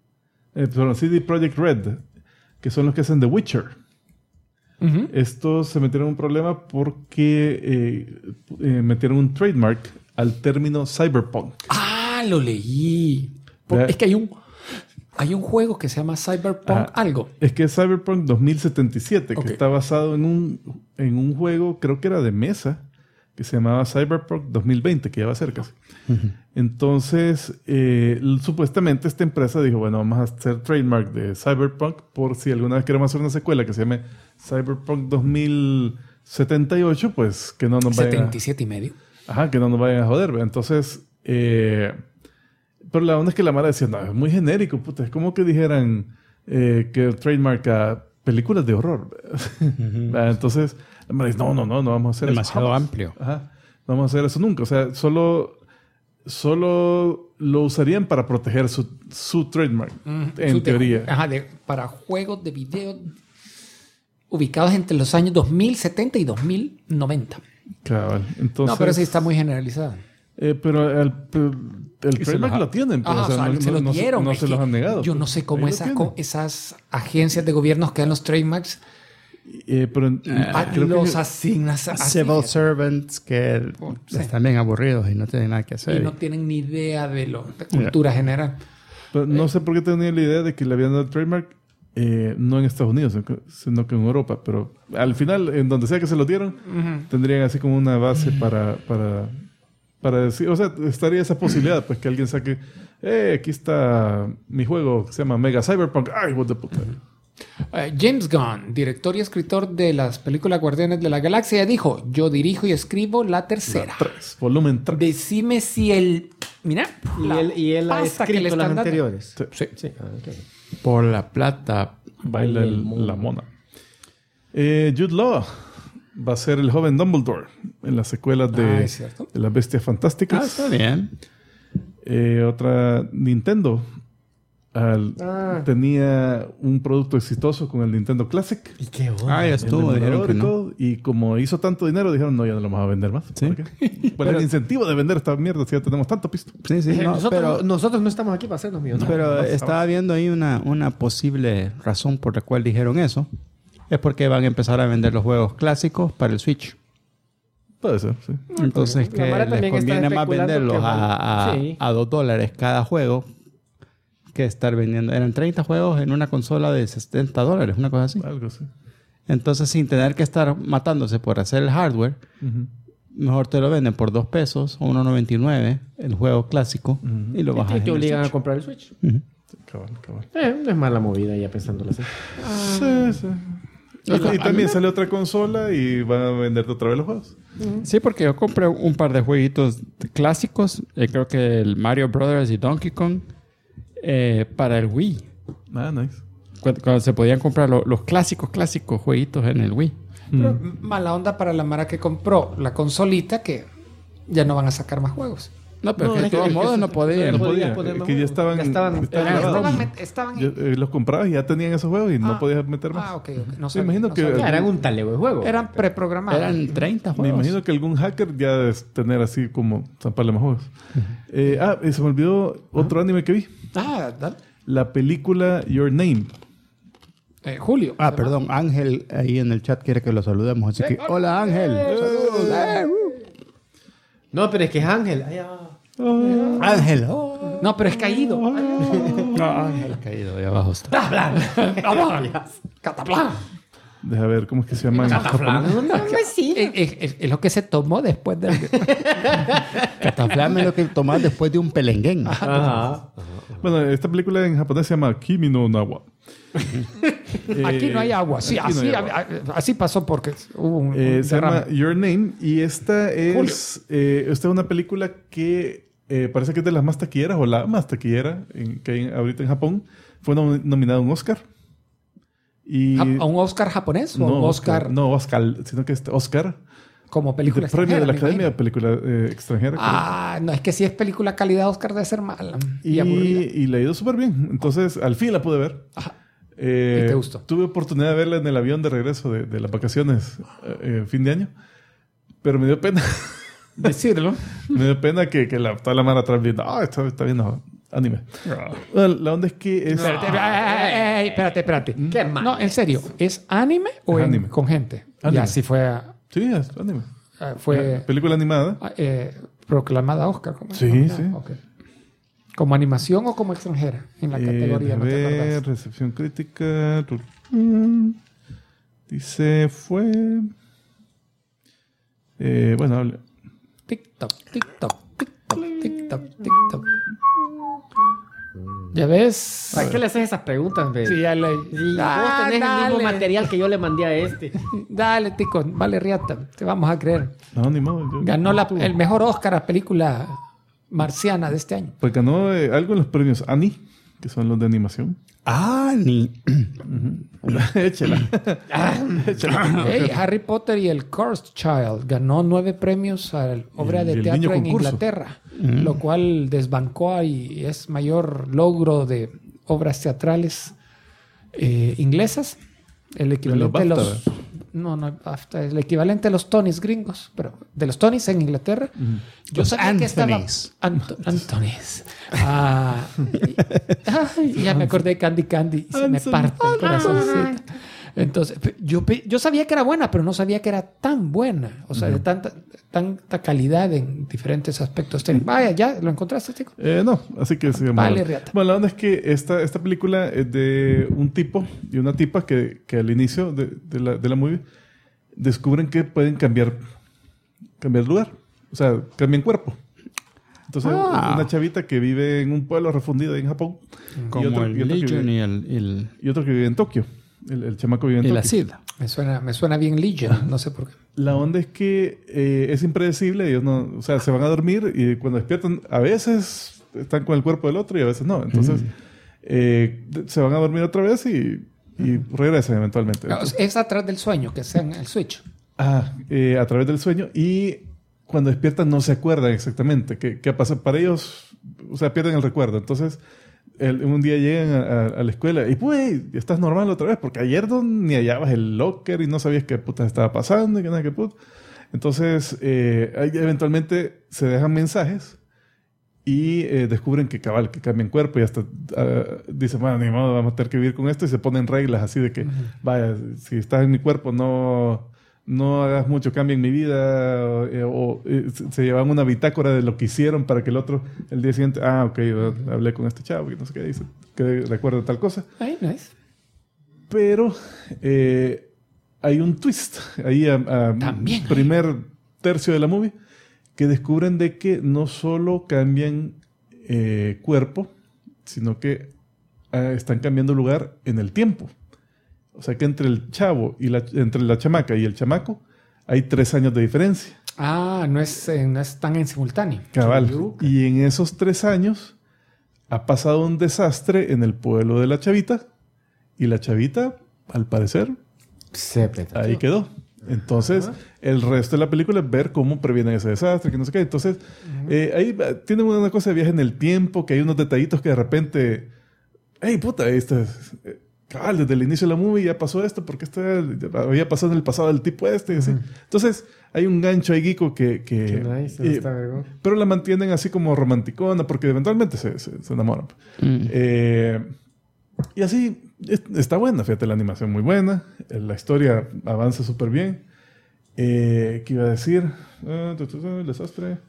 Speaker 2: Red, que son los que hacen The Witcher. Estos se metieron en un problema porque metieron un trademark al término cyberpunk.
Speaker 4: Lo leí. Es que hay un juego que se llama Cyberpunk algo.
Speaker 2: Es que es Cyberpunk 2077, que está basado en un juego, creo que era de mesa, que se llamaba Cyberpunk 2020, que ya va a ser casi. Entonces, supuestamente esta empresa dijo, bueno, vamos a hacer trademark de Cyberpunk por si alguna vez queremos hacer una secuela que se llame Cyberpunk 2078, pues que no nos vayan
Speaker 4: 77 y medio.
Speaker 2: Que no nos vayan a joder. Entonces, Pero la onda es que la Mara decía, no, es muy genérico, puta. Es como que dijeran que trademark a películas de horror. Entonces, la Mara dice, no vamos a hacer
Speaker 7: Demasiado
Speaker 2: eso.
Speaker 7: amplio.
Speaker 2: Ajá. No vamos a hacer eso nunca. O sea, solo lo usarían para proteger su trademark, en teoría.
Speaker 4: Para juegos de video ubicados entre los años 2070 y 2090.
Speaker 2: Cabal. Entonces,
Speaker 4: No, pero sí está muy generalizado.
Speaker 2: pero el trademark lo tienen. Pero,
Speaker 4: Ajá, o sea, se lo dieron.
Speaker 2: No
Speaker 4: Es
Speaker 2: se
Speaker 4: que
Speaker 2: los han negado.
Speaker 4: Yo no sé cómo
Speaker 2: Ahí lo tienen.
Speaker 4: esas agencias de gobiernos que dan los trademarks
Speaker 2: Pero creo
Speaker 4: los
Speaker 2: que
Speaker 4: asignas así.
Speaker 7: Civil servants que
Speaker 4: Sí.
Speaker 7: están bien aburridos y no tienen nada que hacer.
Speaker 4: Y no tienen ni idea de cultura general.
Speaker 2: pero no sé por qué tenía la idea de que le habían dado el trademark, no en Estados Unidos, sino que en Europa. Pero al final, en donde sea que se lo dieron, tendrían así como una base para decir... O sea, estaría esa posibilidad, pues, que alguien saque... aquí está mi juego que se llama Mega Cyberpunk. ¡Ay, what the puta!
Speaker 4: James Gunn, director y escritor de las películas Guardianes de la Galaxia, dijo: yo dirijo y escribo la tercera.
Speaker 2: 3, volumen 3.
Speaker 4: Decime si el... Mira.
Speaker 3: Y él ha
Speaker 4: pasta que le
Speaker 3: escrito
Speaker 4: están
Speaker 3: las
Speaker 4: dando.
Speaker 3: anteriores.
Speaker 2: Sí.
Speaker 3: Sí. Ok.
Speaker 7: Por la plata.
Speaker 2: Baila
Speaker 3: el mundo.
Speaker 2: la mona. Jude Law va a ser el joven Dumbledore en las secuelas de,
Speaker 4: es cierto.
Speaker 2: de las Bestias Fantásticas.
Speaker 7: Está bien.
Speaker 2: Otra, Nintendo. Tenía un producto exitoso con el Nintendo Classic.
Speaker 3: ¿Y qué onda?
Speaker 7: Ya
Speaker 2: El
Speaker 7: estuvo, dijeron
Speaker 2: emulador
Speaker 7: que
Speaker 2: y
Speaker 7: no.
Speaker 2: todo, y como hizo tanto dinero, dijeron, no, ya no lo vamos a vender más.
Speaker 7: Sí.
Speaker 2: ¿Por qué? ¿Cuál es el incentivo de vender esta mierda si ya tenemos tanto pisto?
Speaker 7: Sí, sí. No,
Speaker 3: nosotros no estamos aquí para hacernos millonarios.
Speaker 7: pero estaba viendo ahí una posible razón por la cual dijeron eso. Es porque van a empezar a vender los juegos clásicos para el Switch.
Speaker 2: Puede ser, sí.
Speaker 7: Entonces,
Speaker 3: La
Speaker 7: que
Speaker 3: Mara
Speaker 7: les
Speaker 3: también está
Speaker 7: conviene más
Speaker 3: especulando
Speaker 7: venderlos
Speaker 3: que van- Sí.
Speaker 7: a $2 cada juego que estar vendiendo. Eran 30 juegos en una consola de $70, una cosa así.
Speaker 2: Algo así.
Speaker 7: Entonces, sin tener que estar matándose por hacer el hardware, mejor te lo venden por $2 o $1.99 el juego clásico y lo bajas
Speaker 3: Y te
Speaker 7: en el
Speaker 3: obligan a
Speaker 7: Switch.
Speaker 3: comprar el Switch.
Speaker 7: Ujú.
Speaker 2: Cabal.
Speaker 3: No es mala movida ya pensándolo así.
Speaker 2: Sí. Y también sale otra consola y van a venderte otra vez los juegos.
Speaker 7: Sí, porque yo compré un par de jueguitos clásicos. Creo que el Mario Brothers y Donkey Kong para el Wii.
Speaker 2: Nice.
Speaker 7: Cuando se podían comprar los clásicos jueguitos en el Wii.
Speaker 4: Pero mala onda para la Mara que compró la consolita, que ya no van a sacar más juegos.
Speaker 7: No, pero
Speaker 2: No,
Speaker 7: que de
Speaker 2: es que-
Speaker 7: todos
Speaker 2: es que
Speaker 7: modos
Speaker 2: eso-
Speaker 7: no podían.
Speaker 2: No
Speaker 3: podías
Speaker 2: podía.
Speaker 3: poner
Speaker 2: Es
Speaker 3: más
Speaker 2: que ya
Speaker 3: juegos.
Speaker 2: estaban
Speaker 3: Ya estaban
Speaker 2: grabados.
Speaker 4: Estaban
Speaker 2: Los comprabas y ya tenían esos juegos y no podías meter más.
Speaker 4: ok. No
Speaker 2: Me
Speaker 4: sabía,
Speaker 2: imagino
Speaker 4: no
Speaker 2: que-
Speaker 4: sabía.
Speaker 3: Ya eran un talego de juego.
Speaker 4: Eran preprogramados.
Speaker 7: Eran 30
Speaker 2: Me
Speaker 7: juegos.
Speaker 2: imagino que algún hacker ya debe tener así como zamparle más juegos. Se me olvidó otro anime que vi.
Speaker 4: Dale.
Speaker 2: La película Your Name.
Speaker 4: Julio.
Speaker 7: Perdón. Ángel ahí en el chat quiere que lo saludemos. Así que, hola Ángel. Saludos.
Speaker 3: No, pero es que es Ángel.
Speaker 7: Ángel.
Speaker 4: No, pero es caído.
Speaker 7: Ángel caído. Ahí abajo está.
Speaker 4: Cataplán.
Speaker 2: Deja ver cómo es que se llama en japonés.
Speaker 4: Es lo que se tomó después del...
Speaker 7: Cataflame lo que tomás después de un pelenguén.
Speaker 3: Ajá.
Speaker 2: Bueno, esta película en japonés se llama Kimi no Nawa.
Speaker 4: Aquí no hay agua. Sí,
Speaker 2: aquí no
Speaker 4: así,
Speaker 2: hay agua.
Speaker 4: así pasó porque hubo un
Speaker 2: Se llama
Speaker 4: derrame.
Speaker 2: Your Name y esta es una película que parece que es de las más taquilleras o la más taquillera que hay ahorita en Japón. Fue nominada a un Oscar. Y
Speaker 4: ¿A un Oscar japonés o un Oscar
Speaker 2: No, Oscar, sino que este Oscar.
Speaker 4: como película
Speaker 2: El premio de la
Speaker 4: extranjera, me
Speaker 2: Academia de
Speaker 4: imagino?
Speaker 2: Película Extranjera. creo.
Speaker 4: No, es que si es película calidad Oscar debe ser mala y
Speaker 2: y
Speaker 4: aburrida.
Speaker 2: le ha ido súper bien. Entonces, al fin la pude ver.
Speaker 4: Ajá. ¿Y te gustó?
Speaker 2: Tuve oportunidad de verla en el avión de regreso de las vacaciones fin de año. Pero me dio pena.
Speaker 4: Decirlo.
Speaker 2: Me dio pena que toda la mano atrás viendo, está viendo anime. Bueno, la onda es que es...
Speaker 4: Espérate.
Speaker 3: Qué mal.
Speaker 4: No, en serio, ¿es anime o
Speaker 2: Es
Speaker 4: en-
Speaker 2: anime.
Speaker 4: con gente?
Speaker 2: Anime.
Speaker 4: Y así fue,
Speaker 2: Sí, es anime.
Speaker 4: fue
Speaker 2: Película animada.
Speaker 4: proclamada Oscar. ¿cómo es?
Speaker 2: Sí,
Speaker 4: Nominada.
Speaker 2: sí.
Speaker 4: Ok. ¿Como animación o como extranjera? En la categoría,
Speaker 2: A
Speaker 4: no te
Speaker 2: ver,
Speaker 4: acordás.
Speaker 2: recepción crítica. Dice, fue... bueno, hable.
Speaker 4: TikTok. ¿Ya ves?
Speaker 3: ¿Para qué le haces esas preguntas, ve?
Speaker 4: Sí, ya le...
Speaker 3: Sí, vos tenés el mismo material que yo le mandé a este.
Speaker 4: Dale, tico. Vale, riata. Te vamos a creer.
Speaker 2: No, ni modo.
Speaker 4: Ganó el mejor Oscar a película marciana de este año.
Speaker 2: Pues ganó algo en los premios Annie, que son los de animación.
Speaker 7: Ah, ni.
Speaker 2: Échala.
Speaker 4: Hey, Harry Potter y el Cursed Child ganó 9 premios a la obra
Speaker 2: Y
Speaker 4: de
Speaker 2: el
Speaker 4: teatro
Speaker 2: niño
Speaker 4: en
Speaker 2: concurso.
Speaker 4: Inglaterra, lo cual desbancó y es mayor logro de obras teatrales inglesas. El equivalente de
Speaker 2: BAFTA,
Speaker 4: los... No, BAFTA, el equivalente a los Tonys gringos, pero de los Tonys en Inglaterra. Yo
Speaker 7: Los
Speaker 4: sabía que estaba...
Speaker 7: Anthonys.
Speaker 4: Anthonys. Ya me acordé de Candy y se me parte el corazoncito. Entonces, yo sabía que era buena, pero no sabía que era tan buena. O sea, de tanta calidad en diferentes aspectos técnicos. Vaya, ¿ya lo encontraste, chico?
Speaker 2: No, así que se llama.
Speaker 4: Vale, Riata.
Speaker 2: Bueno, la onda es que esta película es de un tipo y una tipa que al inicio de la movie descubren que pueden cambiar lugar. O sea, cambian cuerpo. Entonces, una chavita que vive en un pueblo refundido en Japón.
Speaker 7: Como
Speaker 2: y
Speaker 7: el
Speaker 2: otro que
Speaker 7: Legion
Speaker 2: vive- y otro que vive en Tokio. El chamaco vive en
Speaker 7: y
Speaker 2: Tokio.
Speaker 7: la SIDA.
Speaker 4: Me suena bien Legion, no sé por qué.
Speaker 2: La onda es que es impredecible. Ellos no, o sea, se van a dormir y cuando despiertan, a veces están con el cuerpo del otro y a veces no. Entonces, se van a dormir otra vez y regresan eventualmente.
Speaker 4: No, es atrás del sueño, que sea en el switch.
Speaker 2: A través del sueño. Y cuando despiertan no se acuerdan exactamente qué pasa. Para ellos, o sea, pierden el recuerdo. Entonces, un día llegan a la escuela y pues estás normal otra vez porque ayer ni hallabas el locker y no sabías qué puta estaba pasando y qué nada que puta. Entonces, eventualmente se dejan mensajes y descubren que que cambian cuerpo y hasta dicen, bueno, ni modo, vamos a tener que vivir con esto y se ponen reglas así de que, vaya, si estás en mi cuerpo no hagas mucho cambio en mi vida, se llevan una bitácora de lo que hicieron para que el otro, el día siguiente, ok, hablé con este chavo, que no sé qué dice, que recuerda tal cosa.
Speaker 4: Ay, nice.
Speaker 2: Pero hay un twist ahí
Speaker 4: También hay.
Speaker 2: primer tercio de la movie que descubren de que no solo cambian cuerpo, sino que están cambiando lugar en el tiempo. O sea que entre el chavo y entre la chamaca y el chamaco hay 3 años de diferencia.
Speaker 4: No es tan en simultáneo.
Speaker 2: Cabal.
Speaker 4: Chuyuca.
Speaker 2: Y en esos 3 años ha pasado un desastre en el pueblo de la chavita. Y la chavita, al parecer, ahí quedó. Entonces, el resto de la película es ver cómo previenen ese desastre, que no sé qué. Entonces, ahí tienen una cosa de viaje en el tiempo, que hay unos detallitos que de repente... ¡Ey, puta! Cabal, desde el inicio de la movie ya pasó esto, porque esto había pasado en el pasado del tipo y así. Entonces, hay un gancho ahí, Geeko, que
Speaker 3: Qué nice, está vergón.
Speaker 2: pero la mantienen así como romanticona, porque eventualmente se enamoran. Y así, está buena, fíjate, la animación muy buena, la historia avanza súper bien. ¿Qué iba a decir? El desastre.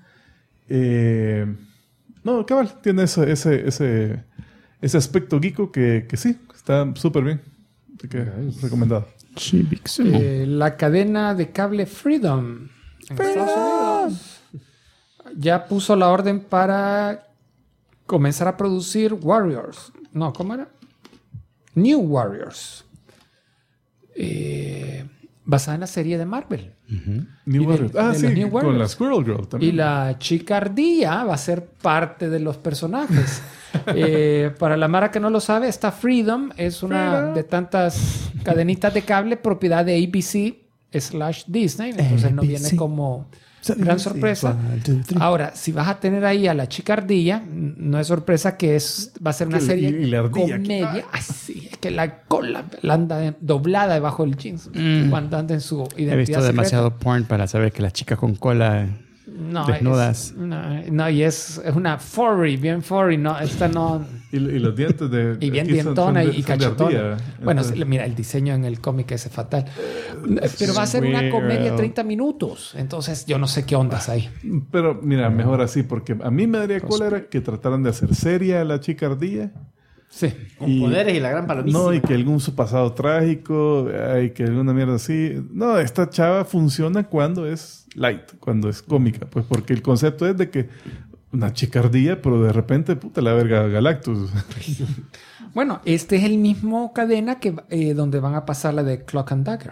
Speaker 2: No, cabal, tiene ese aspecto geeko que sí, está súper bien. Así que, recomendado.
Speaker 4: La cadena de cable Freedom en Estados Unidos ya puso la orden para comenzar a producir Warriors. No, ¿cómo era? New Warriors. Basada en la serie de Marvel.
Speaker 2: New Warriors.
Speaker 4: de
Speaker 2: Sí,
Speaker 4: los New
Speaker 2: con
Speaker 4: Warriors.
Speaker 2: la Squirrel Girl también.
Speaker 4: Y la chica ardilla va a ser parte de los personajes. Para la Mara que no lo sabe, esta Freedom es una de tantas cadenitas de cable propiedad de ABC/Disney. Entonces no viene como gran sorpresa. Ahora, si vas a tener ahí a la chica ardilla, no es sorpresa que va a ser una serie
Speaker 2: y la ardilla,
Speaker 4: comedia. Así, es que la cola la anda doblada debajo del jeans cuando anda en su identidad
Speaker 7: He visto
Speaker 4: secreta.
Speaker 7: demasiado porn para saber que las chicas con cola desnudas.
Speaker 4: No, y es una furry, bien furry. No, esta no...
Speaker 2: Y los dientes de...
Speaker 4: Y bien
Speaker 2: aquí son
Speaker 4: dientona
Speaker 2: de-
Speaker 4: y
Speaker 2: son de
Speaker 4: cachetona.
Speaker 2: ardilla.
Speaker 4: Bueno,
Speaker 2: Entonces,
Speaker 4: mira, el diseño en el cómic ese es fatal. Pero va a ser una comedia 30 minutos. Entonces, yo no sé qué ondas hay.
Speaker 2: pero mira, mejor así, porque a mí me daría cólera que trataran de hacer seria a la chica ardilla.
Speaker 4: Sí.
Speaker 3: Con poderes y la gran palomísima.
Speaker 2: No, y que algún su pasado trágico, y que alguna mierda así. No, esta chava funciona cuando es light, cuando es cómica. Pues porque el concepto es de que una chica ardilla, pero de repente, puta la verga, Galactus.
Speaker 4: Bueno, este es el mismo cadena que donde van a pasar la de Cloak and Dagger.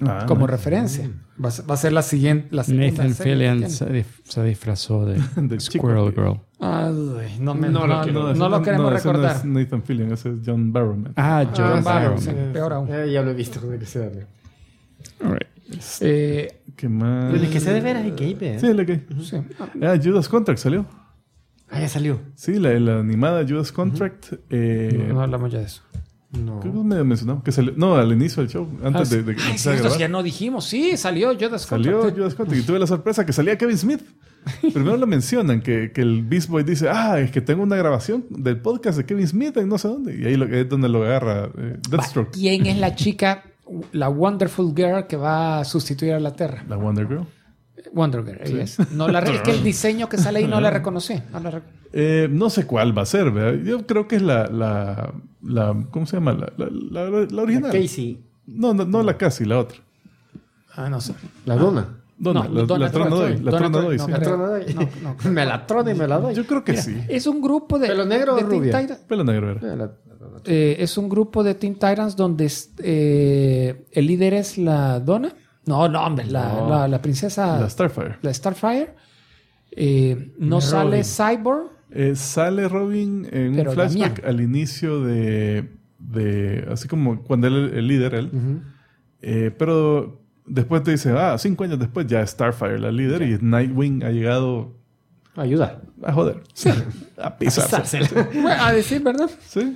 Speaker 4: como referencia. Va a ser la siguiente. La segunda
Speaker 1: Nathan
Speaker 4: serie
Speaker 1: Fillion
Speaker 4: que tiene.
Speaker 1: se disfrazó de
Speaker 2: De
Speaker 1: Squirrel
Speaker 2: chico.
Speaker 1: Girl.
Speaker 4: Ay, no
Speaker 2: ese
Speaker 4: lo queremos
Speaker 2: ese no
Speaker 4: recordar.
Speaker 2: es Nathan Fillion, ese es John Barrowman.
Speaker 1: Ah, John
Speaker 4: Barrow,
Speaker 1: Barrow.
Speaker 4: sí, peor aún.
Speaker 3: Ya lo he visto. Tiene que ser.
Speaker 1: All right.
Speaker 2: ¿Qué más?
Speaker 3: El que sea de veras es gay, ¿eh?
Speaker 2: Sí, el que.
Speaker 4: Sí.
Speaker 2: Judas Contract salió.
Speaker 3: Ah, ya salió.
Speaker 2: Sí, la animada Judas Contract.
Speaker 4: No hablamos ya de eso.
Speaker 3: No.
Speaker 2: Creo que me mencionó que salió. No, al inicio del show, antes de que
Speaker 4: Ay,
Speaker 2: empezara
Speaker 4: sí,
Speaker 2: a
Speaker 4: esto
Speaker 2: grabar.
Speaker 4: ya no dijimos. Sí, salió Judas
Speaker 2: Salió
Speaker 4: Contract.
Speaker 2: Judas Contract y tuve la sorpresa que salía Kevin Smith. Primero lo mencionan, que el Beast Boy dice, es que tengo una grabación del podcast de Kevin Smith en no sé dónde. Y ahí es donde lo agarra Deathstroke.
Speaker 4: ¿Quién es la chica, la Wonderful Girl que va a sustituir a la Terra?
Speaker 2: La Wonder Girl.
Speaker 4: Wonder Girl, ella es. Es que el diseño que sale ahí no la reconocí.
Speaker 2: No sé cuál va a ser, ¿verdad? Yo creo que es la ¿cómo se llama? La original.
Speaker 3: Casey.
Speaker 2: No, la casi, la otra.
Speaker 4: No sé.
Speaker 3: La dona.
Speaker 2: Donna, la Trona Doy. La Trona Doy, sí.
Speaker 3: La trona doy.
Speaker 4: No.
Speaker 3: Me la trona y me la doy.
Speaker 2: Yo creo que sí.
Speaker 4: Es un grupo de...
Speaker 3: ¿Pelo negro
Speaker 4: de
Speaker 3: o
Speaker 4: Teen
Speaker 3: rubia?
Speaker 4: Titans.
Speaker 2: Pelo negro era.
Speaker 4: Es un grupo de Teen Titans donde el líder es la Donna. No, hombre, la princesa...
Speaker 2: La Starfire.
Speaker 4: La Starfire. No sale Cyborg.
Speaker 2: Sale Robin en
Speaker 4: Pero
Speaker 2: un flashback
Speaker 4: Damián.
Speaker 2: al inicio de así como cuando él el líder, pero después te dice, 5 años después ya es Starfire la líder y Nightwing ha llegado
Speaker 3: Ayuda.
Speaker 2: a joder. A pisarse.
Speaker 4: Bueno, a decir, ¿verdad?
Speaker 2: Sí.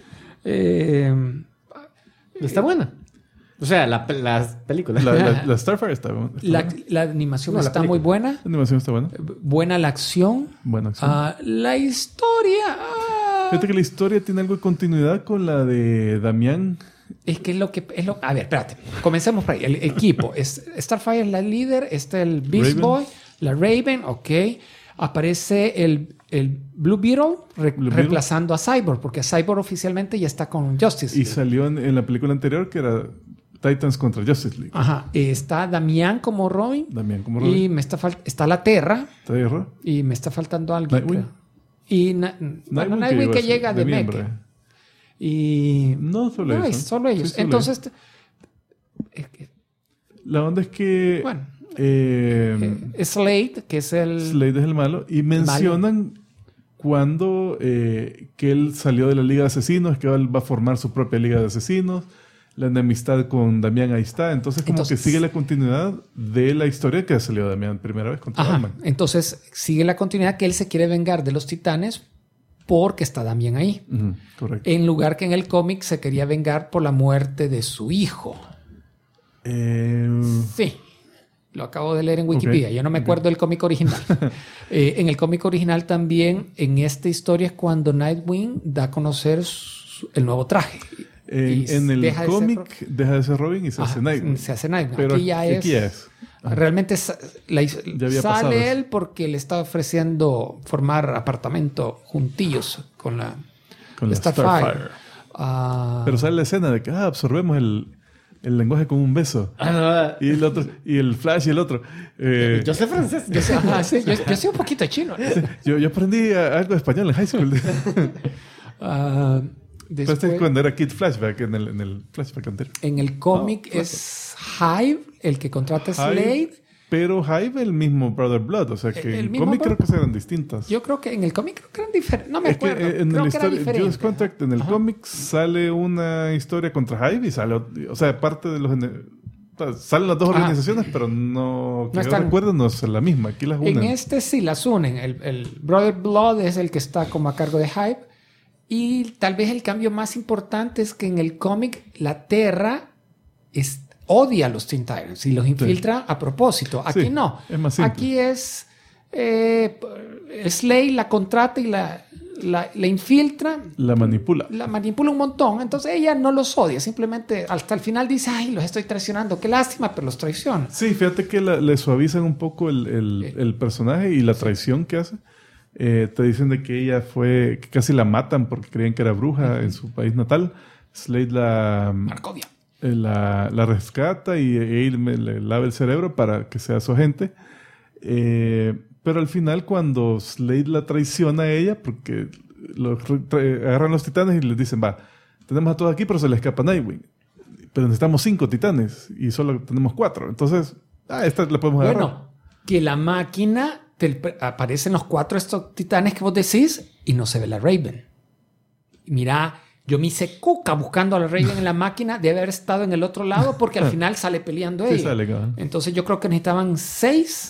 Speaker 3: Está buena. O sea, las películas.
Speaker 2: La Starfire está buena.
Speaker 4: La animación
Speaker 3: No, la
Speaker 4: está
Speaker 3: película.
Speaker 4: muy buena.
Speaker 2: La animación está buena.
Speaker 4: Buena la acción.
Speaker 2: Buena acción.
Speaker 4: La historia.
Speaker 2: Fíjate que la historia tiene algo de continuidad con la de Damián.
Speaker 4: Es que a ver, espérate. Comencemos por ahí. El equipo. Starfire es la líder. Está el Beast
Speaker 2: Raven.
Speaker 4: Boy. La Raven. Ok. Aparece el Blue Beetle
Speaker 2: Beetle.
Speaker 4: reemplazando a Cyborg. Porque Cyborg oficialmente ya está con Justice
Speaker 2: Y
Speaker 4: League.
Speaker 2: salió en la película anterior que era Titans contra Justice League.
Speaker 4: Ajá. Está Damián como Robin.
Speaker 2: Damián como
Speaker 4: Y
Speaker 2: Robin.
Speaker 4: está la Terra.
Speaker 2: Tierra.
Speaker 4: Y me está faltando alguien.
Speaker 2: Nightwing.
Speaker 4: creo. Y Nightwing que llega de
Speaker 2: miembro.
Speaker 4: Mech. Y
Speaker 2: No, solo
Speaker 4: no,
Speaker 2: ellos.
Speaker 4: es solo ellos.
Speaker 2: Sí, solo
Speaker 4: Entonces,
Speaker 2: La onda es que
Speaker 4: bueno,
Speaker 2: eh,
Speaker 4: Slade, que es el...
Speaker 2: Slade es el malo y mencionan cuando que él salió de la Liga de Asesinos, que él va a formar su propia Liga de Asesinos, la enemistad con Damián ahí está, entonces como
Speaker 4: Entonces-
Speaker 2: que sigue la continuidad de la historia que salió Damián primera vez contra
Speaker 4: Ajá.
Speaker 2: Batman.
Speaker 4: Entonces, sigue la continuidad que él se quiere vengar de los titanes porque está Damián ahí.
Speaker 2: Ujú, correcto.
Speaker 4: En lugar que en el cómic se quería vengar por la muerte de su hijo. Sí. Lo acabo de leer en Wikipedia.
Speaker 2: Ok.
Speaker 4: Yo no me acuerdo del cómic original. En el cómic original también, en esta historia es cuando Nightwing da a conocer el nuevo traje. Y
Speaker 2: En el
Speaker 4: deja de ser
Speaker 2: cómic deja de ser Robin y se
Speaker 4: Ajá,
Speaker 2: hace Nightwing.
Speaker 4: se hace Nightwing.
Speaker 2: Pero
Speaker 4: Aquí ya es.
Speaker 2: Ajá.
Speaker 4: Realmente
Speaker 2: había pasado
Speaker 4: sale
Speaker 2: eso.
Speaker 4: él porque le está ofreciendo formar apartamento juntillos con la Starfire.
Speaker 2: Pero sale la escena de que absorbemos el lenguaje con un beso. Y el otro, y el Flash y el otro.
Speaker 3: Yo sé francés.
Speaker 4: Ajá, sí, yo sé un poquito chino.
Speaker 2: Yo aprendí algo de español en high school. Pero este
Speaker 4: Después,
Speaker 2: es cuando era Kid Flashback, en el flashback anterior.
Speaker 4: en el cómic es Hive el que contrata a Slade.
Speaker 2: Hive, pero Hive el mismo Brother Blood. O sea que
Speaker 4: El
Speaker 2: en
Speaker 4: mismo
Speaker 2: cómic creo
Speaker 4: Brother-
Speaker 2: que eran distintas.
Speaker 4: Yo creo que en el cómic creo que eran diferentes. No me
Speaker 2: Es que
Speaker 4: acuerdo.
Speaker 2: en
Speaker 4: creo
Speaker 2: la
Speaker 4: que era
Speaker 2: historia
Speaker 4: diferente.
Speaker 2: Judas Contract, en el cómic sale una historia contra Hive y sale, o sea, parte de los... Salen las dos
Speaker 4: Ajá.
Speaker 2: organizaciones, pero no... Que
Speaker 4: No
Speaker 2: yo
Speaker 4: están-
Speaker 2: recuerdo no es la misma. Aquí las unen.
Speaker 4: En este sí las unen. El Brother Blood es el que está como a cargo de Hype. Y tal vez el cambio más importante es que en el cómic la Terra odia a los Teen Titans y los infiltra a propósito. Aquí
Speaker 2: Sí,
Speaker 4: no.
Speaker 2: es más simple.
Speaker 4: Aquí es Slade la contrata y la infiltra.
Speaker 2: La manipula.
Speaker 4: La manipula un montón. Entonces ella no los odia. Simplemente hasta el final dice, ay, los estoy traicionando. Qué lástima, pero los traiciona.
Speaker 2: Sí, fíjate que le suavizan un poco el personaje y la traición que hace. Te dicen de que ella que casi la matan porque creían que era bruja en su país natal. Slade
Speaker 4: Markovia.
Speaker 2: la rescata y él le lava el cerebro para que sea su agente. Pero al final cuando Slade la traiciona a ella, porque agarran los titanes y les dicen, va, tenemos a todos aquí, pero se le escapa Nightwing. pero necesitamos 5 titanes y solo tenemos 4. Entonces, esta la podemos agarrar.
Speaker 4: Bueno, que la máquina, aparecen los 4 estos titanes que vos decís y no se ve la Raven. Mira, yo me hice cuca buscando a la Raven en la máquina de haber estado en el otro lado porque al final sale peleando
Speaker 2: Sí,
Speaker 4: ella.
Speaker 2: sale, cabrón.
Speaker 4: Entonces yo creo que necesitaban 6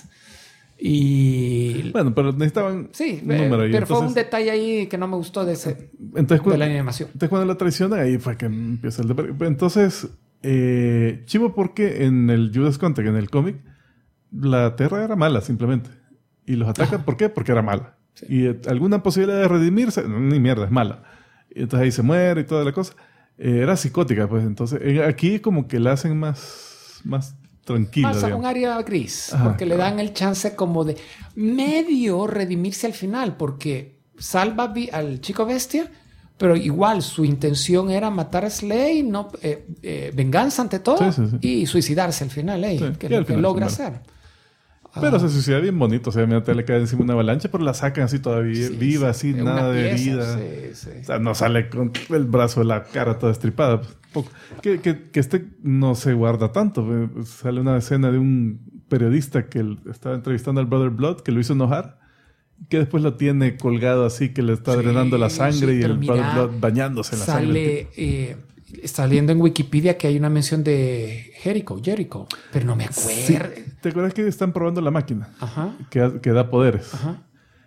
Speaker 4: y...
Speaker 2: Bueno, pero necesitaban
Speaker 4: Sí,
Speaker 2: un número ahí.
Speaker 4: pero fue
Speaker 2: Entonces,
Speaker 4: un detalle ahí que no me gustó de
Speaker 2: entonces,
Speaker 4: la animación.
Speaker 2: Entonces cuando la traicionan, ahí fue que empieza el... Entonces, chivo porque en el Judas Contract, en el cómic, la Tierra era mala simplemente. Y los atacan, ¿por qué? Porque era mala. Sí. Y alguna posibilidad de redimirse, ni mierda, es mala. Y entonces ahí se muere y toda la cosa. Era psicótica, pues. Entonces, aquí como que la hacen más tranquila.
Speaker 4: Más a
Speaker 2: digamos.
Speaker 4: un área gris.
Speaker 2: Ajá,
Speaker 4: porque le dan el chance como de medio redimirse al final. Porque salva al chico bestia, pero igual su intención era matar a Slade, no, venganza ante todo,
Speaker 2: Sí.
Speaker 4: y suicidarse al final, que es lo que logra hacer.
Speaker 2: Pero se suicida bien bonito. O sea, mira, le cae encima una avalancha, pero la sacan así todavía viva, así, nada de herida.
Speaker 4: Sí.
Speaker 2: O sea, no sale con el brazo de la cara toda estripada. Que no se guarda tanto. Sale una escena de un periodista que estaba entrevistando al Brother Blood, que lo hizo enojar, que después lo tiene colgado así, que le está drenando la sangre y el Brother Blood bañándose en la sangre.
Speaker 4: Está leyendo en Wikipedia que hay una mención de Jericho, pero no me acuerdo.
Speaker 2: Sí. ¿Te acuerdas que están probando la máquina?
Speaker 4: Ajá.
Speaker 2: Que da poderes.
Speaker 4: Ajá.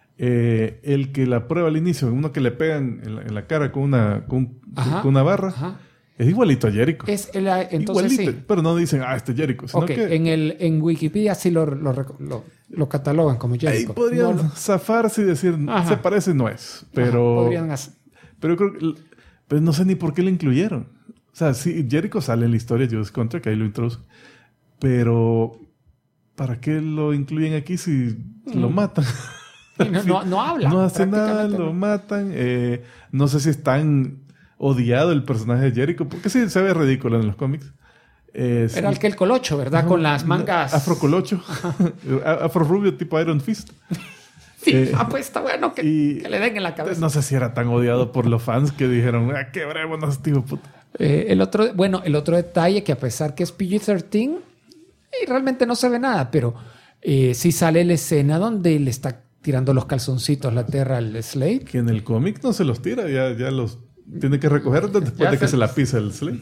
Speaker 2: El que la prueba al inicio, uno que le pegan en la cara con una barra,
Speaker 4: Ajá.
Speaker 2: es igualito a Jericho.
Speaker 4: Entonces
Speaker 2: igualito,
Speaker 4: sí.
Speaker 2: pero no dicen, este es Jericho. Sino
Speaker 4: Ok,
Speaker 2: que
Speaker 4: en Wikipedia sí lo catalogan como
Speaker 2: ahí
Speaker 4: Jericho.
Speaker 2: podrían zafarse y decir,
Speaker 4: Ajá.
Speaker 2: se parece, no es. Pero,
Speaker 4: podrían hacer.
Speaker 2: pero creo que, pero no sé ni por qué lo incluyeron. O sea, sí, Jericho sale en la historia de Judas Contract, que ahí lo introducen. Pero, ¿para qué lo incluyen aquí si lo matan?
Speaker 4: No habla.
Speaker 2: No hace nada,
Speaker 4: prácticamente
Speaker 2: lo
Speaker 4: no.
Speaker 2: matan. No sé si es tan odiado el personaje de Jericho, porque sí se ve ridículo en los cómics.
Speaker 4: Era el colocho, ¿verdad? Con las mangas.
Speaker 2: Afrocolocho. Afro-rubio tipo Iron Fist.
Speaker 4: Sí, pues está bueno que le den en la cabeza.
Speaker 2: No sé si era tan odiado por los fans que dijeron, quebrémonos, tío puto.
Speaker 4: El otro detalle que a pesar que es PG-13, y realmente no se ve nada, pero sí sale la escena donde le está tirando los calzoncitos la Tierra al Slade.
Speaker 2: Que en el cómic no se los tira, ya los tiene que recoger después de que se la pisa el Slade.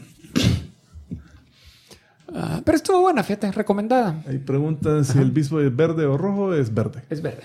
Speaker 4: Pero estuvo buena, fíjate, recomendada.
Speaker 2: Ahí preguntan si el Beast Boy es verde o rojo. Es verde.
Speaker 4: Es verde.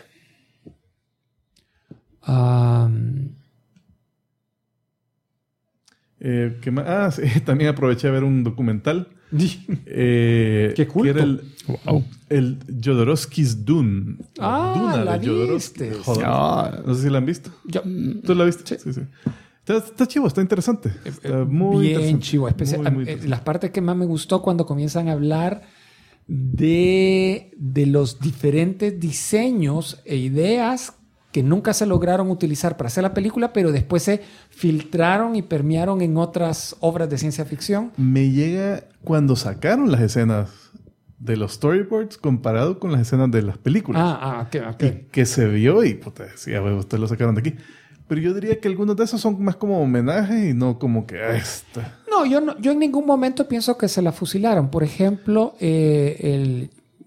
Speaker 2: ¿Qué más? Sí, también aproveché a ver un documental.
Speaker 4: Qué culto.
Speaker 2: Que era el Jodorowsky's Dune. Duna
Speaker 4: la
Speaker 2: de Jodorowsky.
Speaker 4: viste.
Speaker 2: Joder. No sé si la han visto. ¿Tú la viste? Sí. Está chivo, está interesante. Está muy
Speaker 4: bien
Speaker 2: interesante.
Speaker 4: chivo.
Speaker 2: Muy interesante.
Speaker 4: Las partes que más me gustó cuando comienzan a hablar de los diferentes diseños e ideas que nunca se lograron utilizar para hacer la película, pero después se filtraron y permearon en otras obras de ciencia ficción.
Speaker 2: Me llega cuando sacaron las escenas de los storyboards comparado con las escenas de las películas.
Speaker 4: Ok.
Speaker 2: Y que se vio y puta, decía, ustedes lo sacaron de aquí. Pero yo diría que algunos de esos son más como homenajes y no como que esta.
Speaker 4: No, yo en ningún momento pienso que se la fusilaron. Por ejemplo, el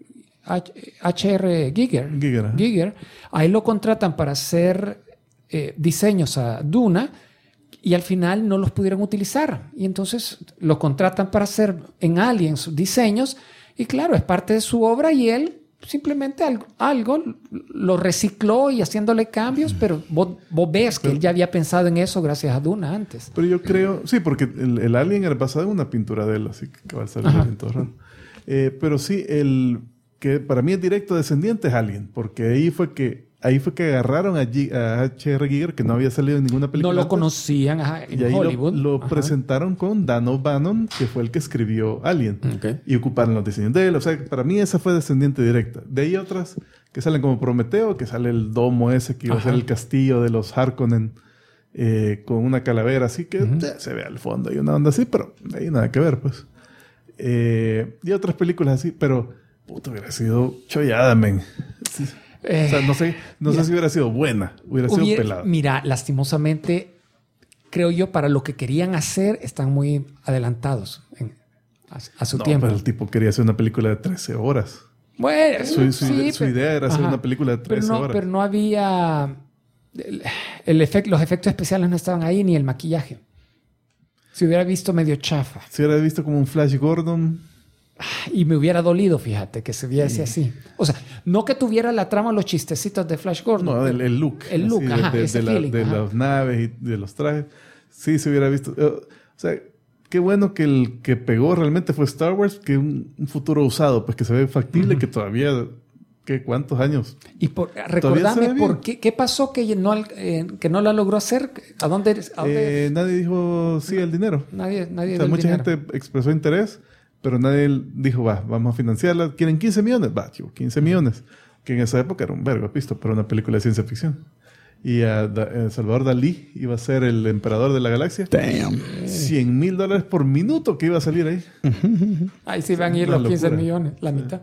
Speaker 4: H.R. Giger, ahí lo contratan para hacer diseños a Duna y al final no los pudieron utilizar. Y entonces lo contratan para hacer en Aliens diseños y claro, es parte de su obra y él simplemente algo lo recicló y haciéndole cambios, pero vos ves que él ya había pensado en eso gracias a Duna antes.
Speaker 2: Pero yo creo, sí, porque el Alien era basado en una pintura de él, así que va a ser bien todo raro. Pero sí, que para mí es directo descendiente es Alien, porque ahí fue que agarraron a H.R. Giger, que no había salido en ninguna película.
Speaker 4: No lo
Speaker 2: antes,
Speaker 4: conocían
Speaker 2: y
Speaker 4: en
Speaker 2: ahí
Speaker 4: Hollywood.
Speaker 2: lo presentaron con Dan O'Bannon, que fue el que escribió Alien.
Speaker 4: Okay.
Speaker 2: Y ocuparon los diseños de él. O sea, para mí esa fue descendiente directa. De ahí otras que salen como Prometeo, que sale el domo ese que iba a ser el castillo de los Harkonnen con una calavera así que se ve al fondo y una onda así, pero de ahí nada que ver, pues. Y otras películas así, pero puto, hubiera sido chollada, men. Sí. O sea, no sé si hubiera sido buena, hubiera sido pelada.
Speaker 4: Mira, lastimosamente, creo yo, para lo que querían hacer, están muy adelantados. a su
Speaker 2: No,
Speaker 4: tiempo.
Speaker 2: pero el tipo quería hacer una película de 13 horas.
Speaker 4: Bueno,
Speaker 2: Su idea era hacer una película de 13 horas.
Speaker 4: Pero no había... los efectos especiales no estaban ahí, ni el maquillaje. Se hubiera visto medio chafa.
Speaker 2: Si hubiera visto como un Flash Gordon...
Speaker 4: Y me hubiera dolido, fíjate, que se viese así. O sea, no que tuviera la trama, los chistecitos de Flash Gordon.
Speaker 2: No, el look.
Speaker 4: El look,
Speaker 2: así,
Speaker 4: ajá, ese feeling,
Speaker 2: de
Speaker 4: ajá.
Speaker 2: las naves y de los trajes. Sí, se hubiera visto... o sea, qué bueno que el que pegó realmente fue Star Wars, que un futuro usado, pues que se ve factible, que todavía... ¿Cuántos años?
Speaker 4: Y recordame, ¿qué pasó que no la logró hacer? ¿A dónde?
Speaker 2: Nadie dijo sí al dinero.
Speaker 4: Nadie
Speaker 2: O sea,
Speaker 4: dio
Speaker 2: mucha
Speaker 4: dinero.
Speaker 2: gente expresó interés, pero nadie dijo, vamos a financiarla. ¿Quieren 15 millones? Va, chico, 15 millones. Que en esa época era un vergo, visto, para una película de ciencia ficción. Y Salvador Dalí iba a ser el emperador de la galaxia.
Speaker 7: Damn.
Speaker 2: $100,000 por minuto que iba a salir ahí.
Speaker 4: Ahí sí van a ir
Speaker 2: Una
Speaker 4: los 15
Speaker 2: locura.
Speaker 4: millones, la mitad.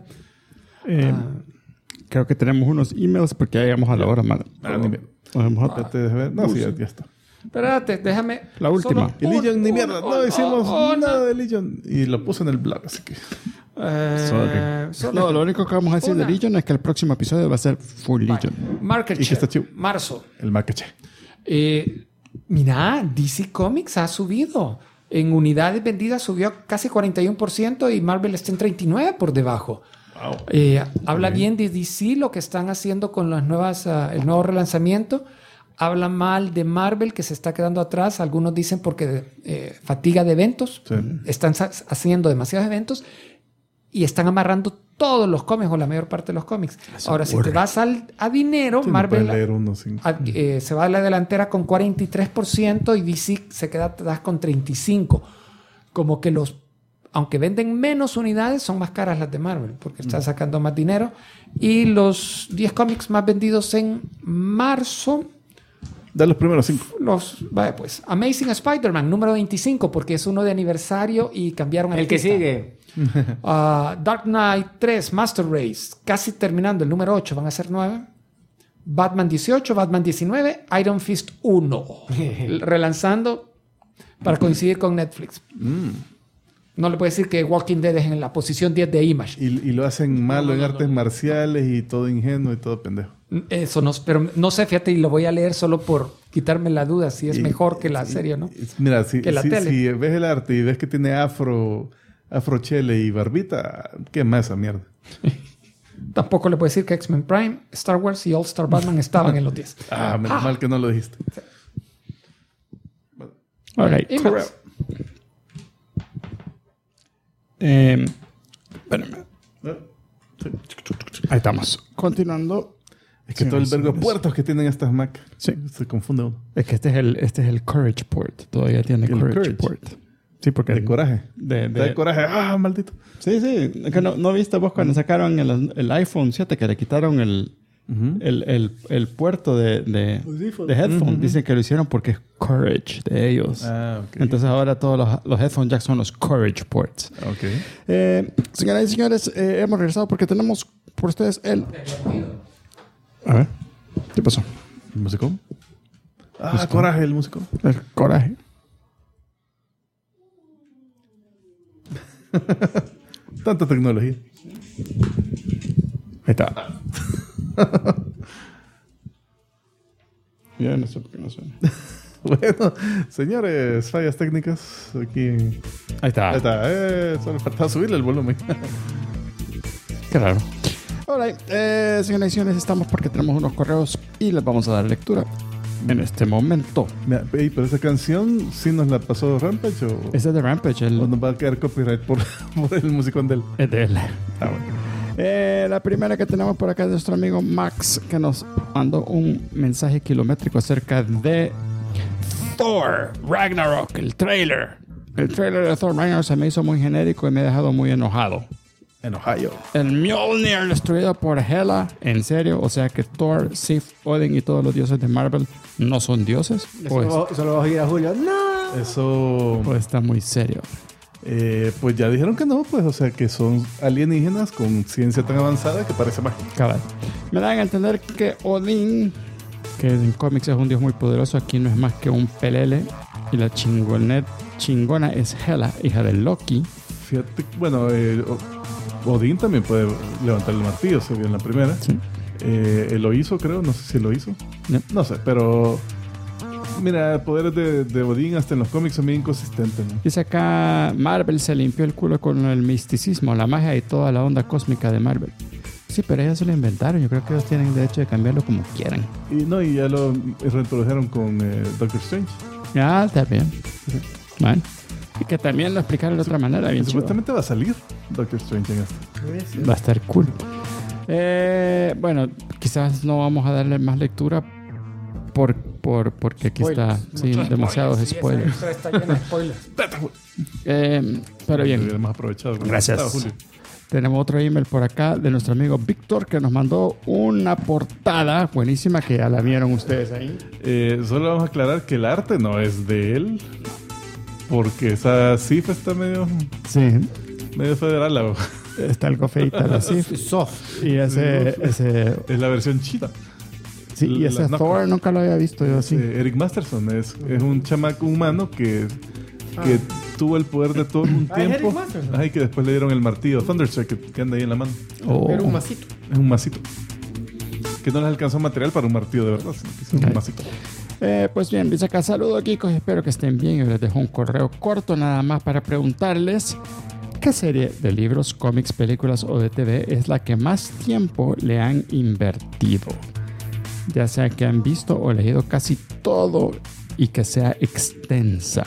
Speaker 7: Creo que tenemos unos emails porque ya llegamos a la hora, man.
Speaker 2: Ni me- Espérate, déjame ver. No, sí, ya está.
Speaker 4: Espérate, déjame...
Speaker 7: La última.
Speaker 2: Y Legion ni mierda. No hicimos nada de Legion. Y lo puse en el blog, así que...
Speaker 7: Sorry. No, lo único que vamos a decir de Legion es que el próximo episodio va a ser Full Legion.
Speaker 4: Market
Speaker 2: Y que
Speaker 4: share,
Speaker 2: está chivo.
Speaker 4: marzo.
Speaker 2: El maqueche.
Speaker 4: Mira, DC Comics ha subido. En unidades vendidas subió casi 41% y Marvel está en 39% por debajo.
Speaker 2: Wow.
Speaker 4: Habla bien de DC, lo que están haciendo con las nuevas, el nuevo relanzamiento. Habla mal de Marvel, que se está quedando atrás. Algunos dicen porque fatiga de eventos.
Speaker 2: Sí.
Speaker 4: Están haciendo demasiados eventos y están amarrando todos los cómics o la mayor parte de los cómics. Ahora, si te vas a dinero,
Speaker 2: Sí, no
Speaker 4: Marvel
Speaker 2: puedes leer uno sin...
Speaker 4: se va a la delantera con 43% y DC se queda atrás con 35%. Como que aunque venden menos unidades, son más caras las de Marvel porque están sacando más dinero. Y los 10 cómics más vendidos en marzo,
Speaker 2: Da los primeros 5.
Speaker 4: vaya pues, Amazing Spider-Man número 25 porque es uno de aniversario y cambiaron
Speaker 3: El que
Speaker 4: artista.
Speaker 3: sigue.
Speaker 4: Dark Knight 3 Master Race, casi terminando el número 8, van a ser 9. Batman 18, Batman 19, Iron Fist 1, relanzando para coincidir con Netflix. No le puedo decir que Walking Dead es en la posición 10 de Image.
Speaker 2: Y lo hacen malo en artes marciales y todo ingenuo y todo pendejo.
Speaker 4: Eso no, pero no sé, fíjate, y lo voy a leer solo por quitarme la duda si es
Speaker 2: Y-
Speaker 4: mejor que la serie, ¿no?
Speaker 2: Mira, si
Speaker 4: Que la tele.
Speaker 2: si ves el arte y ves que tiene afrochele y barbita, ¿qué más esa mierda?
Speaker 4: Tampoco le puedo decir que X-Men Prime, Star Wars y All Star Batman estaban en los 10.
Speaker 2: Menos mal que no lo dijiste.
Speaker 7: All right.
Speaker 4: Emails.
Speaker 7: Espérame. Ahí estamos. Continuando.
Speaker 2: Es que todo el vergo de puertos que tienen estas Mac.
Speaker 7: Sí.
Speaker 2: Se confunde uno.
Speaker 7: Es que este es el Courage Port. Todavía tiene
Speaker 2: El
Speaker 7: Courage,
Speaker 2: Courage.
Speaker 7: Port. Sí, porque...
Speaker 2: De coraje. De coraje. ¡Ah, maldito!
Speaker 7: Sí, sí. Es que no viste vos cuando sacaron el iPhone 7 que le quitaron el puerto de headphone. Dicen que lo hicieron porque es Courage de ellos.
Speaker 2: Ah, ok.
Speaker 7: Entonces ahora todos los headphone jacks son los Courage Ports.
Speaker 2: Ok.
Speaker 7: Señoras y señores, hemos regresado porque tenemos por ustedes el... A ver. ¿Qué pasó?
Speaker 2: ¿El músico? Coraje, el músico.
Speaker 7: El coraje.
Speaker 2: Tanta tecnología.
Speaker 7: Ahí está. Ya no sé por qué no suena.
Speaker 2: Bueno, señores, fallas técnicas. Aquí.
Speaker 7: Ahí está.
Speaker 2: Ahí está. Solo faltaba subirle el volumen.
Speaker 7: Qué raro. Alright, señoras y señores, estamos porque tenemos unos correos y les vamos a dar lectura en este momento.
Speaker 2: Mira, pero esa canción sí nos la pasó Rampage o
Speaker 7: Ese es de Rampage,
Speaker 2: o nos va a quedar copyright por el musicón de él.
Speaker 7: es de él.
Speaker 2: Ah, bueno.
Speaker 7: La primera que tenemos por acá es nuestro amigo Max, que nos mandó un mensaje kilométrico acerca de Thor Ragnarok, el trailer. El trailer de Thor Ragnarok se me hizo muy genérico y me ha dejado muy enojado.
Speaker 2: En Ohio.
Speaker 7: El Mjolnir destruido por Hela. ¿En serio? O sea que Thor, Sif, Odin y todos los dioses de Marvel no son dioses.
Speaker 3: Solo vas a ir a Julio. ¡No!
Speaker 2: Eso.
Speaker 7: O está muy serio.
Speaker 2: Pues ya dijeron que no, pues, o sea, que son alienígenas con ciencia tan avanzada que parece mágica.
Speaker 7: Cabal. Me dan a entender que Odín, que en cómics es un dios muy poderoso, aquí no es más que un pelele. Y la chingona es Hela, hija de Loki.
Speaker 2: Fíjate, bueno, Odín también puede levantar el martillo, se vio en la primera.
Speaker 7: Sí.
Speaker 2: Él lo hizo, creo, no sé si lo hizo.
Speaker 7: No.
Speaker 2: No sé, pero mira, poderes de Odín hasta en los cómics son bien inconsistentes, ¿no?
Speaker 1: Dice acá, Marvel se limpió el culo con el misticismo, la magia y toda la onda cósmica de Marvel. Sí, pero ellos se lo inventaron. Yo creo que ellos tienen derecho de cambiarlo como quieran.
Speaker 2: Y ya lo reintrodujeron con Doctor Strange.
Speaker 1: Ah, está bien. Bueno. Y que también lo explicaron de otra manera. Bien chido.
Speaker 2: Supuestamente va a salir Doctor Strange en esto.
Speaker 1: Va a estar cool. Bueno, quizás no vamos a darle más lectura porque aquí está demasiados spoilers.
Speaker 4: Está lleno de spoilers.
Speaker 1: Pero bien.
Speaker 2: Hubiéramos aprovechado.
Speaker 1: Gracias.
Speaker 2: Julio.
Speaker 1: Tenemos otro email por acá de nuestro amigo Víctor que nos mandó una portada buenísima que ya la vieron ustedes ahí.
Speaker 2: Solo vamos a aclarar que el arte no es de él, porque esa cifra está medio federal. ¿O?
Speaker 1: Está algo feita la cifra.
Speaker 3: Soft.
Speaker 1: Y ese
Speaker 2: Es la versión china.
Speaker 1: sí, y ese Thor nunca lo había visto yo así.
Speaker 2: Eric Masterson es un chamaco humano que tuvo el poder de todo un
Speaker 3: ¿es
Speaker 2: tiempo.
Speaker 3: Eric Masterson?
Speaker 2: Ay, que después le dieron el martillo Thunderstrike que anda ahí en la mano.
Speaker 3: Era un masito.
Speaker 2: Es un masito. Que no les alcanzó material para un martillo de verdad, sino que es un masito.
Speaker 1: Pues bien, dice acá, saludos geekos, espero que estén bien. Y les dejo un correo corto nada más para preguntarles ¿qué serie de libros, cómics, películas o de TV es la que más tiempo le han invertido? Ya sea que han visto o leído casi todo y que sea extensa.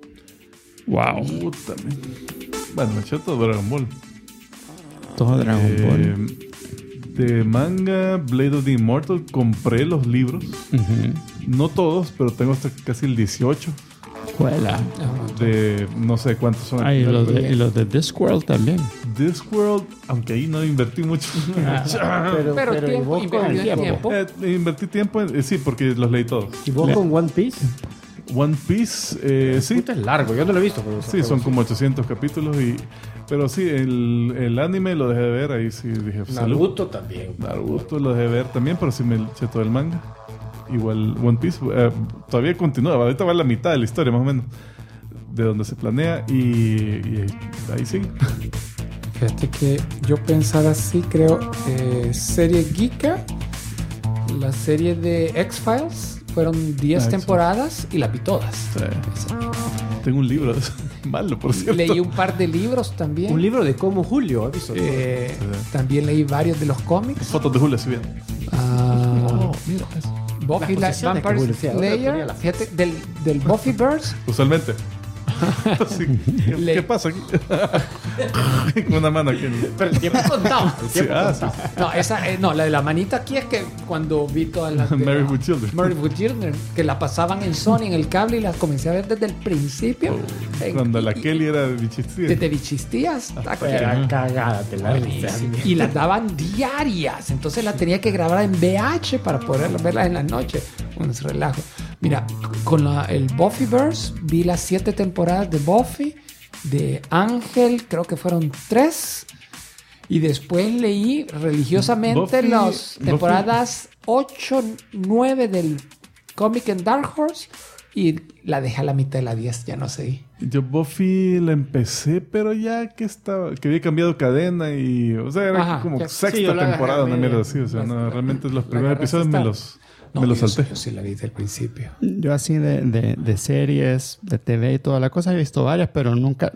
Speaker 1: Wow.
Speaker 2: Puta, man. Bueno, me echó todo Dragon Ball.
Speaker 1: Todo Dragon Ball.
Speaker 2: De manga, Blade of the Immortal, compré los libros.
Speaker 1: Ujú.
Speaker 2: No todos, pero tengo hasta casi el 18.
Speaker 1: Juela.
Speaker 2: De no sé cuántos son.
Speaker 1: Ah, y los de Discworld también.
Speaker 2: Discworld, aunque ahí no invertí mucho.
Speaker 4: Pero tiempo,
Speaker 3: ¿y vos con
Speaker 4: invertido tiempo.
Speaker 2: Invertí tiempo, sí, porque los leí todos.
Speaker 3: ¿Y vos con One Piece?
Speaker 2: One Piece, sí.
Speaker 3: Puta, es largo, yo no lo he visto. Pero
Speaker 2: Sí, son como 800 capítulos. Pero sí, el anime lo dejé de ver. Ahí sí dije, salud.
Speaker 3: Naruto también.
Speaker 2: Naruto lo dejé de ver también, pero sí me eché todo el manga. Igual One Piece todavía continúa. Ahorita va a la mitad de la historia, más o menos, de donde se planea. Y ahí sí.
Speaker 4: Fíjate que yo pensar así, creo, serie Geeka, la serie de X-Files, fueron 10 temporadas y las vi todas.
Speaker 2: Tengo un libro malo, por cierto.
Speaker 4: Leí un par de libros también.
Speaker 3: Un libro de cómo Julio, ¿has visto?
Speaker 4: También leí varios de los cómics.
Speaker 2: Fotos de Julio, si bien.
Speaker 1: Mira,
Speaker 4: Buffy
Speaker 3: Las
Speaker 4: la
Speaker 3: posiciones que
Speaker 4: Vampire
Speaker 3: Julio hacía, ahora ponía
Speaker 4: Slayer,
Speaker 3: la-
Speaker 4: fíjate, del Buffyverse.
Speaker 2: Usualmente. Sí. ¿Qué pasa aquí? Con una mano aquí.
Speaker 3: Pero el tiempo contado. El
Speaker 2: Sí,
Speaker 3: tiempo
Speaker 2: sí.
Speaker 3: contado.
Speaker 4: No, no, la de la manita aquí es que cuando vi todas las de
Speaker 2: Married with Children.
Speaker 4: Married with Children, que la pasaban en Sony, en el cable, y las comencé a ver desde el principio.
Speaker 2: Cuando la Kelly era bichistía.
Speaker 4: Desde Bichistías.
Speaker 3: Era cagada, te la
Speaker 4: Y las daban diarias. Entonces las tenía que grabar en VH para poder verlas en la noche. Un relajo. Mira, con el Buffyverse vi las 7 temporadas de Buffy, de Ángel, creo que fueron 3. Y después leí religiosamente las temporadas 8, 9 del Comic en Dark Horse. Y la dejé a la mitad de la 10, ya no sé.
Speaker 2: Yo Buffy la empecé, pero ya que había cambiado cadena y... O sea, era
Speaker 4: Ajá,
Speaker 2: como
Speaker 4: ya-
Speaker 2: sexta
Speaker 3: sí, yo la
Speaker 2: temporada,
Speaker 3: agarré,
Speaker 2: una mierda así. O sea, no, realmente los primeros episodios me los salté.
Speaker 4: Yo sí la vi desde el principio.
Speaker 1: yo así de series, de TV y toda la cosa he visto varias, pero nunca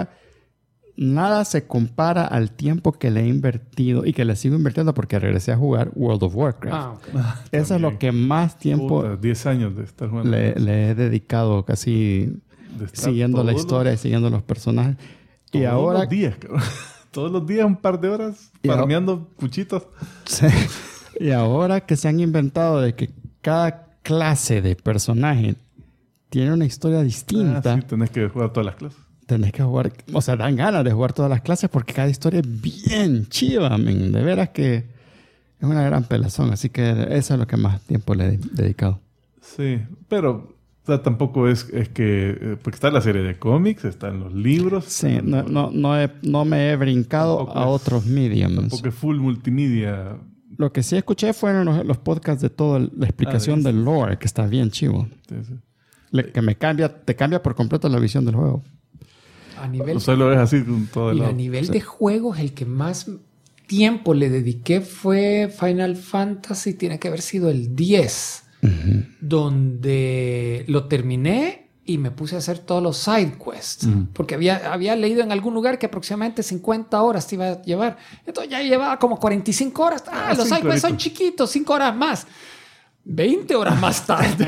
Speaker 1: nada se compara al tiempo que le he invertido y que le sigo invirtiendo porque regresé a jugar World of Warcraft.
Speaker 4: Ok.
Speaker 1: Eso es lo que más tiempo
Speaker 2: Puta, 10 años de estar jugando.
Speaker 1: le he dedicado casi
Speaker 2: De estar
Speaker 1: siguiendo la
Speaker 2: todos
Speaker 1: historia y siguiendo los personajes. Y
Speaker 2: Todos
Speaker 1: ahora...
Speaker 2: los días, cabrón. Todos los días un par de horas
Speaker 1: Y ahora-
Speaker 2: farmeando cuchitos.
Speaker 1: Sí. Y ahora que se han inventado de que cada clase de personaje tiene una historia distinta,
Speaker 2: Sí, tenés que jugar todas las clases.
Speaker 1: tenés que jugar, o sea, dan ganas de jugar todas las clases porque cada historia es bien chiva, men. De veras que es una gran pelazón. Así que eso es lo que más tiempo le he dedicado.
Speaker 2: Sí, pero o sea, tampoco es que... porque está la serie de cómics, están los libros.
Speaker 1: Sí, no me he brincado
Speaker 2: Tampoco
Speaker 1: a
Speaker 2: es-
Speaker 1: otros mediums.
Speaker 2: Tampoco es full multimedia.
Speaker 1: Lo que sí escuché fueron los podcasts de toda la explicación del lore, que está bien chivo.
Speaker 2: Sí, sí.
Speaker 1: Que te cambia por completo la visión del juego.
Speaker 4: A nivel,
Speaker 2: O sea, lo ves así con todo el
Speaker 4: y a
Speaker 2: lado.
Speaker 4: nivel de juegos, el que más tiempo le dediqué fue Final Fantasy, tiene que haber sido el 10, donde lo terminé y me puse a hacer todos los side quests, porque había leído en algún lugar que aproximadamente 50 horas te iba a llevar. Entonces ya llevaba como 45 horas. Los side quests son chiquitos, 5 horas más. 20 horas más tarde.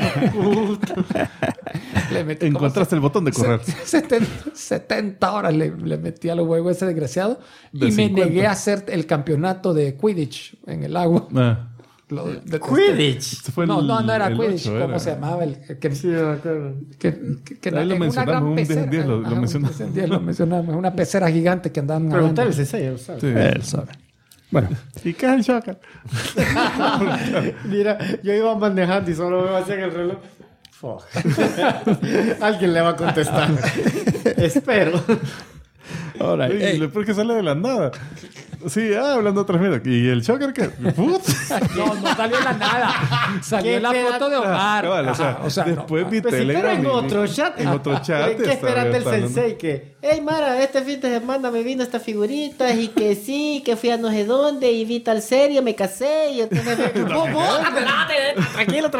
Speaker 4: Le metí como
Speaker 2: Encontraste el botón de correr.
Speaker 4: 70 horas le metí a los huevos ese desgraciado
Speaker 2: De
Speaker 4: y
Speaker 2: 50.
Speaker 4: me negué a hacer el campeonato de Quidditch en el agua.
Speaker 2: Ah,
Speaker 4: Lo detesté.
Speaker 3: Quidditch.
Speaker 2: ese fue
Speaker 4: No era
Speaker 2: el
Speaker 4: Quidditch.
Speaker 2: 8,
Speaker 4: ¿Cómo
Speaker 2: era.
Speaker 4: se llamaba?
Speaker 3: Sí, me acuerdo.
Speaker 4: Que
Speaker 2: Ahí lo
Speaker 4: en una
Speaker 2: mencionamos,
Speaker 4: gran
Speaker 2: un 10 en
Speaker 4: pecera.
Speaker 2: 10 lo
Speaker 4: Ajá,
Speaker 2: mencionamos.
Speaker 4: un 10 en 10 lo mencionamos. Una pecera gigante que andaban
Speaker 3: Preguntarle
Speaker 4: nadando.
Speaker 3: al sensei, él sabe.
Speaker 2: Sí.
Speaker 7: Él sabe. Bueno, ¿y qué es el Shocker?
Speaker 3: Mira, yo iba manejando y solo veo así en el reloj. Fuck. Alguien le va a contestar. Espero.
Speaker 7: Ahora,
Speaker 2: Y lo peor que sale de la nada. Sí, hablando otras mierdas. ¿Y el Shocker qué? Put.
Speaker 4: No salió la nada. Salió
Speaker 3: ¿Qué
Speaker 4: la
Speaker 3: espera?
Speaker 4: foto de Omar.
Speaker 2: Cabal,
Speaker 4: Ajá,
Speaker 2: después
Speaker 4: no.
Speaker 2: vi
Speaker 3: Pues sí, pero
Speaker 2: Telegram.
Speaker 3: en
Speaker 2: y-
Speaker 3: otro chat.
Speaker 2: En otro chat.
Speaker 3: ¿Qué
Speaker 2: estaba
Speaker 3: esperaste el
Speaker 2: hablando.
Speaker 3: sensei? Que, hey Mara, este fin de semana me vino estas figuritas y que sí, que fui a no sé dónde y vi tal serie, me casé y entonces... Tranquilo.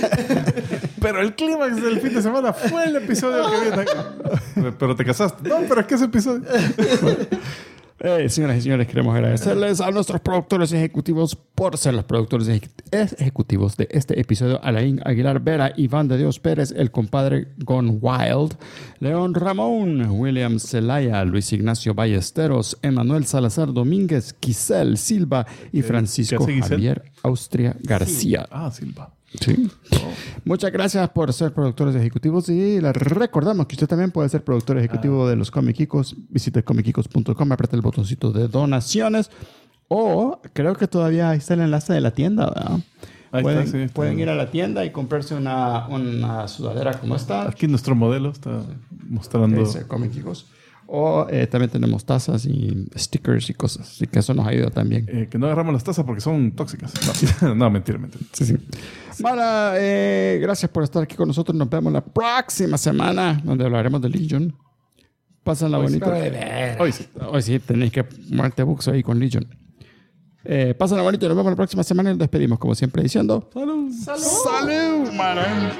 Speaker 2: Pero el clímax del fin de semana fue el episodio que vi. Pero te casaste. No, pero es que ese episodio.
Speaker 7: Señoras y señores, queremos agradecerles a nuestros productores ejecutivos por ser los productores ejecutivos de este episodio. Alain Aguilar Vera, Iván de Dios Pérez, el compadre Gone Wild, León Ramón, William Zelaya, Luis Ignacio Ballesteros, Emanuel Salazar Domínguez, Giselle Silva y Francisco
Speaker 2: ¿qué hace Giselle?
Speaker 7: Javier Austria García.
Speaker 2: Ah, Silva.
Speaker 7: Sí. Muchas gracias por ser productores ejecutivos y les recordamos que usted también puede ser productor ejecutivo de los Comicicos. Visite comicicos.com, apriete el botoncito de donaciones o creo que todavía ahí está el enlace de la tienda, ¿verdad?
Speaker 2: Ahí
Speaker 7: Pueden,
Speaker 2: está, sí, está.
Speaker 7: pueden ir a la tienda y comprarse una sudadera como esta.
Speaker 2: Aquí nuestro modelo está mostrando.
Speaker 7: Dice Comicicos. O también tenemos tazas y stickers y cosas. Así que eso nos ayuda también.
Speaker 2: Que no agarramos las tazas porque son tóxicas. No, no, mentira.
Speaker 7: Sí, sí. Mara, gracias por estar aquí con nosotros. Nos vemos la próxima semana donde hablaremos de Legion. Pásenla bonito.
Speaker 4: Pero de ver.
Speaker 7: Hoy sí, tenéis que ponerte buxo ahí con Legion. Pásenla bonito. Nos vemos la próxima semana y nos despedimos como siempre diciendo... ¡Salud! ¡Salud, Mara!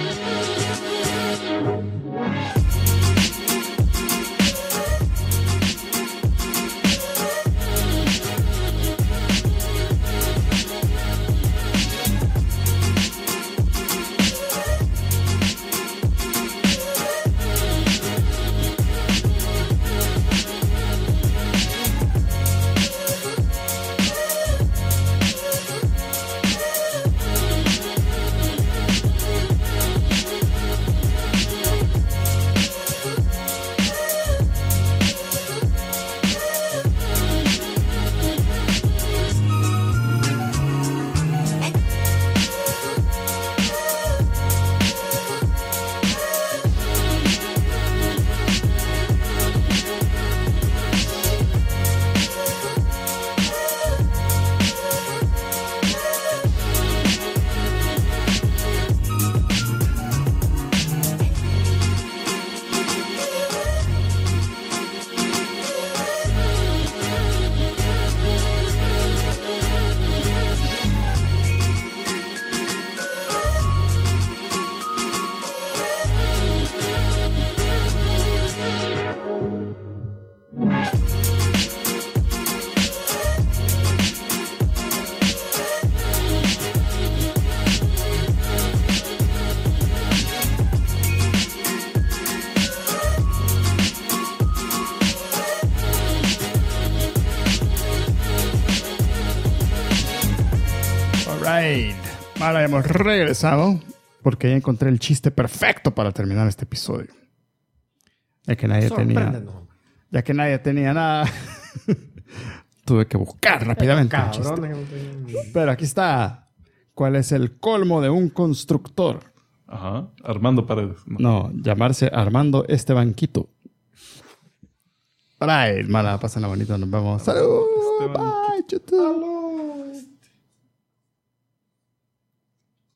Speaker 7: Alright. Ahora hemos regresado porque ya encontré el chiste perfecto para terminar este episodio. Ya que nadie tenía nada. Tuve que buscar rápidamente el chiste. Pero aquí está. ¿Cuál es el colmo de un constructor?
Speaker 2: Ajá. Armando Paredes.
Speaker 7: No, llamarse Armando Estebanquito. Alright, mala, pásenla bonito. Nos vemos. Salud.
Speaker 2: Esteban.
Speaker 7: Bye, YouTube.